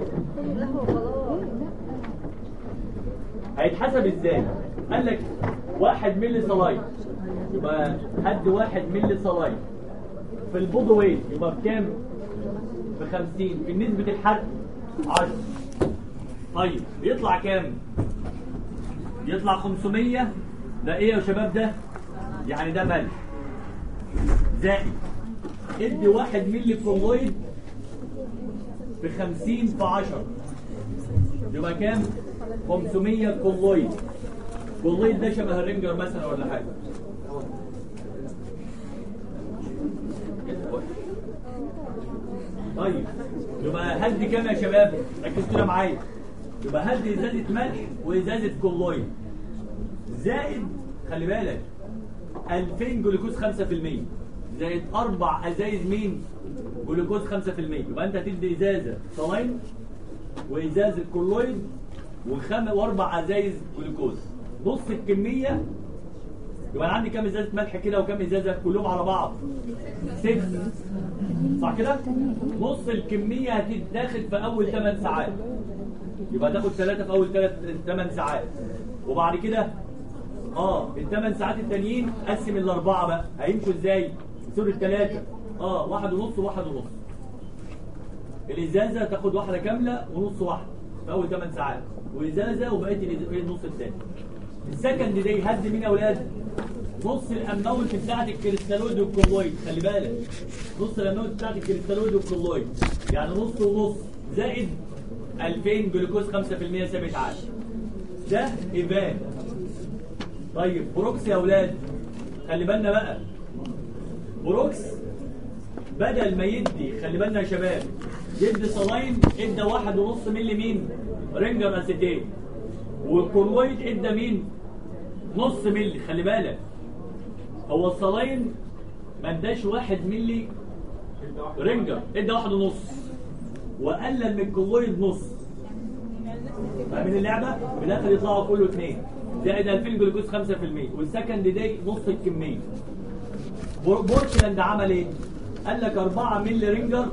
هيتحسب ازاي؟ قال لك 1 مللي صلاين يبقى قد 1 مللي صلاين في البودي ويت يبقى بكام؟ ب 50 في نسبة الحرق 10. طيب يطلع كام؟ يطلع 500. ده ايه يا شباب ده؟ يعني ده ملح زائد ادي 1 مللي كولويد ب 50 في 10 يبقى كام؟ 500 كولويد. كولويد ده شبه الرينجر مثلا ولا حاجه. طيب يبقى هدي كام يا شباب؟ ركزوا كده معايا. يبقى هدي ازازه ملح وازازه كولويد زائد خلي بالك 2000 جلوكوز 5% زائد 4 ازايز مين؟ جلوكوز 5%. يبقى انت هتدي ازازه صلاين وازازه كولويد واربع ازايز جلوكوز. نص الكميه يبقى انا عندي كام ازازه ملح كده وكام ازازه كلهم على بعض؟ 6 صح كده؟ نص الكميه هتتاخد في اول 8 ساعات. يبقى تاخد 3 في اول 8 ساعات. وبعد كده ال8 ساعات التانيين قسم الاربعه بقى هيمشوا ازاي؟ يصيروا الثلاثه 1.5 و1.5. الازازه تاخد واحده كامله ونص واحده في اول 8 ساعات وازازه وبقيه النص الثاني. السكند داي هدي مين يا اولاد؟ نص الاماونت بتاعت الكريستالويد والكولويد. خلي بالك نص الاماونت بتاعت الكريستالويد والكولويد يعني نص ونص زائد 2000 جلوكوز 5% ثابت عالي. ده ايفان. طيب بروكس يا اولاد خلي بالنا بقى. بروكس بدل ما يدي خلي بالنا يا شباب يدي صلاين ادى 1.5 مللي مين؟ رينجر اسيتيت. والكولويد ادى مين؟ نص مللي. خلي بالك هو الصلاين ما اداش 1 مللي رينجر، ادى 1.5 وقلل من الكولويد نص. فاهمين اللعبه؟ في الاخر يطلعوا كله 2 زائد 2000 جلوكوز 5% والسكند داي نص الكميه. بوركلاند عمل ايه؟ قال لك 4 مللي رينجر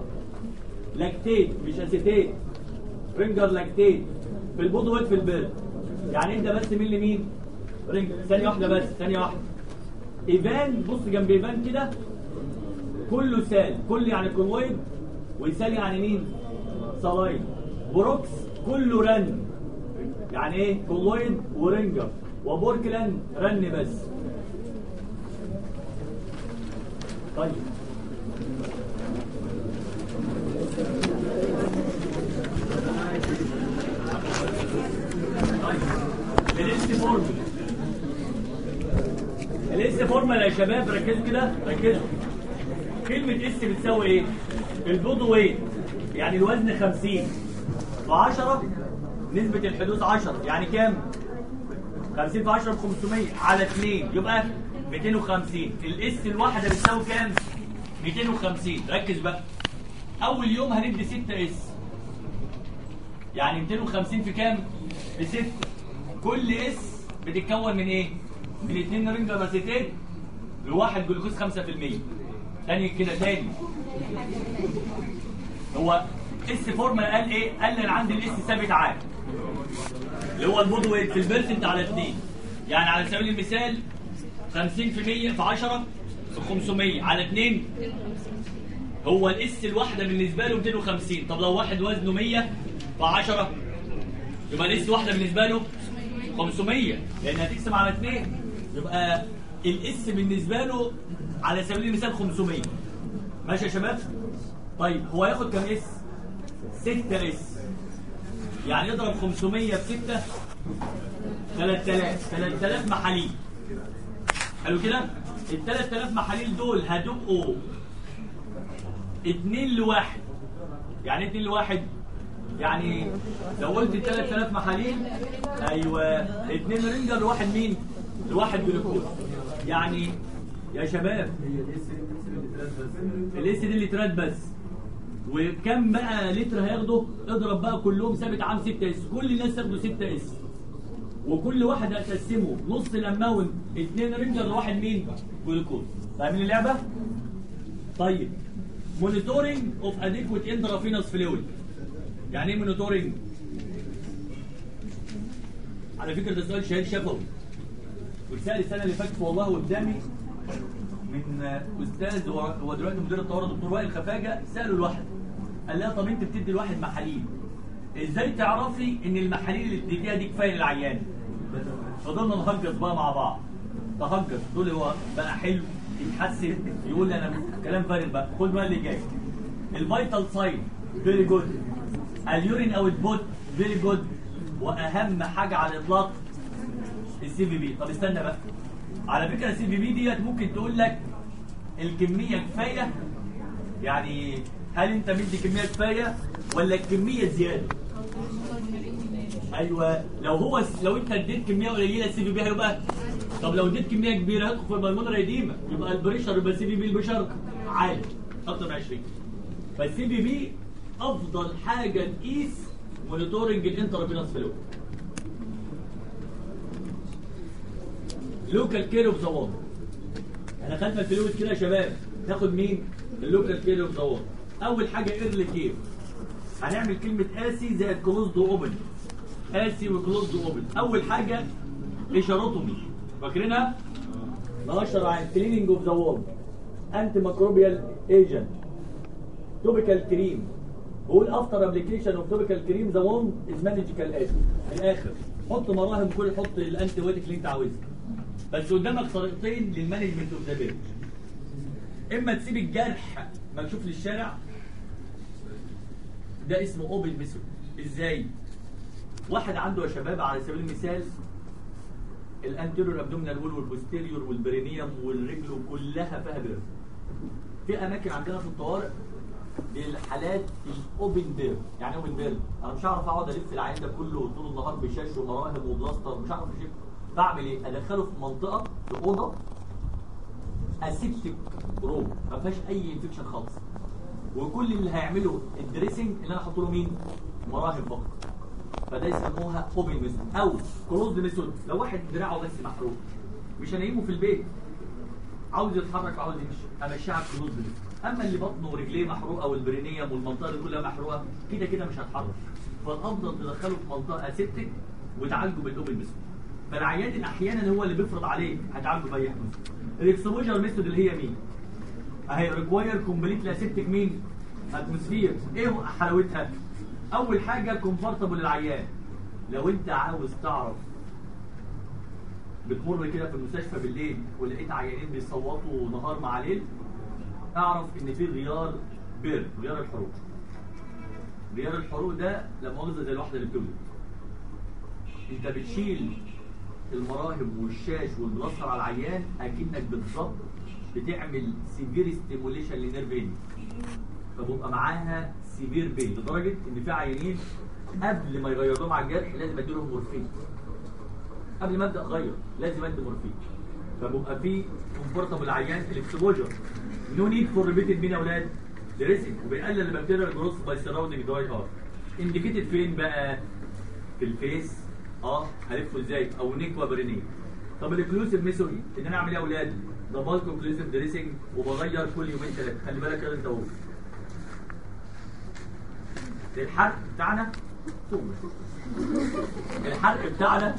لاكتيت مش اسيتيت، رينجر لاكتيت في البودي ويت في البيرد. يعني انت بس ملي مين؟ رينجر. ثانيه واحده بس، ثانيه واحده. ايفان بص جنب ايفان كده كله سال، كل يعني كولويد وسال يعني مين؟ صلاين. بروكس كله رن يعني ايه؟ كولويد ورينجر. وبوركلاند رن بس. طيب الاس فورمولا. الاس فورمولا يا شباب ركزوا كده ركزوا. كلمة اس بتساوي ايه؟ البودي ويت يعني الوزن 50 في 10 نسبة الحدوث 10 يعني كام؟ 50 في 10 ب 500 على 2 يبقى 250. الاس الواحدة بتساوي كام؟ 250. ركز بقى. أول يوم هندي 6 اس يعني 250 في كام؟ في 6. كل اس بتتكون من ايه؟ من 2 رينجر اسيتيت لواحد جلوكوز 5%. تاني كده تاني. هو اس فورمولا قال ايه؟ قال لي انا عندي الاس ثابت عام اللي هو البودي ويت في البرسنت على 2. يعني على سبيل المثال 50% في 10 في 500 على 2 هو الاس الواحده بالنسبه له 250. طب لو واحد وزنه 100 في 10 يبقى الاس واحده بالنسبه له 500 لان هتقسم على 2 يبقى الاس بالنسبه له على سبيل المثال 500. ماشي يا شباب؟ طيب هو هياخد كام اس؟ 6 اس. يعني اضرب 500 في 6 3000 محاليل. حلو كده؟ ال 3000 محاليل دول هتبقوا 2 لواحد. يعني ايه 2 لواحد؟ يعني لو قلت 3000 محاليل ايوه 2 رينجر لواحد مين؟ لواحد جلوكوز. يعني يا شباب الاس دي لترات بس. وكم بقى لتر هياخده؟ اضرب بقى كلهم ثابت عام 6 اس. كل الناس ياخدوا 6 اس وكل واحد هتقسمه نص الاماونت 2 رينجر لواحد مين؟ جلوكوز. فاهمين اللعبه؟ طيب مونيتورنج اوف اديكويت انترافينوس فلويد. يعني ايه مونيتورنج؟ على فكره ده سؤال شهير شفوي واتسال السنه اللي فاتت والله قدامي من استاذ هو دلوقتي مدير الطوارئ دكتور وائل خفاجه. سالوا الواحد قال لها طب انت بتدي الواحد محاليل ازاي تعرفي ان المحاليل اللي بتديها دي كفايه للعيان؟ فضلنا نهجص بقى مع بعض. تهجص تقول هو بقى حلو يتحسن يقول لي انا كلام فارغ بقى. خد بقى اللي جاي. الفيتال ساين فيري جود. اليورين اوت بوت فيري جود. واهم حاجه على الاطلاق السي في بي. طب استنى بقى. على فكره السي في بي ديت ممكن تقول لك الكميه كفايه. يعني هل انت مدي كميه كفايه ولا الكميه زياده؟ ايوه لو انت اديت كميه قليله السي في بي هيبقى. طب لو اديت كميه كبيره هتدخل في البلمونري اديما يبقى البريشر يبقى السي في بي البشر عالي اكتر من 20. فالسي في بي افضل حاجه تقيس مونيتورنج الانترافينوس فلويد. لوكال كير اوف ذا ووتر. احنا خدنا الفلويد كده يا شباب. ناخد مين؟ اللوكال كير اوف ذا ووتر. اول حاجه ايرلي كير. هنعمل كلمه قاسي زائد كلوزد اوبن. قاسي وكلوزد اوبن. اول حاجه اشاروتومي. فاكرينها؟ نشر عن كليننج اوف ذا وول. انتي ميكروبيال ايجنت. توبيكال كريم. بقول افتر ابلكيشن اوف توبيكال كريم ذا ووند از مانج كالاتي. من الاخر حط مراهم كل حط الانتي بايوتيك اللي انت عاوزها. بس قدامك طريقتين للمانجمنت اوف ذا بيرج. اما تسيب الجرح مكشوف للشارع ده اسمه اوبن ميثود. ازاي؟ واحد عنده يا شباب على سبيل المثال الانتيريور ابدومينال وول والبوستيريور والبرينيوم والرجل كلها فيها بيرن. في اماكن عندنا في الطوارئ للحالات الاوبن بيرن. يعني اوبن بيرن انا مش هعرف اقعد الف العيان ده كله طول النهار بشاش ومراهم وبلاستر مش هعرف اشيله. بعمل ايه؟ ادخله في منطقه في اوضه اسيبتك روم ما فيهاش اي انفكشن خالص. وكل اللي هيعمله الدريسنج اللي انا احط له مين؟ مراهم فقط. فده يسموها اوبن ميثود او كلوزد ميثود. لو واحد دراعه بس محروق مش هنيمه في البيت عاوز يتحرك وعاوز يمشي امشيها كلوزد ميثود. اما اللي بطنه ورجليه محروقه والبرينيوم والمنطقه دي كلها محروقه كده كده مش هتحرك. فالافضل تدخله في منطقه اسيبتك وتعالجه بالاوبن ميثود. فالعيان احيانا هو اللي بيفرض عليك هتعالجه باي حاجه. الاكسبوجر ميثود اللي هي مين؟ اهي ريكواير كومبليت اسيبتك مين؟ اتموسفير. ايه حلاوتها؟ اول حاجه كومفورتبل للعيان. لو انت عاوز تعرف بتمر كده في المستشفى بالليل ولقيت عيانين بيصوتوا نهار مع ليل اعرف ان في غيار بير غيار الحروق. غيار الحروق ده لا مؤاخذه زي الواحده اللي بتولد. انت بتشيل المراهم والشاش والبلاستر على العيان اكنك بالظبط بتعمل سيفير ستيموليشن لنيرفين. فبيبقى معاها سيفير بين لدرجه ان في عيانين قبل ما يغيروهم على الجرح لازم اديلهم مورفين. قبل ما ابدا اغير لازم ادي مورفين. فبيبقى في كومفورتبل عيان الاكسبوجر. نو نيد فور ريبيتد مين يا اولاد؟ دريسنج. وبيقلل البكتيريا جروث باي سراوندنج دراي ار. انديكيتد فين بقى؟ في الفيس. هلفه ازاي؟ او نيك وبرينيه. طب الاكلوسيف ميثود ان انا اعمل ايه يا اولاد؟ ده بالك اوكلوسيف دريسنج وبغير كل يومين ثلاثه. خلي بالك كده انت اهو. الحرق بتاعنا الحرق بتاعنا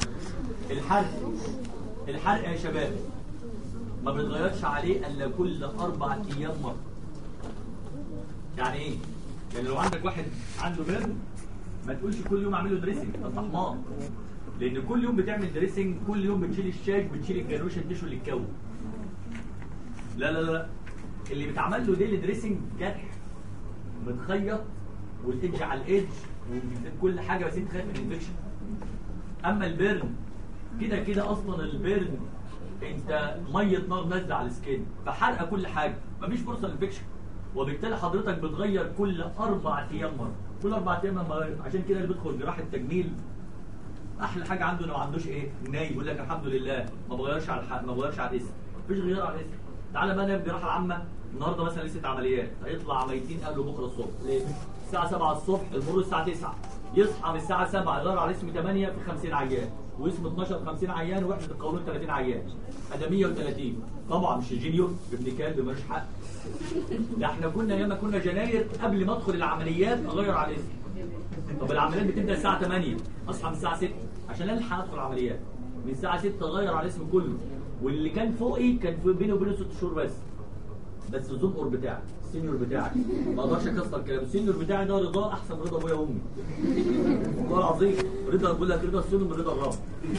الحرق يا شباب ما بيتغيرش عليه الا كل 4 ايام مره. يعني ايه؟ يعني لو عندك واحد عنده بيرن ما تقولش كل يوم اعمل له دريسنج، انت حمار. لان كل يوم بتعمل دريسنج، كل يوم بتشيل الشاش، بتشيل الجنوشه، التشو اللي اتكون. لا لا لا، اللي بيتعمل له ديلي دريسنج جرح متخيط والايدج على الايدج وكل حاجه، بس انت خايف من الانفكشن. اما البيرن كده كده اصلا البيرن انت ميه نار نازله على السكين، فحرقه كل حاجه، مفيش فرصه للانفكشن. وبالتالي حضرتك بتغير كل 4 ايام مره، كل 4 ايام مره. عشان كده اللي بيدخل جراحه التجميل احلى حاجه عنده انه ما عندوش ايه؟ ناي، يقول لك الحمد لله ما بغيرش على الحق، ما بغيرش على الاسم، مفيش غيار على الاسم. تعالى بقى نعمل جراحه عامه النهارده مثلا لسه عمليات، هيطلع ميتين قبل بكره الصبح. ليه؟ الساعه 7 الصبح، المرور الساعه 9، يصحى من الساعه 7 يغير على اسم 8 في 50 عيان، واسم 12 في 50 عيان، ووحده القولون 30 عيان، ادي 130. طبعا مش جينيور ابن كلب ملوش حق. ده احنا كنا ياما كنا جناير قبل ما ادخل العمليات اغير على الاسم. طب العمليات بتبدا الساعه 8، اصحى من الساعه 6 عشان الحق ادخل العمليات. من الساعه 6 اغير على الاسم كله، واللي كان فوقي كان بيني وبينه 6 شهور بس الزنقر بتاعي السينيور بتاعي ما اقدرش اكسر كلام. السينيور بتاعي ده رضاه احسن من رضا ابويا وامي، والله العظيم. رضا بقول لك رضا السينيور من رضا الرب.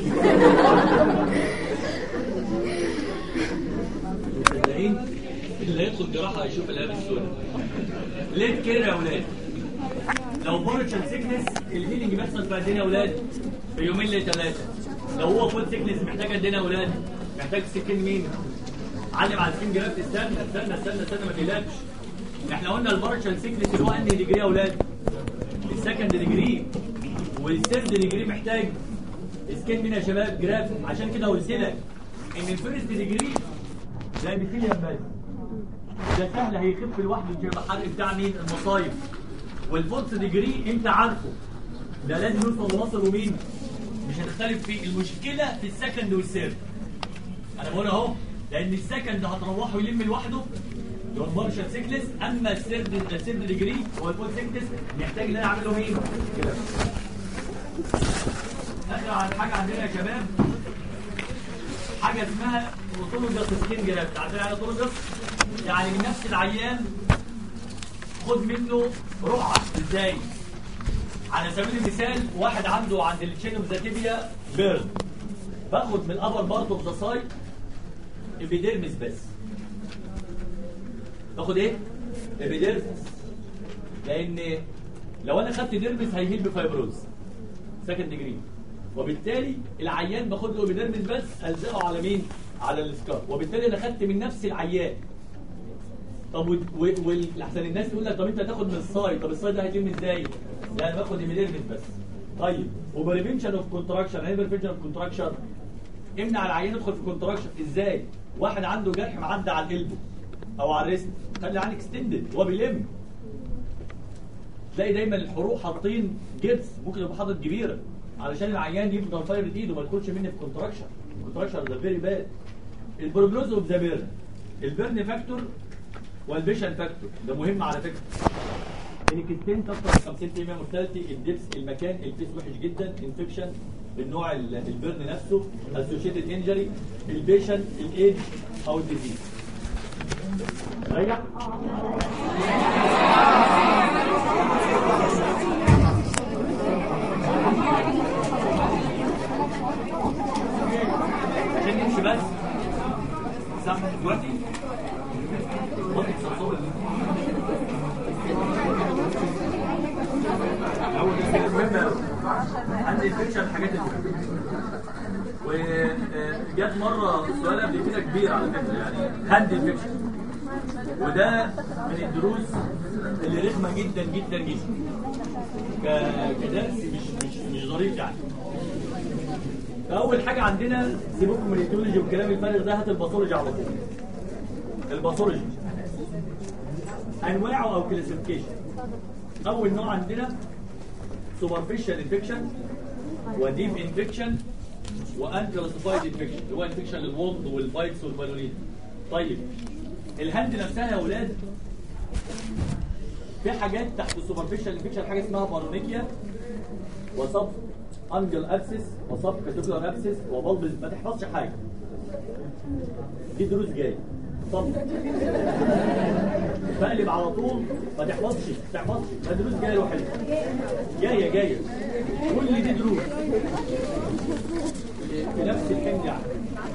مصدقين؟ اللي هيدخل جراحه هيشوف الايام السوداء. ليه كده يا اولاد؟ لو بارشل سيكنس الهيلينج بيحصل في قد ايه يا اولاد؟ في يومين ل3. لو هو فول سيكنس محتاج قد ايه يا اولاد؟ محتاج سكين مين؟ علم على السكين جرافت. استنى ما تقلقش. احنا قلنا البارشل سيكنس اللي هو انهي ديجري يا اولاد؟ السكند ديجري. والثيرد ديجري محتاج سكين مين يا شباب؟ جرافت. عشان كده قلت لك ان الفيرست ديجري زي بيثيليوم بس ده سهل هيخف لوحده، مش هيبقى حرق بتاع مين؟ المصايب. والفورث ديجري انت عارفه ده لازم يوصل لمصر ومين؟ مش هتختلف فيه. المشكله في السكند والثيرد. انا بقول اهو، لان السكند هتروحه يلم لوحده اللي هو البارشل سيكلس، اما الثيرد ديجري هو الفول سيكلس محتاج ان انا اعمل له مين؟ كده. اخر حاجه عندنا يا شباب حاجه اسمها اوتولوجاس سكين جرافت. عارفين يعني اوتولوجاس؟ يعني من نفس العيان خد منه رقعه. ازاي؟ على سبيل المثال واحد عنده عند التشين اوف ذا تيبيا بيرن، باخد من الابر بارت اوف ذا سايد ابيديرمس بس. باخد ايه؟ ابيديرمس. لان لو انا خدت ديرمس هيهيل بفايبروز سكند ديجري، وبالتالي العيان باخد له ابيديرمس بس الزقه على مين؟ على السكار، وبالتالي انا خدت من نفس العيان. طب واحسن الناس تقول لك طب انت هتاخد من السايد، طب السايد ده هيتم ازاي؟ لا انا باخد ابيديرمس بس. طيب وبريفنشن اوف كونتراكشن، ايه بريفنشن اوف كونتراكشن؟ امنع العيان يدخل في كونتراكشن. ازاي؟ واحد عنده جرح معدي على القلب او على الريست، خلي العيان اكستندد وهو بيلم. تلاقي دايما الحروق حاطين جبس، ممكن يبقى حاطط كبيره علشان العيان يفضل فاير ايده وما يدخلش مني في كونتراكشن. كونتراكشن ده فيري باد. البروجنوز اوف ذا بيرن، البيرن فاكتور والبيشن فاكتور ده مهم على فكره. انكستنت اكتر من 50% مورتاليتي، الدبس، المكان، الفيس وحش جدا، انفكشن، النوع البيرن نفسه، اسوشيتد انجري، البيشن، الايدج او الديزيز. رجع عشان نمشي بس سامع دلوقتي اول حاجه مهمه عندي انفكشن الحاجات اللي وجات مره سؤال قبل كده كبير على فكره، يعني هاند انفكشن، وده من الدروس اللي رخمه جدا جدا جدا كدرس مش ظريف يعني. فاول حاجه عندنا سيبوكم من الايتيولوجي والكلام الفارغ ده، هات الباثولوجي على طول. الباثولوجي انواعه او كلاسيفيكيشن. اول نوع عندنا سوبرفيشال انفكشن وديب انفكشن وانكلاسيفايد انفكشن، اللي هو انفكشن للوند والبايتس والبالونيت. طيب الهاند نفسها يا اولاد في حاجات تحت السوبرفيشال انفكشن حاجه اسمها بارونيكيا وصف انجل ابسس وصف كاتيكولار ابسس وبلبس، ما تحفظش حاجه. دي دروس جايه. طب بقلب على طول، ما تحفظش ما دروس جايه لوحدها. جايه كل دي دروس في نفس الحين يعني.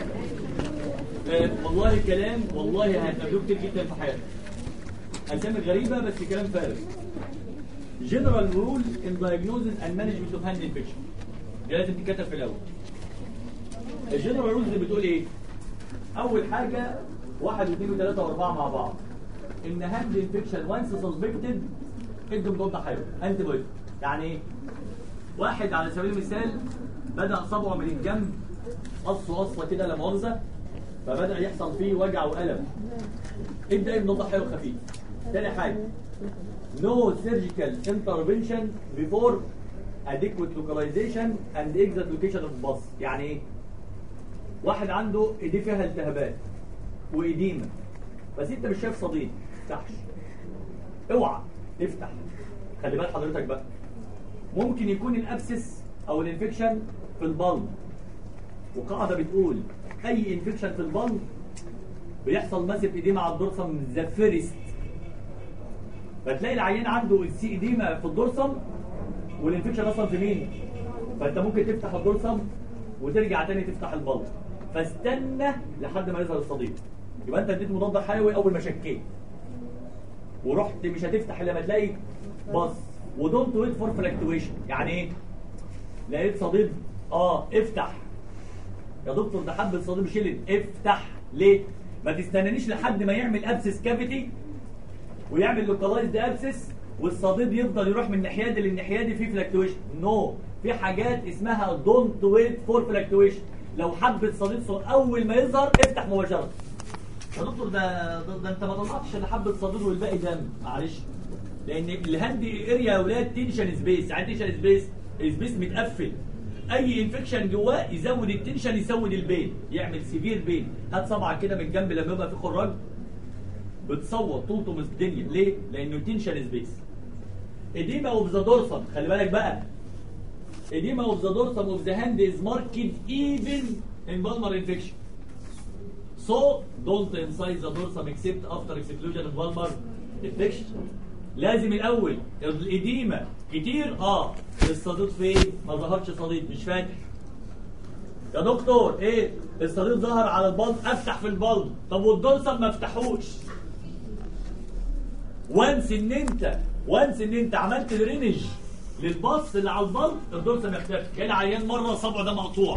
والله كلام، والله هتقابلوه كتير جدا في حياتك. اسامي غريبه بس كلام فارغ. جنرال رول ان دايجنوزز اند مانجمنت اوف هاند انفكشن. دي لازم تتكتب في الاول. الجنرال رولز بتقول ايه؟ اول حاجه 1 و2 و3 و4 مع بعض. ان هاند انفكشن وانس سسبكتد ادوا مضاد حيوي انتي بايوتيك. يعني ايه؟ واحد على سبيل المثال بدا صبعه من الجنب قصه كده لا مؤاخذه، فبدا يحصل فيه وجع والم. ابدا بمضاد حيوي خفيف. تاني حاجه no surgical intervention before adequate localization and exact location of the bus. يعني ايه؟ واحد عنده ايديه فيها التهابات وايديمه، بس انت مش شايف صديد، ما تفتحش. اوعى تفتح. خلي بال حضرتك بقى. ممكن يكون الابسس او الانفكشن في البلب، وقاعده بتقول اي انفكشن في البلب بيحصل ماسف ايديما على الدورسم ذا فيرست. فتلاقي العيان عنده السي ايديما في الدورسم والانفكشن اصلا في مين؟ فانت ممكن تفتح الدورسم وترجع تاني تفتح البلب. فاستنى لحد ما يظهر الصديد. يبقى انت اديت مضاد حيوي اول ما شكيت ورحت مش هتفتح الا لما تلاقي بص. ودونت ويت فور فلاكتويشن. يعني ايه؟ لقيت صديد افتح يا دكتور، ده حب الصديد شلت. افتح. ليه؟ ما تستنانيش لحد ما يعمل ابسس كافيتي ويعمل لوكالايزد ابسس والصديد يفضل يروح من الناحيه دي للناحيه دي في فلاكتويشن. نو. في حاجات اسمها دونت ويت فور فلاكتويشن. لو حبة صديد اول ما يظهر افتح مباشره. يا دكتور ده انت ما طلعتش الا حبة صديد والباقي دم. معلش، لان الهاند اريا يا اولاد تنشن سبيس. يعني تنشن سبيس متقفل. اي انفكشن جواه يزود التنشن، يزود البين، يعمل سيفير بين. هات صبعك كده من الجنب لما يبقى في خراج بتصوت تلطم الدنيا. ليه؟ لانه تنشن سبيس. اديما اوف ذا دورسم. خلي بالك بقى. edema of the dorsum of the hand is marked even in pulmonary infection. So don't incise the dorsum except after exclusion of pulmonary infection. لازم الاول الاديمه كتير الصديد فين؟ ما ظهرش صديد، مش فاتح. يا دكتور ايه؟ الصديد ظهر على البلد، افتح في البلد. طب والدورسم ما افتحوش. وانس ان انت عملت درينج للباص اللي على البلد، الدورسم يختفي. كان عيان مره صبعه ده مقطوع،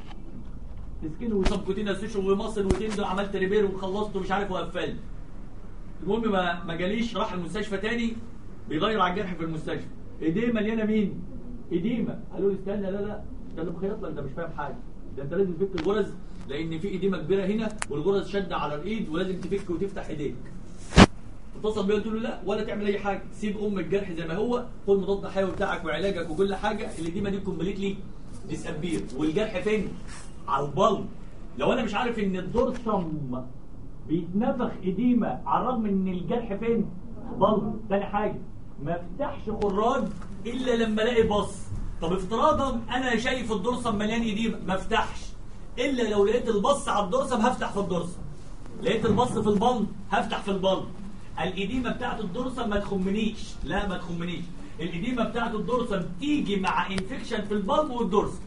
تسكين وسبكوتين اسيشن ومصل وتندو، عملت ريبير وخلصت ومش عارف وقفلت. المهم ما جاليش، راح المستشفى تاني بيغير على الجرح في المستشفى. ايديه مليانه مين؟ ايديما. قالوا لي استنى، لا ده اللي بخيط لك، ده مش فاهم حاجه، ده انت لازم تفك الغرز لان في ايديما كبيره هنا والغرز شد على الايد ولازم تفك وتفتح ايديك. اتصل بيا قلت له لا ولا تعمل اي حاجه، سيب الجرح زي ما هو، خد مضاد حيوي بتاعك وعلاجك وكل حاجه. الايديما دي كومبليتلي ديسابير. والجرح فين؟ على البلد. لو انا مش عارف ان الدورسم بيتنفخ ايديما على الرغم ان الجرح فين؟ بلد. تاني حاجه ما افتحش خراج الا لما الاقي بص. طب افتراضا انا شايف الدورسم مليان ايديما، ما افتحش الا لو لقيت البص على الدورسم، هفتح في الدورسم. لقيت البص في البلد، هفتح في البلد. الايديما بتاعت الدورسم ما تخمنيش، لا ما تخمنيش. الايديما بتاعت الدورسم تيجي مع انفكشن في البلد والدورسم.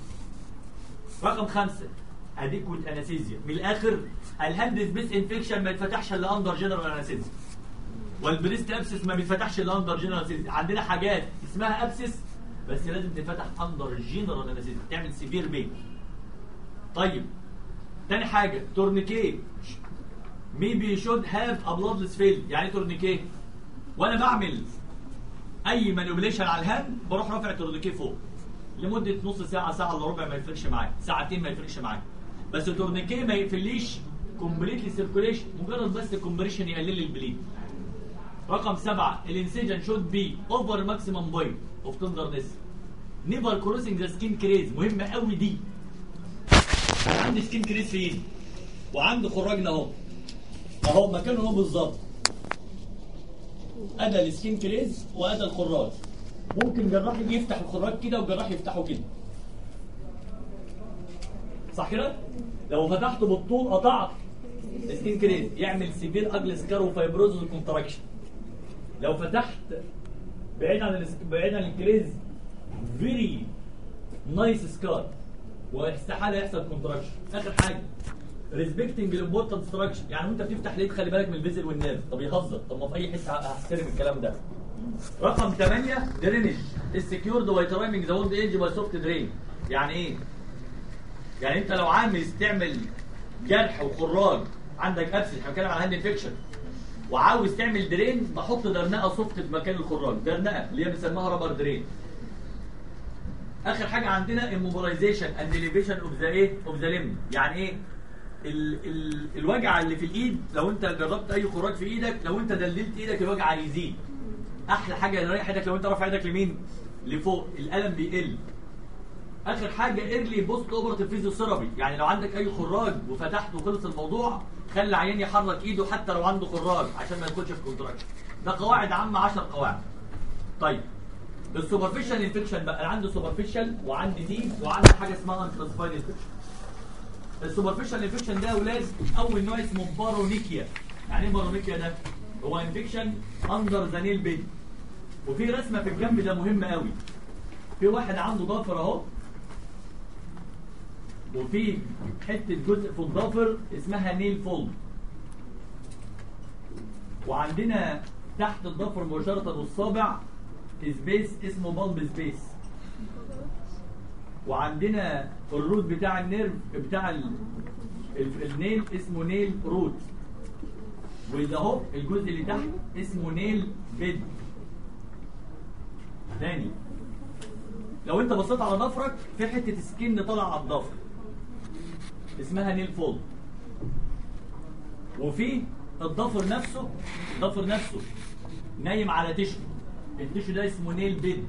رقم 5 اديكوت انستيزيا. من الاخر الهاند سبيس انفكشن ما يتفتحش الا اندر جنرال انستيزيا، والبريست ابسس ما بيتفتحش الا اندر جنرال انستيزيا. عندنا حاجات اسمها ابسس بس لازم تتفتح اندر جنرال انستيزيا، تعمل سيفير بين. طيب تاني حاجه تورنيكيه. ميبي شود هاف ا بلادلس فيل. يعني ايه تورنيكيه؟ وانا بعمل اي مانيبيوليشن على الهاند بروح رافع التورنيكيه فوق لمده نص ساعه، ساعه الا ربع، ما يفرقش معايا، ساعتين ما يفرقش معايا. بس التورنيكيه ما يقفليش كومبليتلي سيركوليشن، مجرد بس كومبريشن يقلل البليد. رقم 7 الانسيجن شود بي اوفر ماكسيمم بوينت اوف تندرنس نيفر كروسنج ذا سكين كريز. مهمه قوي دي. عندي سكين كريز في ايدي وعندي خراجنا اهو مكانه اهو بالظبط. ادى السكين كريز وادى الخراج. ممكن جراح يجي يفتح الخراج كده وجراح يفتحه كده، صح كده؟ لو فتحته بالطول قطعت السكين كريز يعمل سيفير اجل سكار وفايبروز وكونتراكشن. لو فتحت بعيد عن الكريز فيري نايس سكار واستحاله يحصل كونتراكشن. اخر حاجه ريسبكتنج الامبورتنت ستراكشر، يعني وانت بتفتح ليه تخلي بالك من الفيزل والنيرف. طب يهزر، طب ما في اي حته هحترم الكلام ده. رقم 8 درينج السكيورد باي ترايمنج ذا وولد ايدج باي سوفت درين. يعني ايه؟ يعني انت لو عايز تعمل جرح وخراج عندك ابسس، احنا بنتكلم على هاند انفكشن، وعاوز تعمل درين، بحط درنقه سوفت في مكان الخراج، درنقه اللي هي بنسميها رابر درين. اخر حاجه عندنا immobilization and elevation اوف ذا ايه؟ اوف ذا ليمب. يعني ايه؟ الوجع اللي في الايد، لو انت جربت اي خراج في ايدك، لو انت دللت ايدك الوجع هيزيد. احلى حاجه يريح ايدك لو انت رافع ايدك لمين؟ لفوق، الالم بيقل. اخر حاجه ايرلي بوست اوبرتيف فيزيوثيرابي، يعني لو عندك اي خراج وفتحته وخلص الموضوع، خلي العيان يحرك ايده حتى لو عنده خراج عشان ما يدخلش في كونتراكشن. ده قواعد عامه 10 قواعد. طيب السوبرفيشال انفكشن بقى، انا عندي سوبرفيشال وعندي ديب وعندي حاجه اسمها انكلاسيفايد انفكشن. السوبرفيشال انفكشن ده يا اولاد اول نوع اسمه بارونيكيا. يعني ايه بارونيكيا ده؟ هو انفكشن اندر ذا نيل بيد. وفي رسمه في الجنب ده مهمه قوي. في واحد عنده ضافر اهو، وفي حته جزء في الضافر اسمها نيل فولد، وعندنا تحت الضفر مباشره والصابع سبيس اسمه بالب سبيس، وعندنا الروت بتاع النيرف بتاع النيل اسمه نيل روت، وده اهو الجزء اللي تحت اسمه نيل بيد. تاني، لو انت بصيت على ضفرك في حته سكين طالعه على الضفر اسمها نيل فولد، وفي الضفر نفسه نايم على تشو، التشو ده اسمه نيل بيد،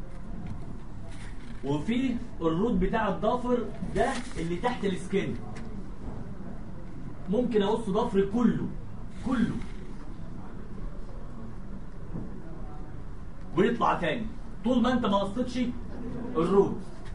وفي الروت بتاع الضافر ده اللي تحت السكين. ممكن اقص ضفري كله ويطلع تاني طول ما انت ما قصتش الروت.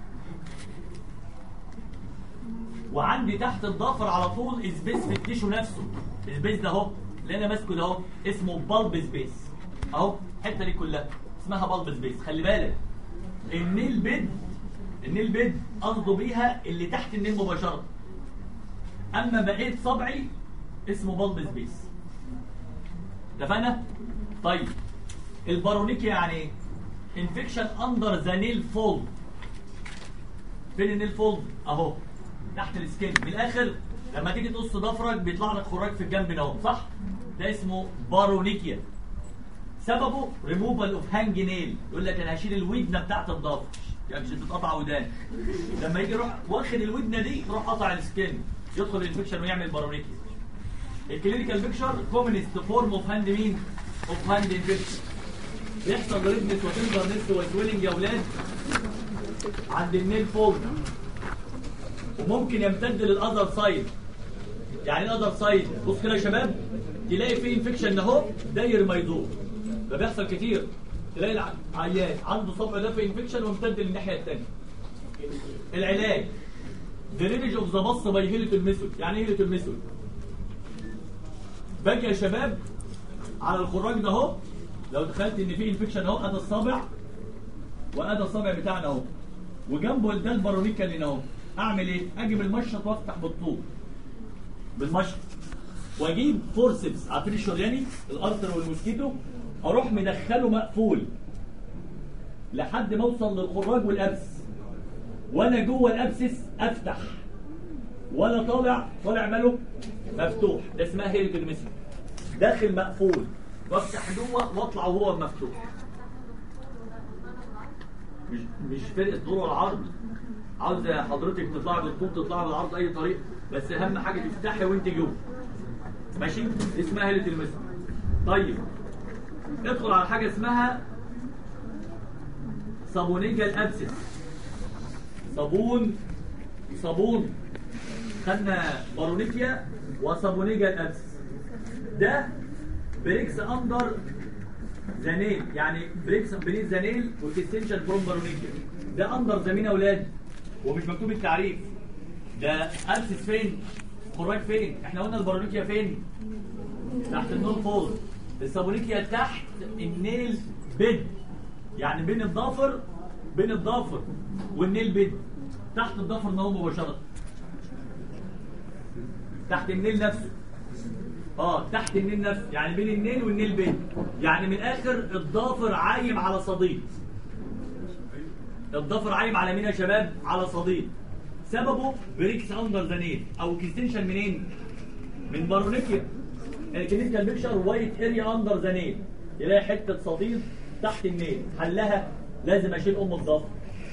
وعندي تحت الضفر على طول سبيس في التيشو نفسه، السبيس ده اهو اللي انا ماسكه ده اهو اسمه بالب سبيس اهو، الحته دي كلها اسمها بالب سبيس. خلي بالك النيل بيد قصده بيها اللي تحت النيل مباشره، اما بقيت صبعي اسمه بالب سبيس. اتفقنا؟ طيب البارونيكيا يعني ايه؟ انفكشن اندر ذا نيل فولد. فين النيل فولد؟ اهو تحت السكين. من الاخر لما تيجي تقص ضفرك بيطلع لك خراج في الجنب اهو، صح؟ ده اسمه بارونيكيا. سببه ريموفال اوف هانج نيل، يقول لك انا هشيل الودنه بتاعت الضفر يعني عشان تتقطع ودان. لما يجي يروح واخد الودنه دي يروح قطع السكين، يدخل الانفكشن ويعمل بارونيكيا. الكلينيكال بيكشر كومنست فورم اوف هاند مين؟ اوف هاند انفكشن. بيحصل ريدنس وتندرنس وسويلنج يا اولاد عند النيل فولد، وممكن يمتد للاذر سايد. يعني ايه الاذر سايد؟ بص كده يا شباب، تلاقي فيه انفكشن اهو داير ما يدور. ده بيحصل كتير، تلاقي العيان عنده صبع ده في انفكشن وامتد للناحيه الثانيه. العلاج درينج اوف ذا باص باي هيلتون ميثود. يعني ايه هيلتون ميثود؟ باجي يا شباب على الخراج ده اهو، لو دخلت ان في انفكشن اهو، ادي الصابع وادي الصابع بتاعنا اهو، وجنبه ده البارونيكا اللي اهو. اعمل ايه؟ اجيب المشط وافتح بالطول بالمشط، واجيب فورسبس، عارفين الشرياني الارثر والموسكيتو، اروح مدخله مقفول لحد ما اوصل للخراج والابس، وانا جوه الابسس افتح، وانا طالع ماله مفتوح. ده اسمها هيلتون ميثود. داخل مقفول وافتح جوه واطلع وهو مفتوح. مش فرق الطول والعرض، عاوز حضرتك تطلع بالطول تطلع بالعرض اي طريقه، بس اهم حاجه تفتحي وانت جوه. ماشي؟ اسمها هيلتون ميثود. طيب ادخل على حاجه اسمها صابونيجال ابسس. صابون خدنا بارونيكيا وصابونيجال ابسس. ده بريكس اندر زانيل يعني بريكس بين زانيل واكستنشن فروم بارونيكيا. ده اندر ذا مين يا اولاد؟ ومش مكتوب التعريف. ده ابسس فين؟ خراج فين؟ احنا قلنا البارونيكيا فين؟ تحت النول فولد. السابونيكيا تحت النيل بيد، يعني بين الضافر والنيل بيد، تحت الضفر نهو مباشرة، تحت النيل نفسه. تحت النيل نفسه، يعني بين النيل والنيل بيد، يعني من الاخر الضافر عايم على صديد. الضفر عايم على مين يا شباب؟ على صديد. سببه بريكس اندر ذا نيل او اكستنشن منين؟ من بارونيكيا. الكلينيكال بيكشر وايت اريا اندر ذا نيل، يلاقي حته صديد تحت النيل. حلها لازم اشيل الضفر،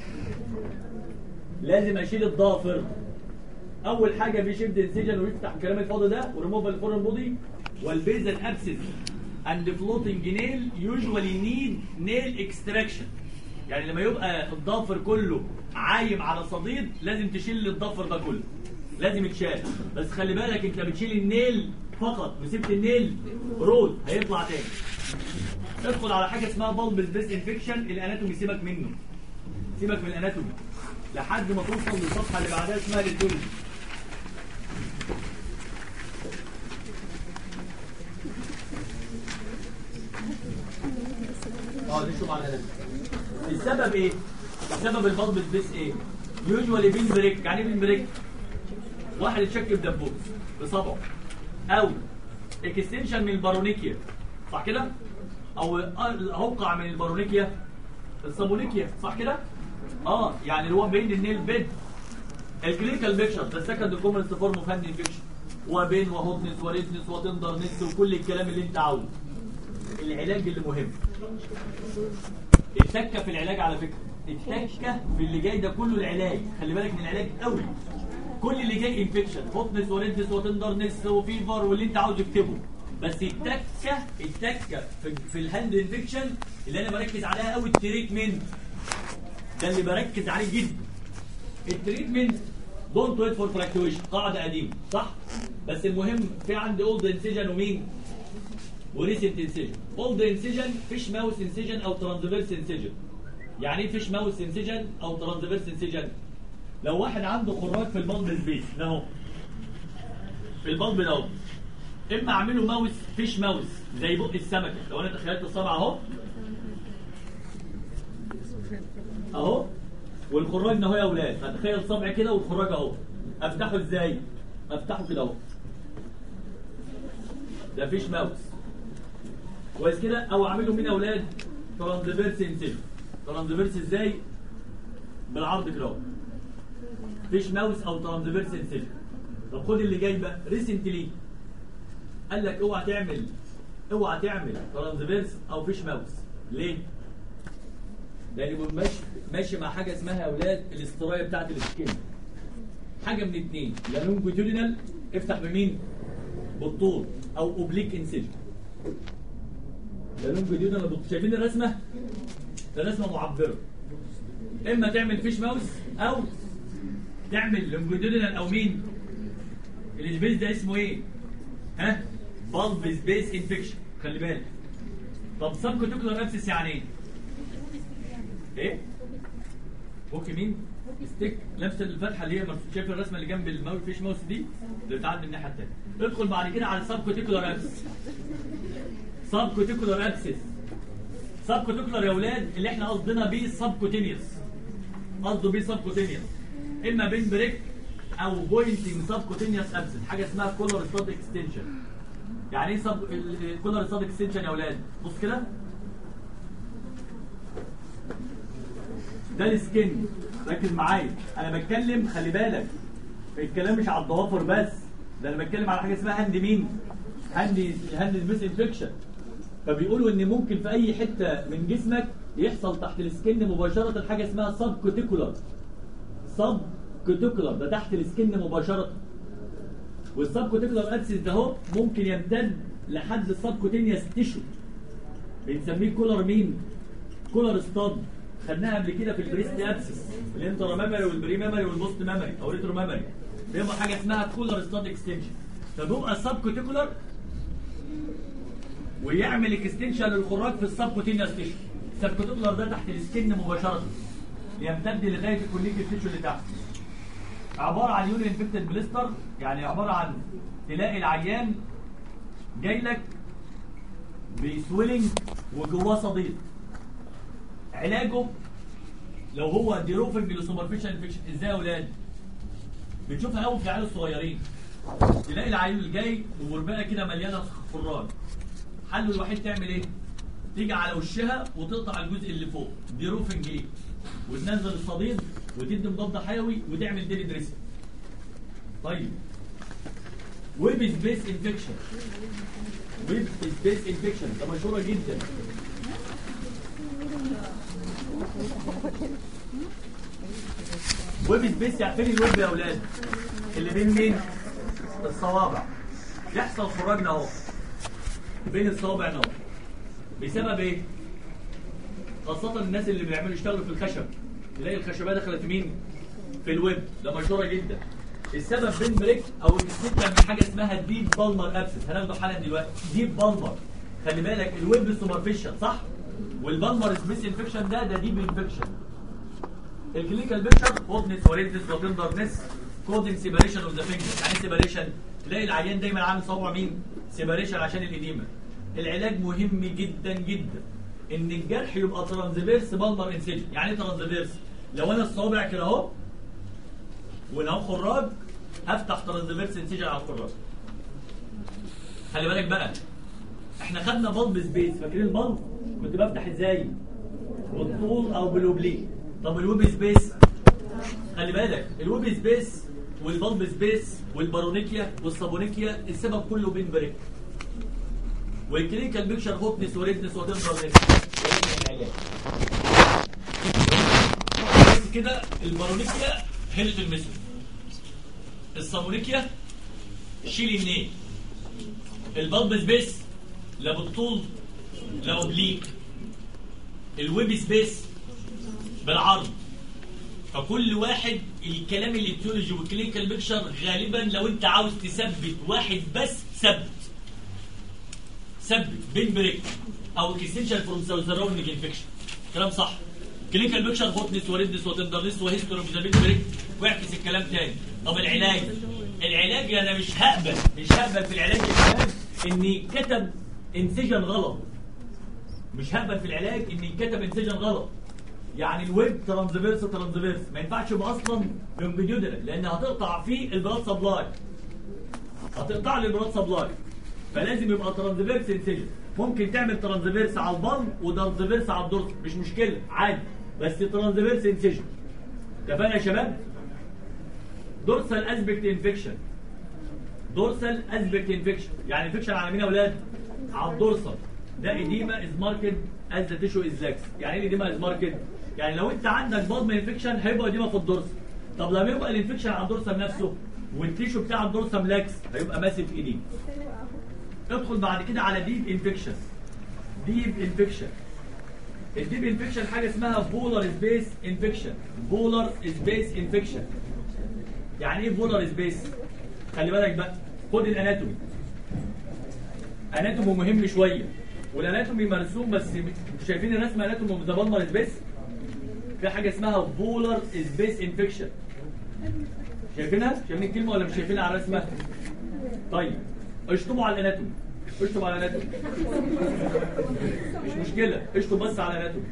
لازم اشيل الضافر. اول حاجه بيشد انسجن ويفتح الكلام الفاضي ده وريموف الفورن بودي والبيزل ابسس اند فلوتنج نيل يوجوالي نيد نيل اكستراكشن. يعني لما يبقى الضافر كله عايم على صديد لازم تشيل الضفر ده كله، لازم يتشال. بس خلي بالك انت بتشيل النيل فقط وسبت النيل رود هيطلع تاني. ادخل على حاجه اسمها بالب سبيس انفكشن. الاناتومي سيبك منه، سيبك من الاناتومي لحد ما توصل للصفحه اللي بعدها اسمها الاتولوجي. نشوف على الاناتومي. السبب ايه؟ السبب البالب سبيس ايه؟ يوجوالي بين بريك. يعني ايه بين بريك؟ واحد اتشك بدبوس بصبعه، او اكستنشن من البارونيكيا، صح كده؟ او اوقع من البارونيكيا السابونيكيا، صح كده؟ يعني اللي هو بين النيل بيد. الكلينيكال بيكشر ده سكند كومنست فورم اوف هاند انفكشن، وبين وهوتنس وريدنس وتندرنس وكل الكلام اللي انت عاوزه. العلاج اللي مهم، التكه في العلاج على فكره، التكه في اللي جاي ده كله العلاج. خلي بالك من العلاج قوي. كل اللي جاي انفكشن، هوتنس وريدنس وتندرنس وفيفر واللي انت عاوز اكتبه. بس التكه في الهاند انفكشن اللي انا بركز عليها قوي التريتمنت. ده اللي بركز عليه جدا. التريتمنت دونت ويت فور فلاكتويشن، قاعده قديمه صح؟ بس المهم في عندي اولد انسيجن ومين؟ وريسنت انسيجن. اولد انسيجن فيش ماوس انسيجن او ترانسفيرس انسيجن. يعني ايه فيش ماوس انسيجن او ترانسفيرس انسيجن؟ لو واحد عنده خراج في البلب سبيس ده اهو، في البلب ده اهو، اما اعمله ماوس فيش ماوس زي بق السمكه. لو انا تخيلت الصبع اهو والخراج اهو يا اولاد، هتخيل صبع كده والخراج اهو. افتحه ازاي؟ افتحه كده اهو، ده فيش ماوس كويس كده. او اعمله مين يا اولاد؟ ترانسفيرس انسيجن. ترانسفيرس ازاي؟ بالعرض كده اهو، فيش ماوس او ترانسفيرس انسيجن. طب خد اللي جاي بقى ريسنتلي، قال لك اوعى تعمل ترانسفيرس او فيش ماوس. ليه؟ لان ماشي مع حاجه اسمها يا اولاد الاسترايه بتاعت السكين. حاجه من اتنين، يا لونجيتودينال افتح بمين؟ بالطول، او اوبليك انسيجن. يا لونجيتودينال بالطول. شايفين الرسمه؟ الرسمه معبره. اما تعمل فيش ماوس او تعمل لونجيتودينال او مين؟ السبيس ده اسمه ايه؟ بالب سبيس انفكشن. خلي بالك. طب سب كوتيكولار ابسس يعني ايه؟ ممكن مين؟ ستيك نفس الفتحه اللي هي شايف الرسمه اللي جنب الماوس فيش ماوس دي اللي بتعدي من الناحيه الثانيه. ادخل بعد كده على السب كوتيكولار ابسس. سب كوتيكولار ابسس. سب كوتيكولار يا اولاد اللي احنا قصدنا بيه سب كوتينيوس. قصده بيه سب كوتينيوس. اما بين بريك او بوينتنج سب كوتينيوس ابسس، حاجه اسمها كولر ستاد اكستنشن. يعني ايه كولر ستاد اكستنشن يا اولاد؟ بص كده، ده السكن. ركز معايا، انا بتكلم خلي بالك الكلام مش على الضوافر بس، ده انا بتكلم على حاجه اسمها هاند مين؟ هاند سبيس انفكشن. فبيقولوا ان ممكن في اي حته من جسمك يحصل تحت السكن مباشره حاجه اسمها سب كوتيكولار. سب كوتيكولار ده تحت السكن مباشره. والسب كوتيكولار ابسس ده اهو ممكن يمتد لحد السب كوتينيوس تيشو، بنسميه كولر مين؟ كولر ستاد. خدناها قبل كده في البريست ابسس، الانترا ميموري والبري ميموري والبوست ميموري او ريترو ميموري. بيبقى حاجه اسمها كولر ستاد اكستنشن. فبيبقى السب كوتيكولار ويعمل اكستنشن للخراج في السبكوتينيوس تيشو. السبكوتينيوس ده تحت السكن مباشره، يمتد لغايه الكونكتيف تيشو اللي تحت. عباره عن يورين انفكتد بليستر، يعني عباره عن تلاقي العيان جاي لك بسويلنج وجواه صديد. علاجه لو هو ديروفنج لسوبرفيشال انفكشن. ازاي يا اولاد؟ بتشوفها قوي في العيال الصغيرين، تلاقي العيل جاي ومربقه كده مليانه خراج. حله الوحيد تعمل ايه؟ تيجي على وشها وتقطع الجزء اللي فوق، ديروفنج ليه؟ وتنزل الصديد وتدي مضاد حيوي وتعمل ديلي دريسنج. طيب ويب سبيس انفكشن. ويب سبيس انفكشن ده مشهوره جدا. ويب سبيس يعني فين الويب يا اولاد؟ اللي بين مين؟ الصوابع. يحصل خراجنا اهو بين الصوابع اهو. بسبب ايه؟ خاصة الناس اللي بيعملوا يشتغلوا في الخشب، تلاقي الخشبية دخلت في مين؟ في الويب، ده مشهورة جدا. السبب بين بريك او السكة من حاجة اسمها ديب بالمر ابسس، هناخده حالا دلوقتي. ديب بالمر، خلي بالك الويب سوبرفيشال صح؟ والبالمر سبيس انفكشن ده ديب انفكشن. الكلينيكال بيكتشر هوتنس وريدنس وتندرنس كودنج سيباريشن اوف ذا فينجر. يعني سيباريشن، تلاقي العيان دايما عامل صوابع مين؟ سيباريشن عشان الاديمه. العلاج مهم جدا جدا ان الجرح يبقى ترانزفيرس بالمر انسيجن. يعني ايه ترانزفيرس؟ لو انا الصوابع كده اهو وهنا اهو خراج، هفتح ترانزفيرس انسيجن على الخراج. خلي بالك بقى، احنا خدنا بالب سبيس، فاكرين البالب؟ كنت بفتح ازاي؟ بالطول او بالاوبليك. طب الويب سبيس، خلي بالك الويب سبيس والبالب سبيس والبارونيكيا والصابونيكيا السبب كله بين بريك. والكلينيكال بيكشر هوتنس وريدنس وتندرنس. بس كده البارونيكيا هيلت الميثود، الصابونيكيا شيل النيل، البالب سبيس لا بالطول لا اوبليك، الويب سبيس بالعرض. فكل واحد الكلام الاتيولوجي والكلينيكال بيكشر غالبا لو انت عاوز تثبت واحد بس ثبت بين بريك او اكستنشن فروم سراوندينج انفكشن. كلام صح. كلينيكال بيكشر هوتنس وريدنس وتندرنس وهيستوري اوف ذا بين بريك، واعكس الكلام تاني. طب العلاج انا مش هقبل في العلاج يا شباب اني كتب انسجن غلط. مش هقبل في العلاج اني كتب انسجن غلط. يعني الويب ترانزفيرس ما ينفعش يبقى اصلا لونجيتيودنال، لان هتقطع فيه البلاد سبلاي، هتقطع لي البلاد سبلاي. فلازم يبقى ترانزفيرس انسجن. ممكن تعمل ترانزفيرس على البلم وترانزفيرس على الدورس، مش مشكله عادي، بس ترانزفيرس انسجن. اتفقنا يا شباب؟ دورسال اسبكت انفكشن. دورسال اسبكت انفكشن يعني انفكشن على مين يا اولاد؟ على الدورسال. ده ايديما از ماركت از ذا تيشو از لاكس. يعني ايه ايديما از ماركت؟ يعني لو انت عندك بالم انفكشن هيبقى ايديما في الدورسال. طب لما يبقى الانفكشن على الدورسال نفسه والتيشو بتاع الدورسال لاكس هيبقى ماسك ايديما. ادخل بعد كده على ديب انفكشن. الديب انفكشن حاجه اسمها بولار سبيس انفكشن. يعني ايه بولار سبيس؟ خلي بالك بقى، خد الاناتومي. اناتومي مهم شويه، والاناتومي مرسوم بس انتوا شايفين الرسمه اناتومي اوف ذا بالمر سبيس؟ في حاجه اسمها بولار سبيس انفكشن. شايفينها؟ شايفين الكلمه ولا مش شايفينها على الرسمه؟ طيب اشطبوا على الاناتومي. مش مشكله، اشطب بس على الاناتومي.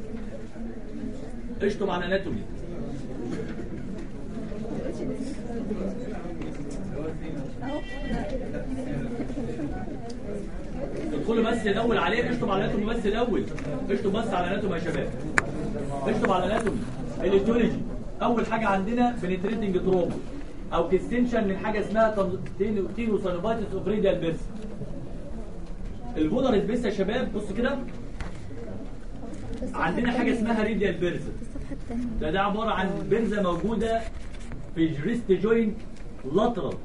ادخلوا بس الاول عليه، اشطب على الاناتومي بس الاول. اشطب بس على الاناتومي يا شباب. اشطب على الاناتومي. الايتيولوجي اول حاجه عندنا بنتريتنج تروما او كستنشن من حاجه اسمها تينوسانوفايتس اوف ريديال بيرس. البولار سبيس يا شباب بص كده، عندنا حاجه اسمها ريديال بيرز. ده عباره عن بيرزه موجوده في الريست جوينت لاترال.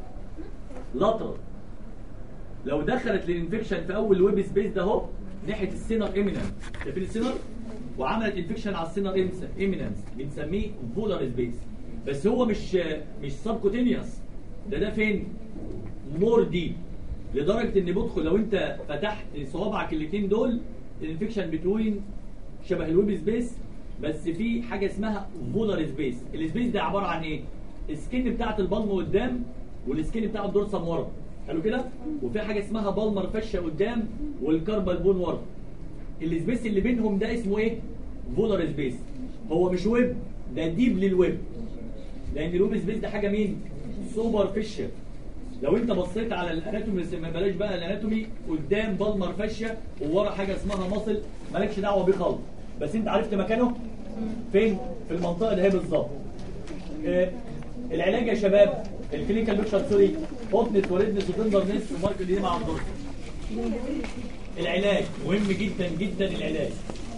لو دخلت الانفكشن في اول ويب سبيس ده اهو ناحيه السينر ايمينانس، شايفين السينر؟ وعملت انفكشن على السينر ايمينانس، بنسميه بولار سبيس. بس هو مش سبكوتينيوس، ده فين؟ مور ديب. لدرجه ان بدخل لو انت فتحت صوابعك الاثنين دول الانفكشن بتوين شبه الويب سبيس، بس في حاجه اسمها فولر سبيس. السبيس ده عباره عن ايه؟ السكين بتاعت البلم قدام والسكين بتاع الدورسم ورا، حلو كده؟ وفي حاجه اسمها بالمر فشه قدام والكاربال بون ورا. السبيس اللي بينهم ده اسمه ايه؟ فولر سبيس. هو مش ويب، ده ديب للويب، لان الويب سبيس ده حاجه مين؟ سوبر فيشر. لو انت بصيت على الاناتومي، ما بلاش بقى الاناتومي، قدام بالمر فشه وورا حاجه اسمها مصل، مالكش دعوه بيه خالص، بس انت عرفت مكانه فين؟ في المنطقه دي بالظبط. العلاج يا شباب، الكلينيكال بيكشر سوري، هوتنس وريدنس وتندرنس ومارك دي مع الدور. العلاج مهم جدا جدا. العلاج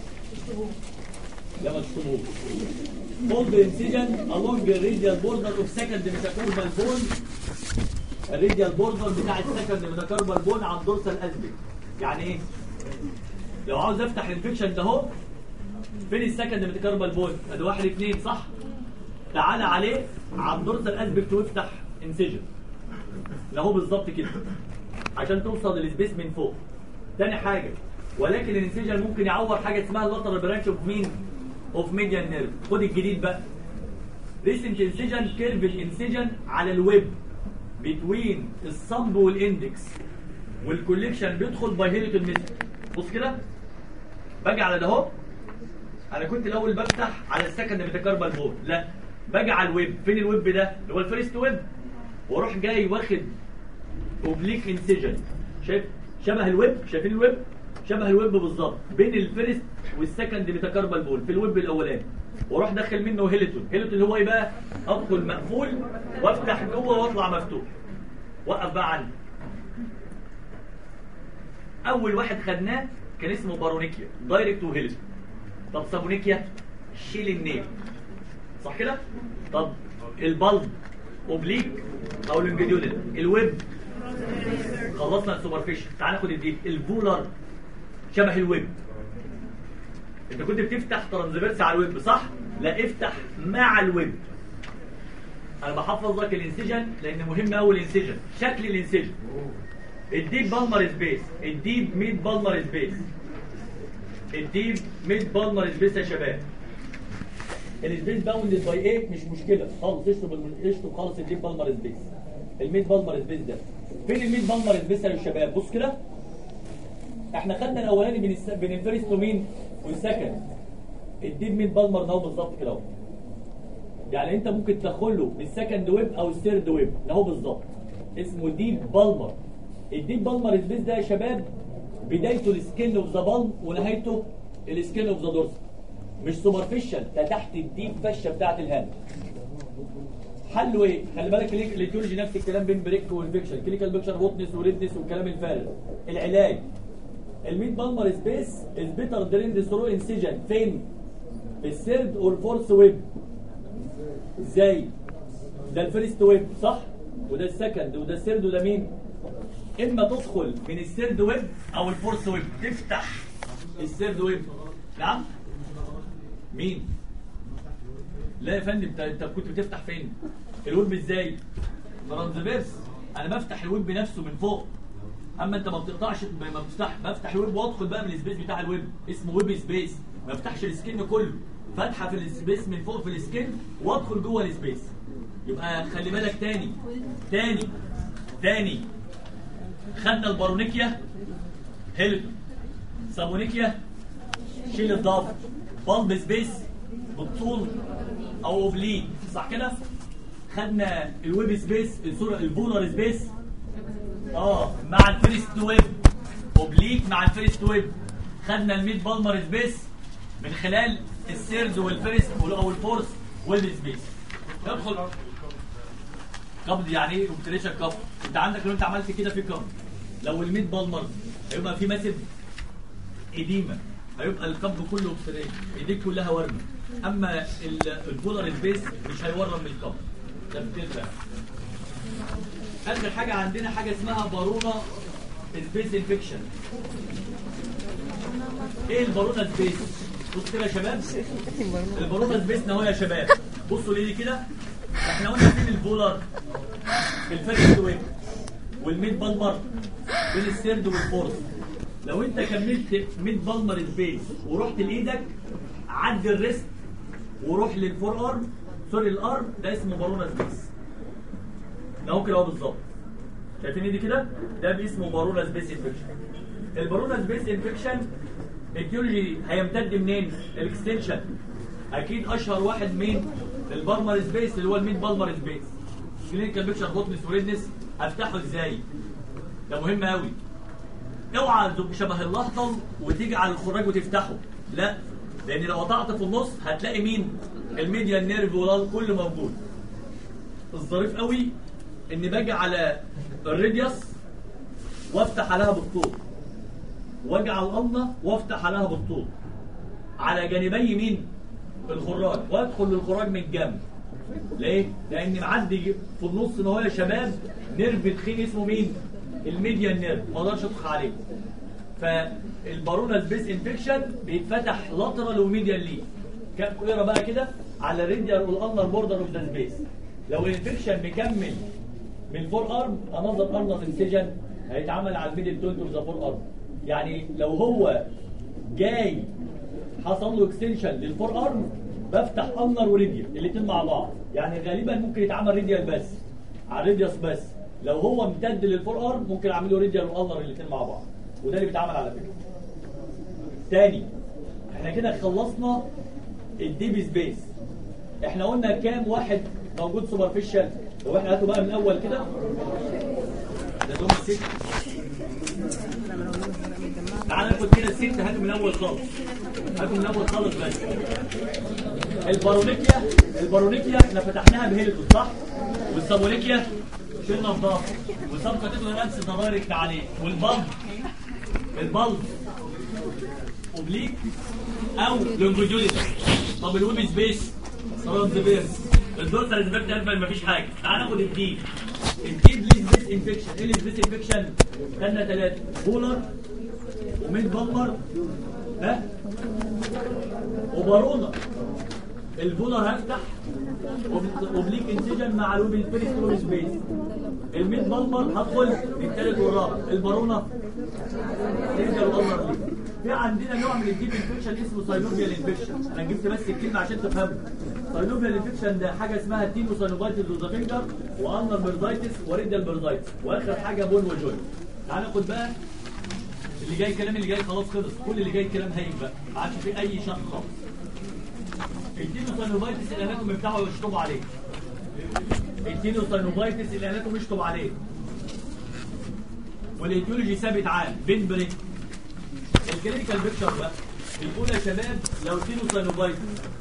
لما تشطبوه فولد انسيجن along the radial border of second metacarpal bone. الراديال بوردر بتاع السكند ميتاكاربال بون على الدورسال اسبيك. يعني ايه؟ لو عاوز افتح الانفكشن ده اهو، فين السكند ميتاكاربال بون؟ ادي 1 2 صح؟ تعالى عليه على الدورسال اسبيك وافتح انسيجن. اهو بالظبط كده عشان توصل للسبيس من فوق. تاني حاجه، ولكن الانسيجن ممكن يعور حاجه اسمها اللاترال برانش اوف مين؟ اوف ميديان نيرف. خد الجديد بقى. ريسنت انسيجن كيرف الانسيجن على الويب بتوين الصب والاندكس، والكوليكشن بيدخل باي هيلتون ميثود. بص كده، باجي على ده اهو. انا كنت الاول بفتح على السكند ميتاكاربال بون، لا باجي على الويب. فين الويب ده؟ اللي هو الفيرست ويب، واروح جاي واخد اوبليك انسيجن. شايف شبه الويب؟ شايفين الويب؟ شبه الويب بالظبط، بين الفيرست والسكند ميتاكاربال بون في الويب الاولاني، واروح داخل منه هيلتون. هيلتون اللي هو ايه بقى؟ ادخل مقفول وافتح جوه واطلع مفتوح. وقف بقى عندي. اول واحد خدناه كان اسمه بارونيكيا، دايركت وهيلتون. طب سابونيكيا شيل النيل، صح كده؟ طب البلب اوبليك او لونجيديونال. الويب خلصنا السوبرفيشن. تعال ناخد الديب. الفولر شبه الويب. انت كنت بتفتح ترانزفيرس على الويب صح؟ لا، افتح مع الويب. انا بحفظ لك الانسيجن لان مهم قوي الانسيجن. شكل الانسيجن، الديب بالمر سبيس، الديب ميد بالمر سبيس، الديب ميد بالمر سبيس يا شباب. السبيس باوندد باي ايه؟ مش مشكله خالص، اشطب خالص الديب بالمر سبيس. الميد بالمر سبيس ده فين؟ الميد بالمر سبيس يا شباب. بص كده، احنا خدنا الاولاني بين الفيرست ومين؟ والسكند. الديب ميد بالمر ده بالظبط كده اهو. يعني انت ممكن تدخله بالسكند ويب او الثيرد ويب، اهو بالظبط اسمه ديب بالمر. الديب بالمر سبيس ده يا شباب بدايته السكين اوف ذا بالم ونهايته السكين اوف ذا دورس. مش سوبرفيشال، ده تحت الديب فشه بتاعت الهاند. حله ايه؟ خلي بالك الايتيولوجي نفس الكلام بين بريك والفيكشن، كلينيكال بيكشر هوتنس وريدنس والكلام الفارغ. العلاج الميد بالمر سبيس از بيتر دريند ثرو انسيجن. فين؟ في الثيرد اور فورث ويب. ازاي؟ ده الفيرست ويب صح؟ وده السكند وده الثيرد وده مين؟ اما تدخل من الثيرد ويب او الفورث ويب، تفتح الثيرد ويب. نعم؟ مين؟ لا يا فندم، انت كنت بتفتح فين؟ الويب ازاي؟ ترانزفيرس. انا بفتح الويب نفسه من فوق. اما انت ما بتقطعش، ما بفتح الويب وادخل بقى من السبيس بتاع الويب، اسمه ويب سبيس. ما بفتحش السكين كله، فاتحه في السبيس من فوق في السكين وادخل جوه السبيس. يبقى خلي بالك تاني خدنا البارونيكيا هيلتون، سابونيكيا شيل الضغط، بالب سبيس بالطول او اوبليك صح كده؟ خدنا الويب سبيس، الفولر سبيس مع الفيرست ويب اوبليك مع الفيرست ويب. خدنا الميد بالمر سبيس من خلال الثيرد والفيرست او الفورث ويب سبيس. ادخل قبض. يعني ايه اوبتريشن قبض؟ انت عندك لو انت عملت كده في قبض، لو الميد بالمر هيبقى في ماسف اديمه، هيبقى القبض كله اوبتريشن، ايديك كلها ورمه. اما الفولر سبيس مش هيورم من القبض. ده بتفرق. اخر حاجه عندنا حاجه اسمها بارونا سبيس انفكشن. ايه البارونا سبيس؟ بص كده يا شباب، البارونا سبيس اهو يا شباب. بصوا لي كده، احنا قلنا فين الفولر؟ في الفيرست ويب، والميد بالمر بين السيرد والفورث. لو انت كملت ميد بالمر سبيس ورحت لايدك عدي الريست وروح للفور ارم سوري الارم، ده اسمه بارونا سبيس. ده هو كده اهو بالظبط. شايفين ايدي كده؟ ده اسمه بارونا سبيس انفكشن. البارونا سبيس انفكشن التيولوجي هيمتد منين؟ الاكستنشن. اكيد اشهر واحد مين؟ البالمر سبيس اللي هو الميد بالمر سبيس. كلينيكال بيكشر بوتنس وريدنس هفتحه ازاي؟ ده مهم قوي. اوعى تبقى شبه الاهطل وتيجي على الخراج وتفتحه، لا، لان لو قطعت في النص هتلاقي مين؟ الميديال نيرف كله موجود. الظريف قوي اني باجي على الريديوس وافتح عليها بالطول، واجي على القمه وافتح عليها بالطول على جانبي مين؟ الخراج، وادخل للخراج من الجنب. ليه؟ لان معدي في النص ان هو يا شباب نيرف تخين اسمه مين؟ الميديان نيرف، ما اقدرش ادخل عليه. فالبارونا سبيس انفكشن بيتفتح لاترال وميديال ليه. اقرا بقى كده على الريديال والانر بوردر اوف ذا سبيس. لو الانفكشن مكمل من فور ارم انظر ارنر انسجن هيتعمل على الميدل تونت اوف ذا فور ارم. يعني لو هو جاي حصل له اكستنشن للفور ارم بفتح انر وريديال الاثنين مع بعض. يعني غالبا ممكن يتعمل ريديال بس على الريديوس بس. لو هو امتد للفور ارم ممكن اعمل له ريديال وانر الاثنين مع بعض، وده اللي بيتعمل على فكره. تاني احنا كده خلصنا الديب سبيس. احنا قلنا كام واحد موجود سوبرفيشال؟ لو احنا هاتوا بقى من الاول كده، ده دول الست. تعالى ناخد كده الست، هاتوا من الاول خالص، هاتوا من الاول خالص بس. البارونيكيا احنا فتحناها بهيلتون صح؟ والسابونيكيا شلنا الضغط، والسابقه تقدر انسى دايركت عليه، البلب اوبليك او لونجيتودينال. طب الويب سبيس ترانسفيرس، الدورسال سبيس تقريبا مفيش حاجه. تعال ناخد الديب ليه سبيس انفكشن. ايه السبيس انفكشن؟ خدنا ثلاثه، بولر وميد بالمر وبارونا. البولر هفتح اوبليك انسجن مع الويب سبيس سبيس. الميد بالمر هدخل الثالث والرابع. البارونا ريديال والانر ليه. في عندنا نوع من الديب انفكشن اسمه ساينوفيال انفكشن. انا جبت بس الكلمه عشان تفهموا. ساينوفيال انفكشن ده حاجه اسمها تينو ساينوفايتس اوف ذا فينجر وانر بيرزايتس وريديال بيرزايتس، واخر حاجه بون وجوي. تعال ناخد بقى اللي جاي. الكلام اللي جاي خلاص خلص، كل اللي جاي كلام هايف بقى، ما عادش فيه اي شق خالص. التينو ساينوفايتس الاناتومي بتاعه يشطب عليه. التينو ساينوفايتس الاناتومي يشطب عليه. والايتيولوجي ثابت عام بين بريك. الكلينيكال بيكتشر بقى بيقول يا شباب لو تينو ساينوفايتس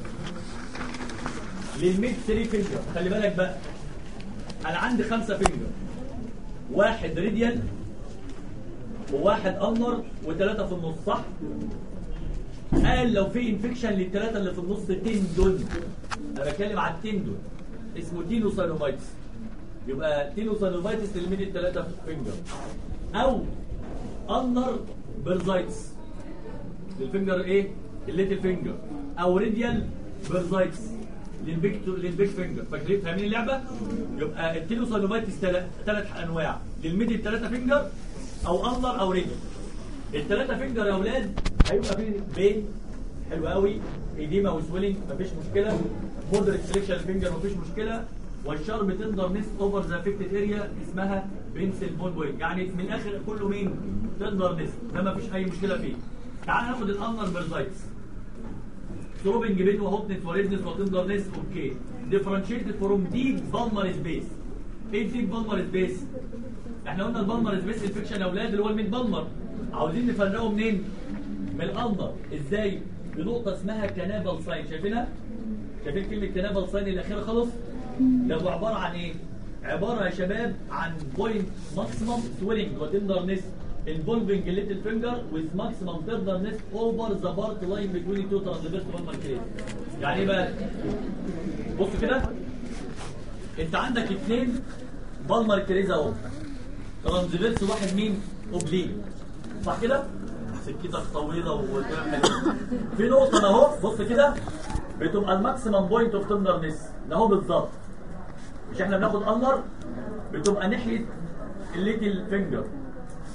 للميد 3 فينجر، خلي بالك بقى انا عندي 5 فينجر، واحد ريديال وواحد انر وثلاثه في النص صح؟ قال لو في انفكشن للثلاثه اللي في النص تندون، انا بتكلم على التندون اسمه تينو ساينوفايتس، يبقى تينو ساينوفايتس للميد الثلاثه فينجر، او انر بيرزايتس للفينجر ايه؟ الليتل فينجر، او ريديال بيرزايتس للبيج فينجر. فاكرين فاهمين اللعبه؟ يبقى التينو ساينوفايتس ثلاث انواع، للميد الثلاثه فينجر او انر او ريديال. الثلاثه فينجر يا اولاد هيبقى فيه بين حلو قوي، ايديما وسويلنج مفيش مشكله، مودريت سليكشن فينجر مفيش مشكله، والشارب تندر نست اوفر ذا افكتد اريا اسمها بنسل بون بوينت. يعني من الاخر كله مين؟ تندر نست، ده مفيش اي مشكله فيه. تعال ناخد الانر بيرزايتس، ثروبنج بين وهوتنس وريدنس وتندر نست. اوكي، ديفرنشيتد فروم ديب بالمر سبيس. ايه ديب بالمر سبيس؟ احنا قلنا البالمر سبيس انفكشن يا اولاد اللي هو الميد بالمر، عاوزين نفرقه منين؟ من الانر. ازاي؟ بنقطه اسمها كنابل ساين. شايفينها؟ شايفين كلمه كنابل ساين الاخيره خالص؟ ده عباره عن ايه؟ عباره يا شباب عن بوينت ماكسيمم سويلنج وتندرنس involving little finger with maximum tenderness over the part line between two transverse palmar crease. يعني ايه بقى؟ بص كده، انت عندك اثنين بالمر كريز اهو، ترانزفيرس واحد مين؟ اوبليك، صح كده؟ سكتك طويله وكلام حلو. في نقطه اهو بص كده بتبقى الماكسيمم بوينت اوف تندرنس ده اهو بالظبط. مش احنا بناخد انر بتبقى ناحيه الليتل فينجر،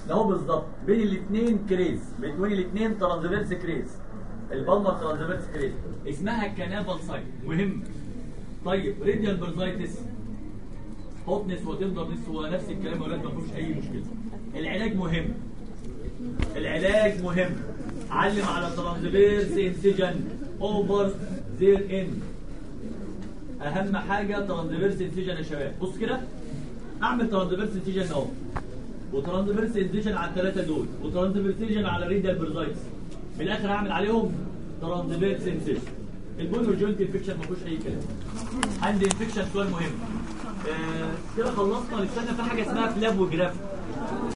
اهو بالظبط بين الاثنين كريز، بين الاثنين ترانزفيرس كريز، البالمر ترانزفيرس كريز، اسمها كنافال سايت، مهم. طيب ريديال برزايتس هوتنس وتندرنس هو نفس الكلام يا ولاد، ما فيهوش اي مشكله. العلاج مهم، العلاج مهم. علم على ترانزفيرس انسجن اوفر زير ان، اهم حاجه ترانزفيرس انسجن يا شباب. بص كده، اعمل ترانزفيرس انسجن اهو، وترانزفيرس انسجن على الثلاثه دول، وترانزفيرس انسجن على ريديال برزايتس، في الاخر هعمل عليهم ترانزفيرس انسجن. البون والجوينت انفكشن ما فيهوش اي كلام. عندي انفكشن سؤال مهم. كده خلصنا. نستنى في حاجه اسمها فلاب وجراف.